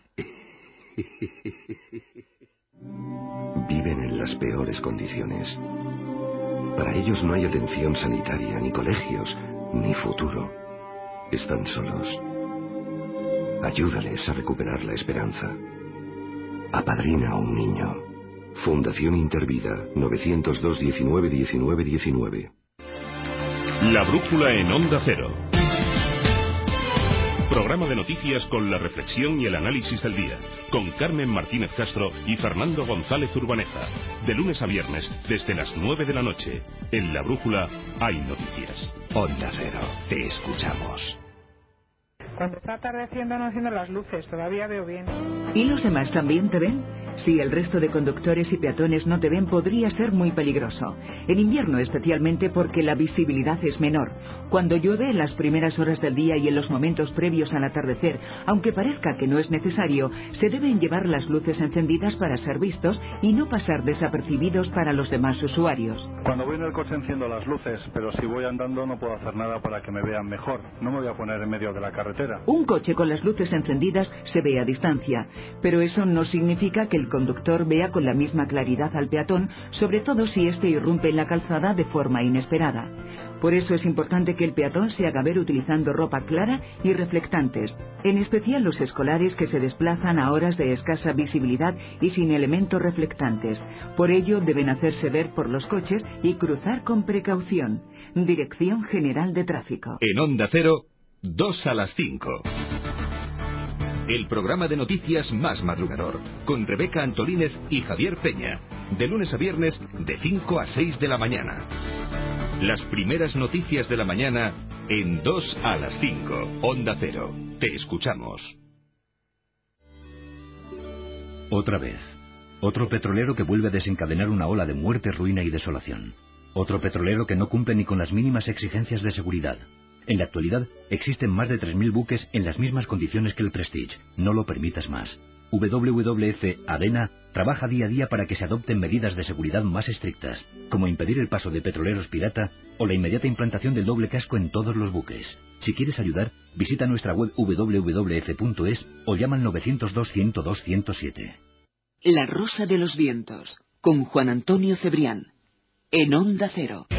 Viven en las peores condiciones. Para ellos no hay atención sanitaria, ni colegios, ni futuro. Están solos. Ayúdales a recuperar la esperanza. Apadrina a un niño. Fundación Intervida, novecientos dos diecinueve diecinueve diecinueve. La brújula en Onda Cero. Programa de noticias con la reflexión y el análisis del día, con Carmen Martínez Castro y Fernando González Urbaneja, de lunes a viernes desde las nueve de la noche. En La Brújula hay noticias. Onda Cero, te escuchamos. Cuando está atardeciendo no enciendo las luces, todavía veo bien. ¿Y los demás también te ven? Si el resto de conductores y peatones no te ven, podría ser muy peligroso. En invierno especialmente porque la visibilidad es menor. Cuando llueve, en las primeras horas del día y en los momentos previos al atardecer, aunque parezca que no es necesario, se deben llevar las luces encendidas para ser vistos y no pasar desapercibidos para los demás usuarios. Cuando voy en el coche enciendo las luces, pero si voy andando no puedo hacer nada para que me vean mejor. No me voy a poner en medio de la carretera. Un coche con las luces encendidas se ve a distancia, pero eso no significa que el conductor vea con la misma claridad al peatón, sobre todo si éste irrumpe en la calzada de forma inesperada. Por eso es importante que el peatón se haga ver utilizando ropa clara y reflectantes, en especial los escolares que se desplazan a horas de escasa visibilidad y sin elementos reflectantes. Por ello deben hacerse ver por los coches y cruzar con precaución. Dirección General de Tráfico. En Onda Cero, dos a las cinco. El programa de noticias más madrugador, con Rebeca Antolínez y Javier Peña, de lunes a viernes de cinco a seis de la mañana. Las primeras noticias de la mañana en dos a las cinco. Onda Cero. Te escuchamos. Otra vez. Otro petrolero que vuelve a desencadenar una ola de muerte, ruina y desolación. Otro petrolero que no cumple ni con las mínimas exigencias de seguridad. En la actualidad existen más de tres mil buques en las mismas condiciones que el Prestige. No lo permitas más. W W F ADENA trabaja día a día para que se adopten medidas de seguridad más estrictas, como impedir el paso de petroleros pirata o la inmediata implantación del doble casco en todos los buques. Si quieres ayudar, visita nuestra web w w f punto es o llama al nueve cero dos, ciento dos, ciento siete. La Rosa de los Vientos, con Juan Antonio Cebrián, en Onda Cero.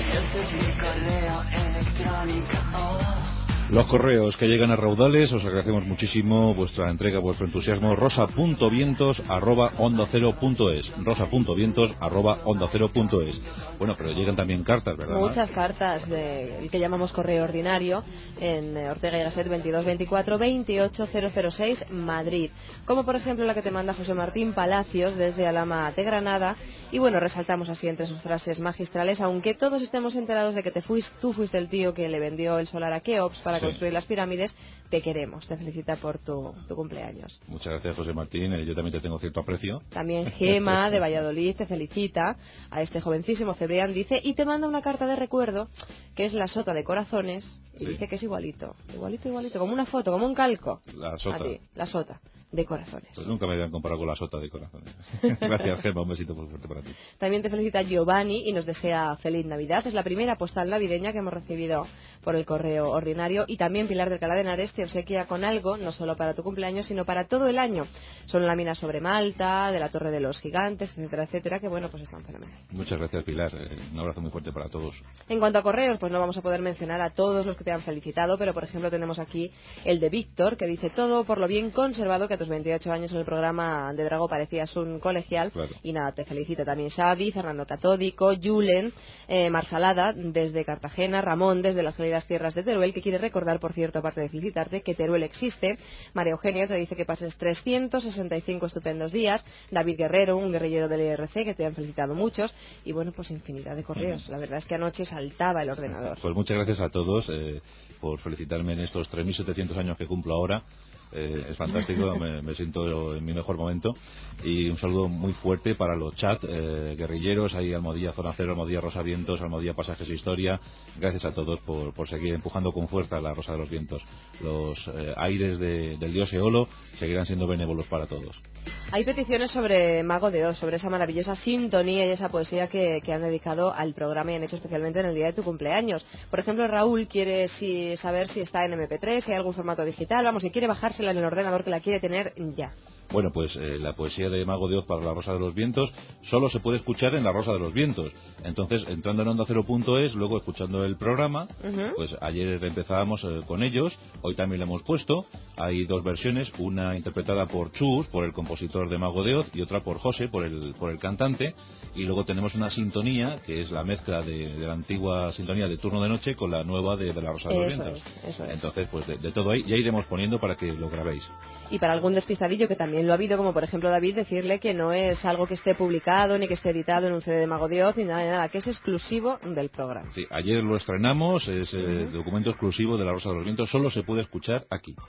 Los correos que llegan a raudales, os agradecemos muchísimo vuestra entrega, vuestro entusiasmo. rosa punto vientos arroba onda cero punto es rosa punto vientos arroba onda cero punto es. Bueno, pero llegan también cartas, ¿verdad? Muchas cartas de el que llamamos correo ordinario en Ortega y Gasset veintidós veinticuatro veintiocho cero cero seis Madrid, como por ejemplo la que te manda José Martín Palacios desde Alhama de Granada. Y bueno, resaltamos así entre sus frases magistrales: aunque todos estemos enterados de que te fuiste, tú fuiste el tío que le vendió el solar a Keops para sí. construir las pirámides, te queremos, te felicita por tu, tu cumpleaños. Muchas gracias, José Martín, yo también te tengo cierto aprecio. También Gema de Valladolid te felicita a este jovencísimo Cebrián, dice, y te manda una carta de recuerdo que es la sota de corazones y sí. dice que es igualito, igualito, igualito, como una foto, como un calco. La sota. A ti, la sota de corazones. Pues nunca me habían comparado con la sota de corazones. Gracias, Gemma, un besito muy fuerte para ti. También te felicita Giovanni y nos desea feliz Navidad. Es la primera postal navideña que hemos recibido por el correo ordinario. Y también Pilar del Cala de Henares te obsequia con algo, no solo para tu cumpleaños, sino para todo el año. Son láminas sobre Malta, de la Torre de los Gigantes, etcétera, etcétera, que bueno, pues están fenomenales. Muchas gracias, Pilar. Un abrazo muy fuerte para todos. En cuanto a correos, pues no vamos a poder mencionar a todos los que te han felicitado, pero por ejemplo tenemos aquí el de Víctor, que dice: todo por lo bien conservado que a tus veintiocho años en el programa de Drago parecías un colegial. Claro. Y nada, te felicita también Xavi, Fernando Catódico, Julen, eh, Marsalada desde Cartagena, Ramón desde las cálidas tierras de Teruel, que quiere recordar, por cierto, aparte de felicitarte, que Teruel existe. María Eugenia te dice que pases trescientos sesenta y cinco estupendos días. David Guerrero, un guerrillero del I R C, que te han felicitado muchos. Y bueno, pues infinidad de correos. La verdad es que anoche saltaba el ordenador. Pues muchas gracias a todos eh, por felicitarme en estos tres mil setecientos años que cumplo ahora. Eh, es fantástico, me, me siento en mi mejor momento. Y un saludo muy fuerte para los chat eh, guerrilleros, ahí Almohadilla Zona Cero, Almohadilla Rosa Vientos, Almohadilla Pasajes e Historia. Gracias a todos por, por seguir empujando con fuerza la Rosa de los Vientos. Los eh, aires de, del dios Eolo seguirán siendo benévolos para todos. Hay peticiones sobre Mago de Oz, sobre esa maravillosa sintonía y esa poesía que, que han dedicado al programa y han hecho especialmente en el día de tu cumpleaños. Por ejemplo, Raúl quiere si, saber si está en eme pe tres, si hay algún formato digital, vamos, si quiere bajársela en el ordenador, que la quiere tener ya. Bueno, pues eh, la poesía de Mago de Oz para la Rosa de los Vientos solo se puede escuchar en la Rosa de los Vientos. Entonces, entrando en onda cero punto es, luego escuchando el programa, uh-huh. pues ayer empezábamos eh, con ellos, hoy también le hemos puesto. Hay dos versiones, una interpretada por Chus, por el compositor de Mago de Oz, y otra por José, por el, por el cantante. Y luego tenemos una sintonía, que es la mezcla de, de la antigua sintonía de Turno de Noche con la nueva de, de la Rosa de los eso Vientos. Es, eso es. Entonces, pues de, de todo ahí ya iremos poniendo para que lo grabéis. Y para algún despistadillo que también lo ha habido, como por ejemplo David, decirle que no es algo que esté publicado ni que esté editado en un ce de de Mago de Oz ni nada, ni nada, que es exclusivo del programa. Sí, ayer lo estrenamos, es eh, uh-huh. documento exclusivo de la Rosa de los Vientos, solo se puede escuchar aquí.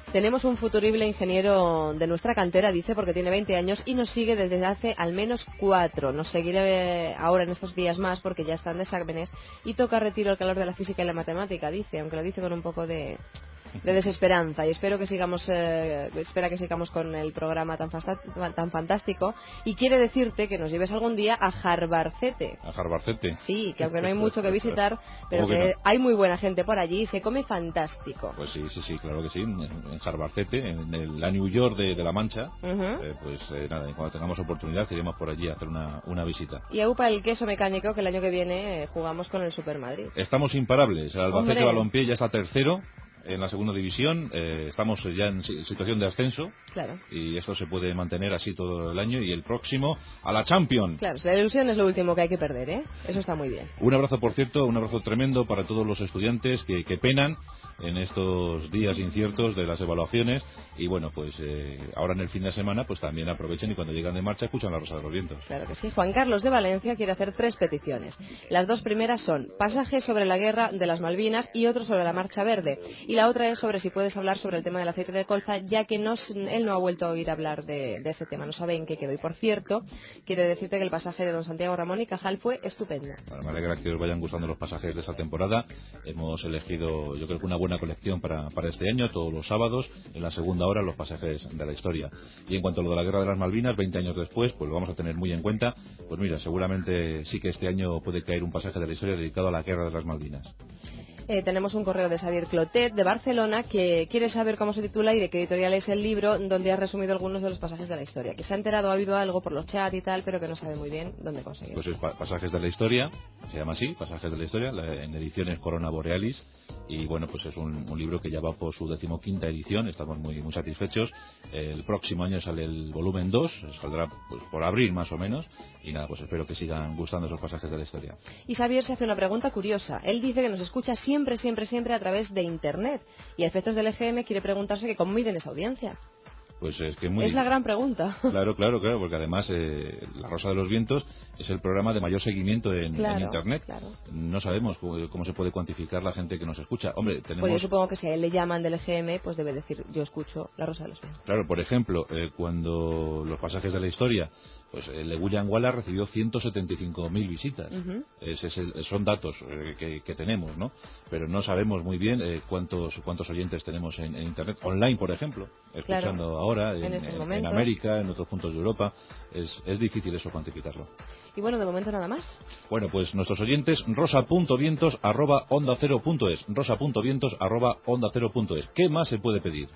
Tenemos un futurible ingeniero de nuestra cantera, dice, porque tiene veinte años y nos sigue desde hace al menos cuatro. Nos seguirá ahora en estos días más porque ya están de exámenes y toca retiro el calor de la física y la matemática, dice, aunque lo dice con un poco de... de desesperanza, y espero que sigamos eh, espera que sigamos con el programa tan, fasta, tan fantástico, y quiere decirte que nos lleves algún día a Jarbacete. ¿A Jarbacete? Sí, que aunque no hay mucho que visitar, pero que, que no? hay muy buena gente por allí y se come fantástico. Pues sí, sí, sí, claro que sí, en, en Jarbacete, en el, la New York de, de La Mancha. Uh-huh. eh, pues eh, nada, cuando tengamos oportunidad iremos por allí a hacer una, una visita. Y a UPA el queso mecánico, que el año que viene eh, jugamos con el Super Madrid. Estamos imparables, el Albacete Balompié ya está tercero en la segunda división, eh, estamos ya en situación de ascenso, claro, y esto se puede mantener así todo el año, y el próximo a la Champions. Claro, la ilusión es lo último que hay que perder, ¿eh? Eso está muy bien. Un abrazo, por cierto, un abrazo tremendo para todos los estudiantes que, que penan en estos días inciertos de las evaluaciones, y bueno, pues eh, ahora en el fin de semana pues también aprovechen y cuando llegan de marcha escuchan la Rosa de los Vientos. Claro que sí. Juan Carlos de Valencia quiere hacer tres peticiones. Las dos primeras son pasajes sobre la guerra de las Malvinas y otro sobre la Marcha Verde, y la otra es sobre si puedes hablar sobre el tema del aceite de colza, ya que no, él no ha vuelto a oír hablar de, de ese tema, no sabe en qué quedó. Y por cierto, quiere decirte que el pasaje de don Santiago Ramón y Cajal fue estupendo. Bueno, me alegra que os vayan gustando los pasajes de esta temporada. Hemos elegido, yo creo que una buena colección para, para este año, todos los sábados, en la segunda hora, los pasajes de la historia. Y en cuanto a lo de la guerra de las Malvinas, veinte años después, pues lo vamos a tener muy en cuenta. Pues mira, seguramente sí que este año puede caer un pasaje de la historia dedicado a la guerra de las Malvinas. Eh, tenemos un correo de Xavier Clotet, de Barcelona, que quiere saber cómo se titula y de qué editorial es el libro, donde ha resumido algunos de los pasajes de la historia. Que se ha enterado, ha oído algo por los chats y tal, pero que no sabe muy bien dónde conseguirlo. Pues es pa Pasajes de la Historia, se llama así, Pasajes de la Historia, la, en ediciones Corona Borealis. Y bueno, pues es un, un libro que ya va por su decimoquinta edición, estamos muy muy satisfechos. El próximo año sale el volumen dos, saldrá pues por abril más o menos, y nada, pues espero que sigan gustando esos pasajes de la historia. Y Xavier se hace una pregunta curiosa. Él dice que nos escucha siempre, siempre, siempre a través de Internet, y a efectos del E G M quiere preguntarse que cómo miden esa audiencia. Pues es que muy... Es la gran pregunta. Claro, claro, claro, porque además eh, La Rosa de los Vientos es el programa de mayor seguimiento en, claro, en Internet. Claro. No sabemos cómo, cómo se puede cuantificar la gente que nos escucha. Hombre, tenemos... Pues yo supongo que si a él le llaman del E G M, pues debe decir, yo escucho La Rosa de los Vientos. Claro, por ejemplo, eh, cuando los pasajes de la historia, pues el de William Wallace recibió ciento setenta y cinco mil visitas. Uh-huh. Ese es el, son datos eh, que, que tenemos, ¿no? Pero no sabemos muy bien eh, cuántos cuántos oyentes tenemos en, en Internet, online, por ejemplo, escuchando claro, ahora, en, en, en, en América, en otros puntos de Europa. Es, es difícil eso cuantificarlo. Y bueno, de momento nada más. Bueno, pues nuestros oyentes, rosa punto vientos arroba onda cero punto es, rosa punto vientos arroba onda cero punto es. ¿Qué más se puede pedir?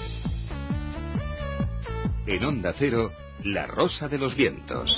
En Onda Cero, La Rosa de los Vientos.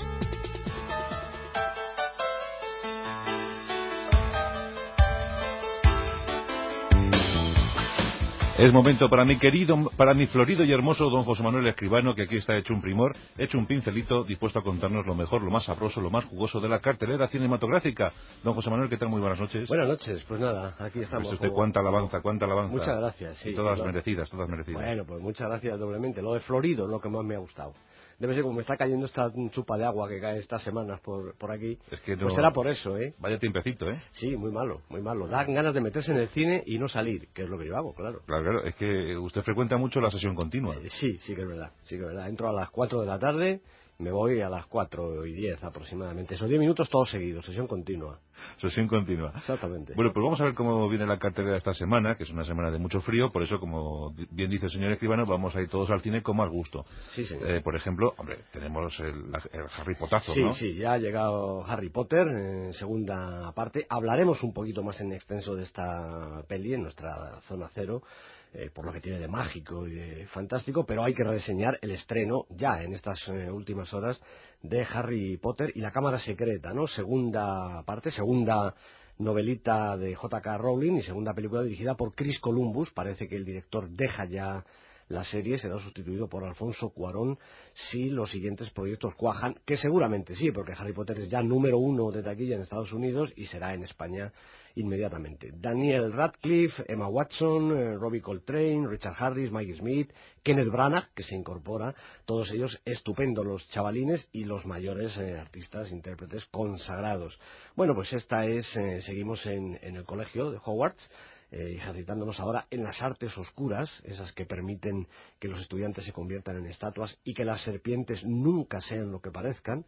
Es momento para mi querido, para mi florido y hermoso don José Manuel Escribano, que aquí está hecho un primor, hecho un pincelito, dispuesto a contarnos lo mejor, lo más sabroso, lo más jugoso de la cartelera cinematográfica. Don José Manuel, ¿qué tal? Muy buenas noches. Buenas noches, pues nada, aquí estamos. Pues usted como... cuánta alabanza, cuánta alabanza. Muchas gracias, sí. Y todas sí, merecidas, todas merecidas. Bueno, pues muchas gracias doblemente. Lo de florido es lo que más me ha gustado. Debe ser como me está cayendo esta chupa de agua que cae estas semanas por, por aquí. Es que no... Pues será por eso, ¿eh? Vaya tiempecito, ¿eh? Sí, muy malo, muy malo. Dan ganas de meterse en el cine y no salir, que es lo que yo hago, claro. Claro, claro. Es que usted frecuenta mucho la sesión continua. Eh, sí, sí que es verdad, sí que es verdad. Entro a las cuatro de la tarde, me voy a las cuatro y diez aproximadamente. Esos diez minutos todos seguidos, sesión continua. Sesión continua. Exactamente. Bueno, pues vamos a ver cómo viene la cartelera esta semana, que es una semana de mucho frío, por eso, como bien dice el señor Escribano, vamos a ir todos al cine con más gusto. Sí, señor. Eh, por ejemplo, hombre, tenemos el, el Harry Potazo, sí, ¿no? Sí, sí, ya ha llegado Harry Potter en segunda parte. Hablaremos un poquito más en extenso de esta peli en nuestra zona cero. Eh, por lo que tiene de mágico y de fantástico, pero hay que reseñar el estreno ya en estas eh, últimas horas de Harry Potter y la Cámara Secreta, ¿no? Segunda parte, segunda novelita de J K Rowling y segunda película dirigida por Chris Columbus. Parece que el director deja ya la serie, será sustituido por Alfonso Cuarón si los siguientes proyectos cuajan, que seguramente sí, porque Harry Potter es ya número uno de taquilla en Estados Unidos y será en España inmediatamente. Daniel Radcliffe, Emma Watson, eh, Robbie Coltrane, Richard Harris, Mike Smith, Kenneth Branagh, que se incorpora, todos ellos estupendos, los chavalines y los mayores eh, artistas, intérpretes consagrados. Bueno, pues esta es, eh, seguimos en, en el colegio de Hogwarts, eh, ejercitándonos ahora en las artes oscuras, esas que permiten que los estudiantes se conviertan en estatuas y que las serpientes nunca sean lo que parezcan.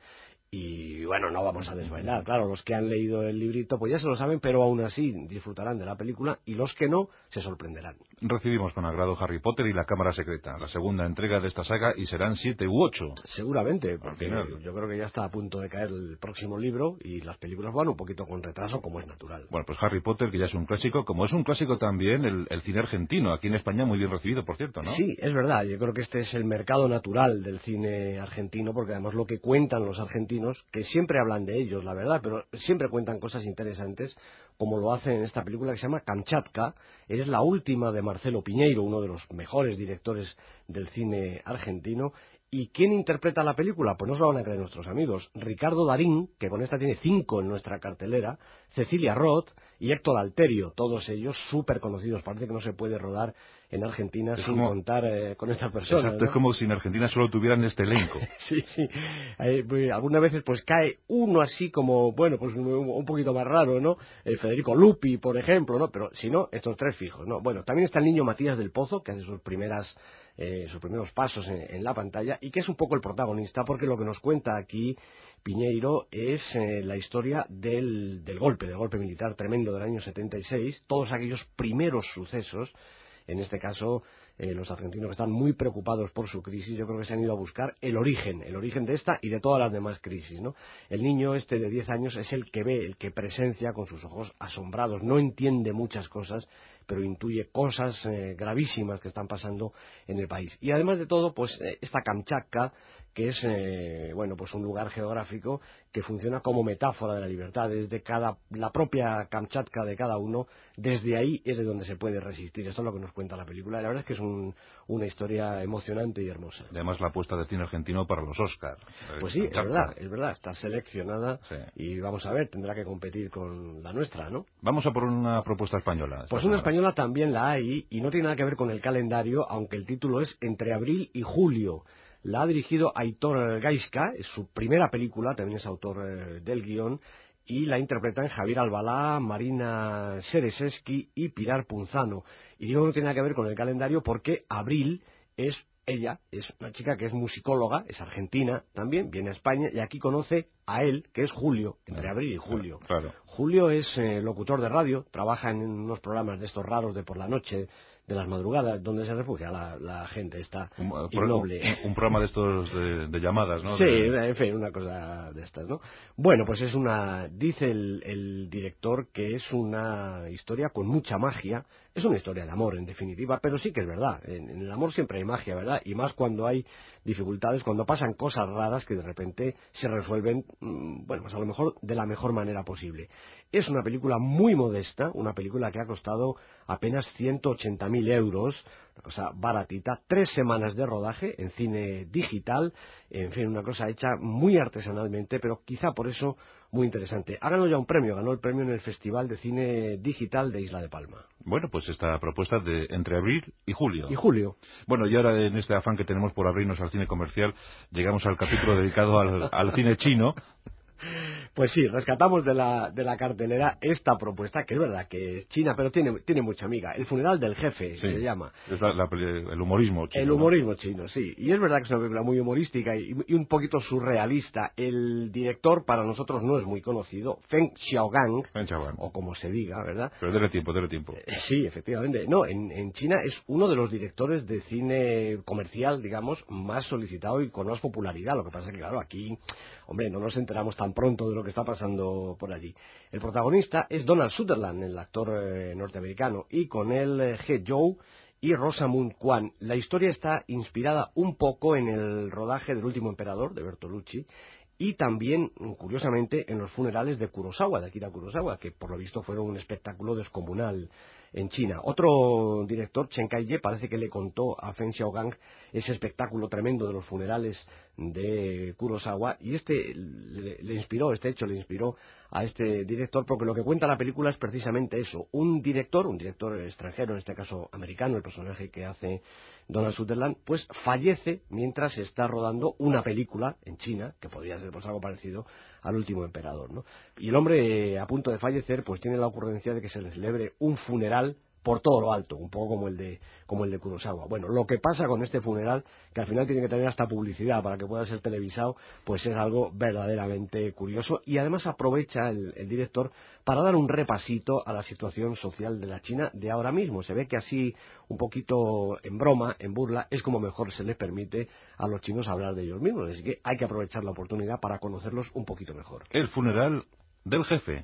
Y bueno, no vamos a desvailar, claro, los que han leído el librito pues ya se lo saben, pero aún así disfrutarán de la película, y los que no se sorprenderán. Recibimos con agrado Harry Potter y la Cámara Secreta, la segunda entrega de esta saga, y serán siete u ocho. Seguramente, porque yo creo que ya está a punto de caer el próximo libro y las películas van un poquito con retraso, como es natural. Bueno, pues Harry Potter, que ya es un clásico, como es un clásico también el, el cine argentino, aquí en España muy bien recibido, por cierto, ¿no? Sí, es verdad, yo creo que este es el mercado natural del cine argentino, porque además lo que cuentan los argentinos, que siempre hablan de ellos, la verdad, pero siempre cuentan cosas interesantes, como lo hacen en esta película que se llama Kamchatka. Es la última de Marcelo Piñeiro, uno de los mejores directores del cine argentino. ¿Y quién interpreta la película? Pues no se lo van a creer nuestros amigos. Ricardo Darín, que con esta tiene cinco en nuestra cartelera, Cecilia Roth y Héctor Alterio, todos ellos súper conocidos. Parece que no se puede rodar en Argentina es sin como, contar eh, con estas personas. Exacto, ¿no? Es como si en Argentina solo tuvieran este elenco. Sí, sí. Eh, pues, algunas veces pues cae uno así como, bueno, pues un, un poquito más raro, ¿no? Eh, Federico Lupi, por ejemplo, ¿no? Pero si no, estos tres fijos, ¿no? Bueno, también está el niño Matías del Pozo, que hace sus primeras... Eh, sus primeros pasos en, en la pantalla, y que es un poco el protagonista, porque lo que nos cuenta aquí Piñeiro es eh, la historia del, del golpe, del golpe militar tremendo del año setenta y seis, todos aquellos primeros sucesos. En este caso, eh, los argentinos que están muy preocupados por su crisis, yo creo que se han ido a buscar el origen, el origen de esta y de todas las demás crisis, ¿no? El niño este de diez años es el que ve, el que presencia con sus ojos asombrados, no entiende muchas cosas, pero intuye cosas eh, gravísimas que están pasando en el país. Y además de todo, pues eh, esta Kamchatka, que es eh, bueno, pues un lugar geográfico que funciona como metáfora de la libertad, desde cada, la propia Kamchatka de cada uno, desde ahí es de donde se puede resistir. Esto es lo que nos cuenta la película, y la verdad es que es un, una historia emocionante y hermosa. Además la apuesta de cine argentino para los Oscars. Pues sí, es verdad, es verdad, está seleccionada, sí. Y vamos a ver, tendrá que competir con la nuestra, ¿no? Vamos a por una propuesta española. Pues una española también la hay, y no tiene nada que ver con el calendario, aunque el título es Entre abril y julio. La ha dirigido Aitor Gaizka, es su primera película, también es autor eh, del guión, y la interpretan Javier Albalá, Marina Sereseski y Pilar Punzano. Y digo que no tiene nada que ver con el calendario porque abril es ella, es una chica que es musicóloga, es argentina también, viene a España y aquí conoce a él, que es Julio, entre abril y julio. Claro, claro. Julio es eh, locutor de radio, trabaja en unos programas de estos raros de por la noche, de las madrugadas, donde se refugia la, la gente esta un, innoble. Un, un programa de estos de, de llamadas, ¿no? Sí, de... en fin, una cosa de estas, ¿no? Bueno, pues es una, dice el, el director que es una historia con mucha magia, es una historia de amor en definitiva, pero sí que es verdad, en, en el amor siempre hay magia, ¿verdad? Y más cuando hay dificultades, cuando pasan cosas raras que de repente se resuelven, bueno, pues a lo mejor de la mejor manera posible. Es una película muy modesta, una película que ha costado apenas ciento ochenta mil euros, una cosa baratita, tres semanas de rodaje en cine digital, en fin, una cosa hecha muy artesanalmente, pero quizá por eso muy interesante. Ha ganado ya un premio, ganó el premio en el Festival de Cine Digital de Isla de Palma. Bueno, pues esta propuesta de entre abril y julio. Y julio. Bueno, y ahora en este afán que tenemos por abrirnos al cine comercial, llegamos al capítulo dedicado al, al cine chino. Pues sí, rescatamos de la, de la cartelera esta propuesta, que es verdad que es china, pero tiene, tiene mucha amiga. El funeral del jefe, sí, se llama. Es la, la, el humorismo chino. El humorismo ¿no? chino, sí. Y es verdad que es una película muy humorística y, y un poquito surrealista. El director para nosotros no es muy conocido, Feng Xiaogang, Feng Xiaogang. o como se diga, ¿verdad? Pero dele tiempo, dele tiempo. Eh, sí, efectivamente. No, en, en China es uno de los directores de cine comercial, digamos, más solicitado y con más popularidad. Lo que pasa es que, claro, aquí, hombre, no nos enteramos tan pronto de lo que está pasando por allí. El protagonista es Donald Sutherland, el actor eh, norteamericano, y con él eh, He Zhou y Rosamund Kwan. La historia está inspirada un poco en el rodaje del Último Emperador de Bertolucci y también, curiosamente, en los funerales de Kurosawa, de Akira Kurosawa, que por lo visto fueron un espectáculo descomunal en China. Otro director, Chen Kai-ye, parece que le contó a Feng Xiaogang ese espectáculo tremendo de los funerales de Kurosawa, y este le, le inspiró, este hecho le inspiró a este director, porque lo que cuenta la película es precisamente eso. Un director, un director extranjero, en este caso americano, el personaje que hace Donald Sutherland, pues fallece mientras se está rodando una película en China, que podría ser pues algo parecido al Último Emperador, ¿no? Y el hombre, eh, a punto de fallecer, pues tiene la ocurrencia de que se le celebre un funeral por todo lo alto, un poco como el de como el de Kurosawa. Bueno, lo que pasa con este funeral, que al final tiene que tener hasta publicidad para que pueda ser televisado, pues es algo verdaderamente curioso, y además aprovecha el, el director para dar un repasito a la situación social de la China de ahora mismo. Se ve que así, un poquito en broma, en burla, es como mejor se les permite a los chinos hablar de ellos mismos, así que hay que aprovechar la oportunidad para conocerlos un poquito mejor. El funeral del jefe.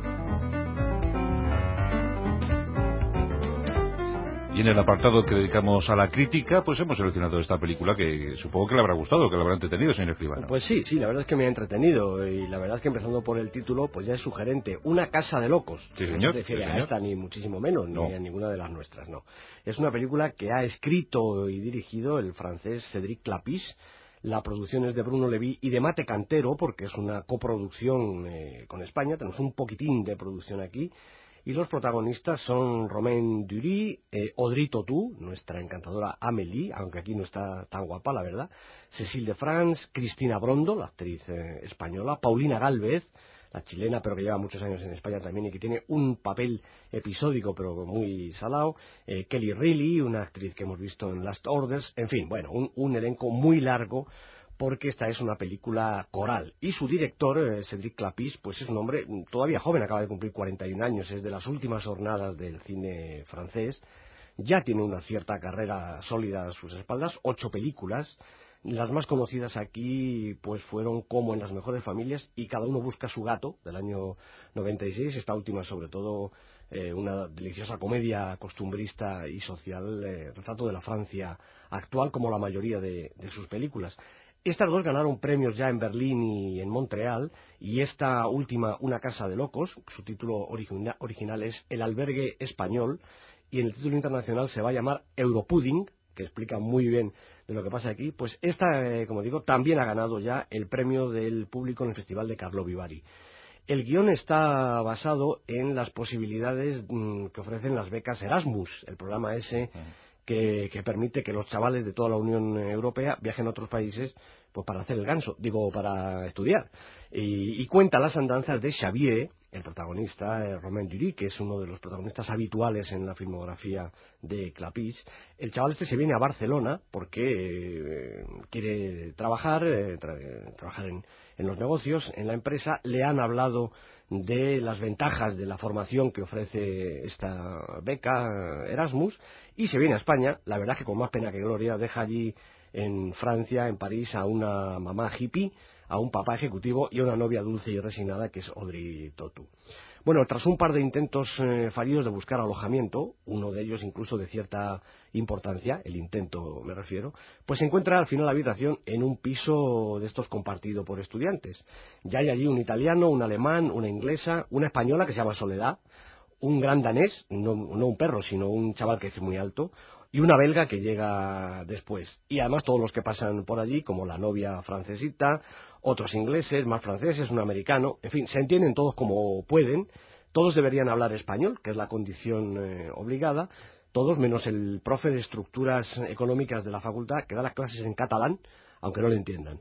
Y en el apartado que dedicamos a la crítica, pues hemos seleccionado esta película que supongo que le habrá gustado, que le habrá entretenido, señor Escribano. Pues sí, sí, la verdad es que me ha entretenido, y la verdad es que empezando por el título, pues ya es sugerente. Una casa de locos. Sí, señor. No se refiere sí, a señor. esta, ni muchísimo menos, No. ni a ninguna de las nuestras, no. Es una película que ha escrito y dirigido el francés Cédric Clapis. La producción es de Bruno Levy y de Mate Cantero, porque es una coproducción eh, con España. Tenemos un poquitín de producción aquí. Y los protagonistas son Romain Dury, eh, Audrey Tautou, nuestra encantadora Amélie, aunque aquí no está tan guapa, la verdad, Cécile de France, Cristina Brondo, la actriz eh, española, Paulina Gálvez, la chilena, pero que lleva muchos años en España también y que tiene un papel episódico, pero muy salado, eh, Kelly Reilly, una actriz que hemos visto en Last Orders, en fin, bueno, un, un elenco muy largo, porque esta es una película coral. Y su director, eh, Cédric Clapis, pues es un hombre todavía joven, acaba de cumplir cuarenta y un años, es de las últimas jornadas del cine francés, ya tiene una cierta carrera sólida a sus espaldas, ocho películas. Las más conocidas aquí pues fueron Como en las mejores familias y Cada uno busca su gato, del año noventa y seis, esta última sobre todo eh, una deliciosa comedia costumbrista y social, eh, retrato de la Francia actual, como la mayoría de, de sus películas. Estas dos ganaron premios ya en Berlín y en Montreal, y esta última, Una casa de locos, su título origina, original es El albergue español, y en el título internacional se va a llamar Europudding, que explica muy bien de lo que pasa aquí. Pues esta, eh, como digo, también ha ganado ya el premio del público en el Festival de Carlo Vivari. El guión está basado en las posibilidades mmm, que ofrecen las becas Erasmus, el programa ese que, que permite que los chavales de toda la Unión Europea viajen a otros países pues para hacer el ganso, digo, para estudiar. Y, y cuenta las andanzas de Xavier, el protagonista, eh, Romain Dury, que es uno de los protagonistas habituales en la filmografía de Clapis. El chaval este se viene a Barcelona porque eh, quiere trabajar, eh, tra- trabajar en, en los negocios, en la empresa. Le han hablado de las ventajas de la formación que ofrece esta beca Erasmus, y se viene a España. La verdad es que con más pena que gloria deja allí en Francia, en París, a una mamá hippie, a un papá ejecutivo y a una novia dulce y resignada que es Audrey Tautou. Bueno, tras un par de intentos eh, fallidos de buscar alojamiento, uno de ellos incluso de cierta importancia, el intento me refiero, pues se encuentra al final la habitación en un piso de estos compartido por estudiantes. Ya hay allí un italiano, un alemán, una inglesa, una española que se llama Soledad, un gran danés, no, no un perro, sino un chaval que es muy alto, y una belga que llega después. Y además todos los que pasan por allí, como la novia francesita, otros ingleses, más franceses, un americano, en fin, se entienden todos como pueden. Todos deberían hablar español, que es la condición eh, obligada, todos menos el profe de estructuras económicas de la facultad, que da las clases en catalán, aunque no le entiendan.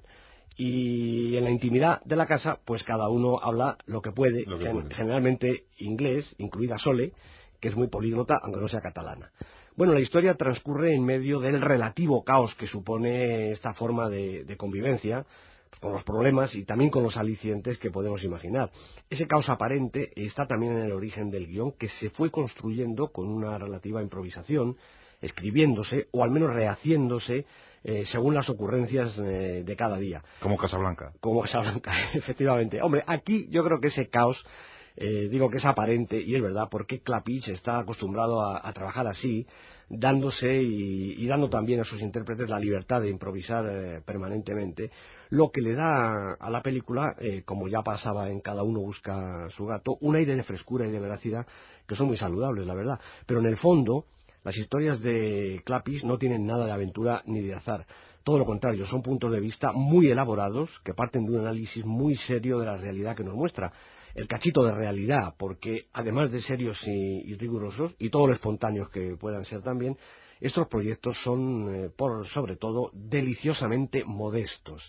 Y en la intimidad de la casa, pues cada uno habla lo que puede, Lo que gen- puede. generalmente inglés, incluida Sole, que es muy políglota, aunque no sea catalana. Bueno, la historia transcurre en medio del relativo caos que supone esta forma de, de convivencia, pues, con los problemas y también con los alicientes que podemos imaginar. Ese caos aparente está también en el origen del guión, que se fue construyendo con una relativa improvisación, escribiéndose o al menos rehaciéndose eh, según las ocurrencias eh, de cada día. Como Casablanca. Como Casablanca, efectivamente. Hombre, aquí yo creo que ese caos, eh, digo que es aparente, y es verdad, porque Clapis está acostumbrado a, a trabajar así, dándose y, y dando también a sus intérpretes la libertad de improvisar eh, permanentemente, lo que le da a la película, eh, como ya pasaba en Cada uno busca su gato, un aire de frescura y de veracidad que son muy saludables, la verdad. Pero en el fondo, las historias de Clapis no tienen nada de aventura ni de azar. Todo lo contrario, son puntos de vista muy elaborados que parten de un análisis muy serio de la realidad que nos muestra. El cachito de realidad, porque además de serios y, y rigurosos, y todos los espontáneos que puedan ser también, estos proyectos son, eh, por sobre todo, deliciosamente modestos.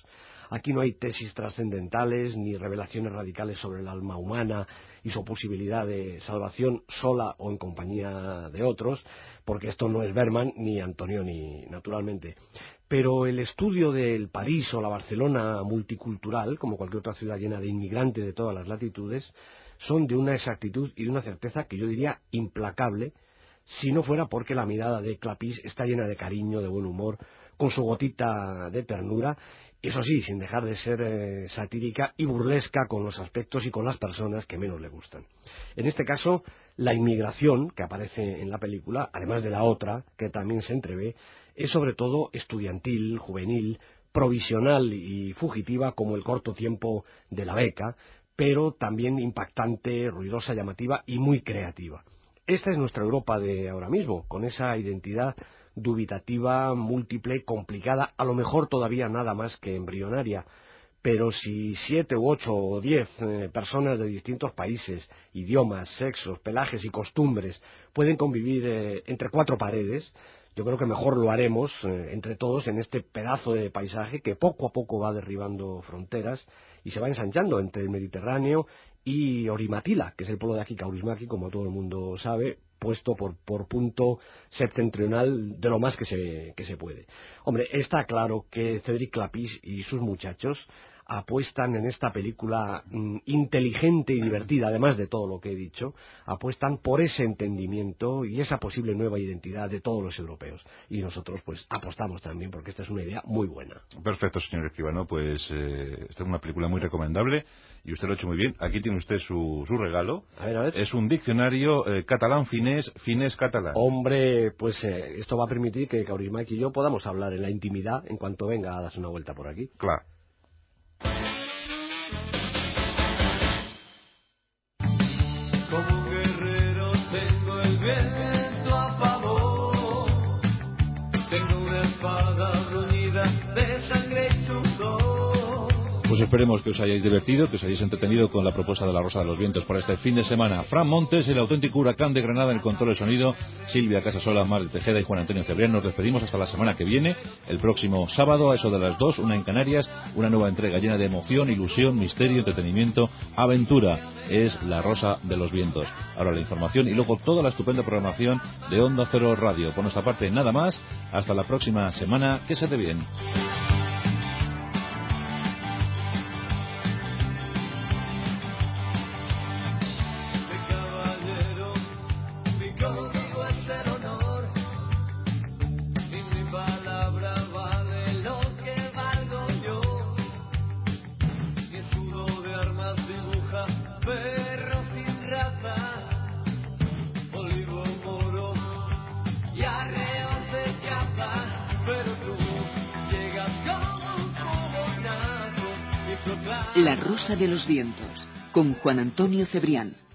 Aquí no hay tesis trascendentales ni revelaciones radicales sobre el alma humana y su posibilidad de salvación sola o en compañía de otros, porque esto no es Bergman ni Antonioni, naturalmente. Pero el estudio del París o la Barcelona multicultural, como cualquier otra ciudad llena de inmigrantes de todas las latitudes, son de una exactitud y de una certeza que yo diría implacable, si no fuera porque la mirada de Clapis está llena de cariño, de buen humor, con su gotita de ternura, eso sí, sin dejar de ser eh, satírica y burlesca con los aspectos y con las personas que menos le gustan. En este caso, la inmigración que aparece en la película, además de la otra, que también se entrevé, es sobre todo estudiantil, juvenil, provisional y fugitiva como el corto tiempo de la beca, pero también impactante, ruidosa, llamativa y muy creativa. Esta es nuestra Europa de ahora mismo, con esa identidad dubitativa, múltiple, complicada, a lo mejor todavía nada más que embrionaria. Pero si siete u ocho o diez eh, personas de distintos países, idiomas, sexos, pelajes y costumbres pueden convivir eh, entre cuatro paredes, yo creo que mejor lo haremos eh, entre todos en este pedazo de paisaje que poco a poco va derribando fronteras y se va ensanchando entre el Mediterráneo y Orimatila, que es el pueblo de aquí, Kaurismäki, como todo el mundo sabe, puesto por, por punto septentrional de lo más que se, que se puede. Hombre, está claro que Cédric Clapis y sus muchachos apuestan en esta película mm, inteligente y divertida, además de todo lo que he dicho, apuestan por ese entendimiento y esa posible nueva identidad de todos los europeos. Y nosotros, pues, apostamos también, porque esta es una idea muy buena. Perfecto, señor Escribano, pues eh, esta es una película muy recomendable y usted lo ha hecho muy bien. Aquí tiene usted su, su regalo. A ver, a ver. Es un diccionario eh, catalán-finés, finés-catalán. Hombre, pues eh, esto va a permitir que Kaurismäki y yo podamos hablar en la intimidad en cuanto venga a darse una vuelta por aquí. Claro. Como un guerrero tengo el viento a favor, tengo una espada bruñida de sangre y sudor. Pues esperemos que os hayáis divertido, que os hayáis entretenido con la propuesta de La Rosa de los Vientos para este fin de semana. Fran Montes, el auténtico huracán de Granada en el control de sonido, Silvia Casasola, Mar Tejeda y Juan Antonio Cebrián. Nos despedimos hasta la semana que viene, el próximo sábado, a eso de las dos, una en Canarias, una nueva entrega llena de emoción, ilusión, misterio, entretenimiento, aventura. Es La Rosa de los Vientos. Ahora la información y luego toda la estupenda programación de Onda Cero Radio. Por nuestra parte, nada más. Hasta la próxima semana. Que se te bien. La Rosa de los Vientos, con Juan Antonio Cebrián.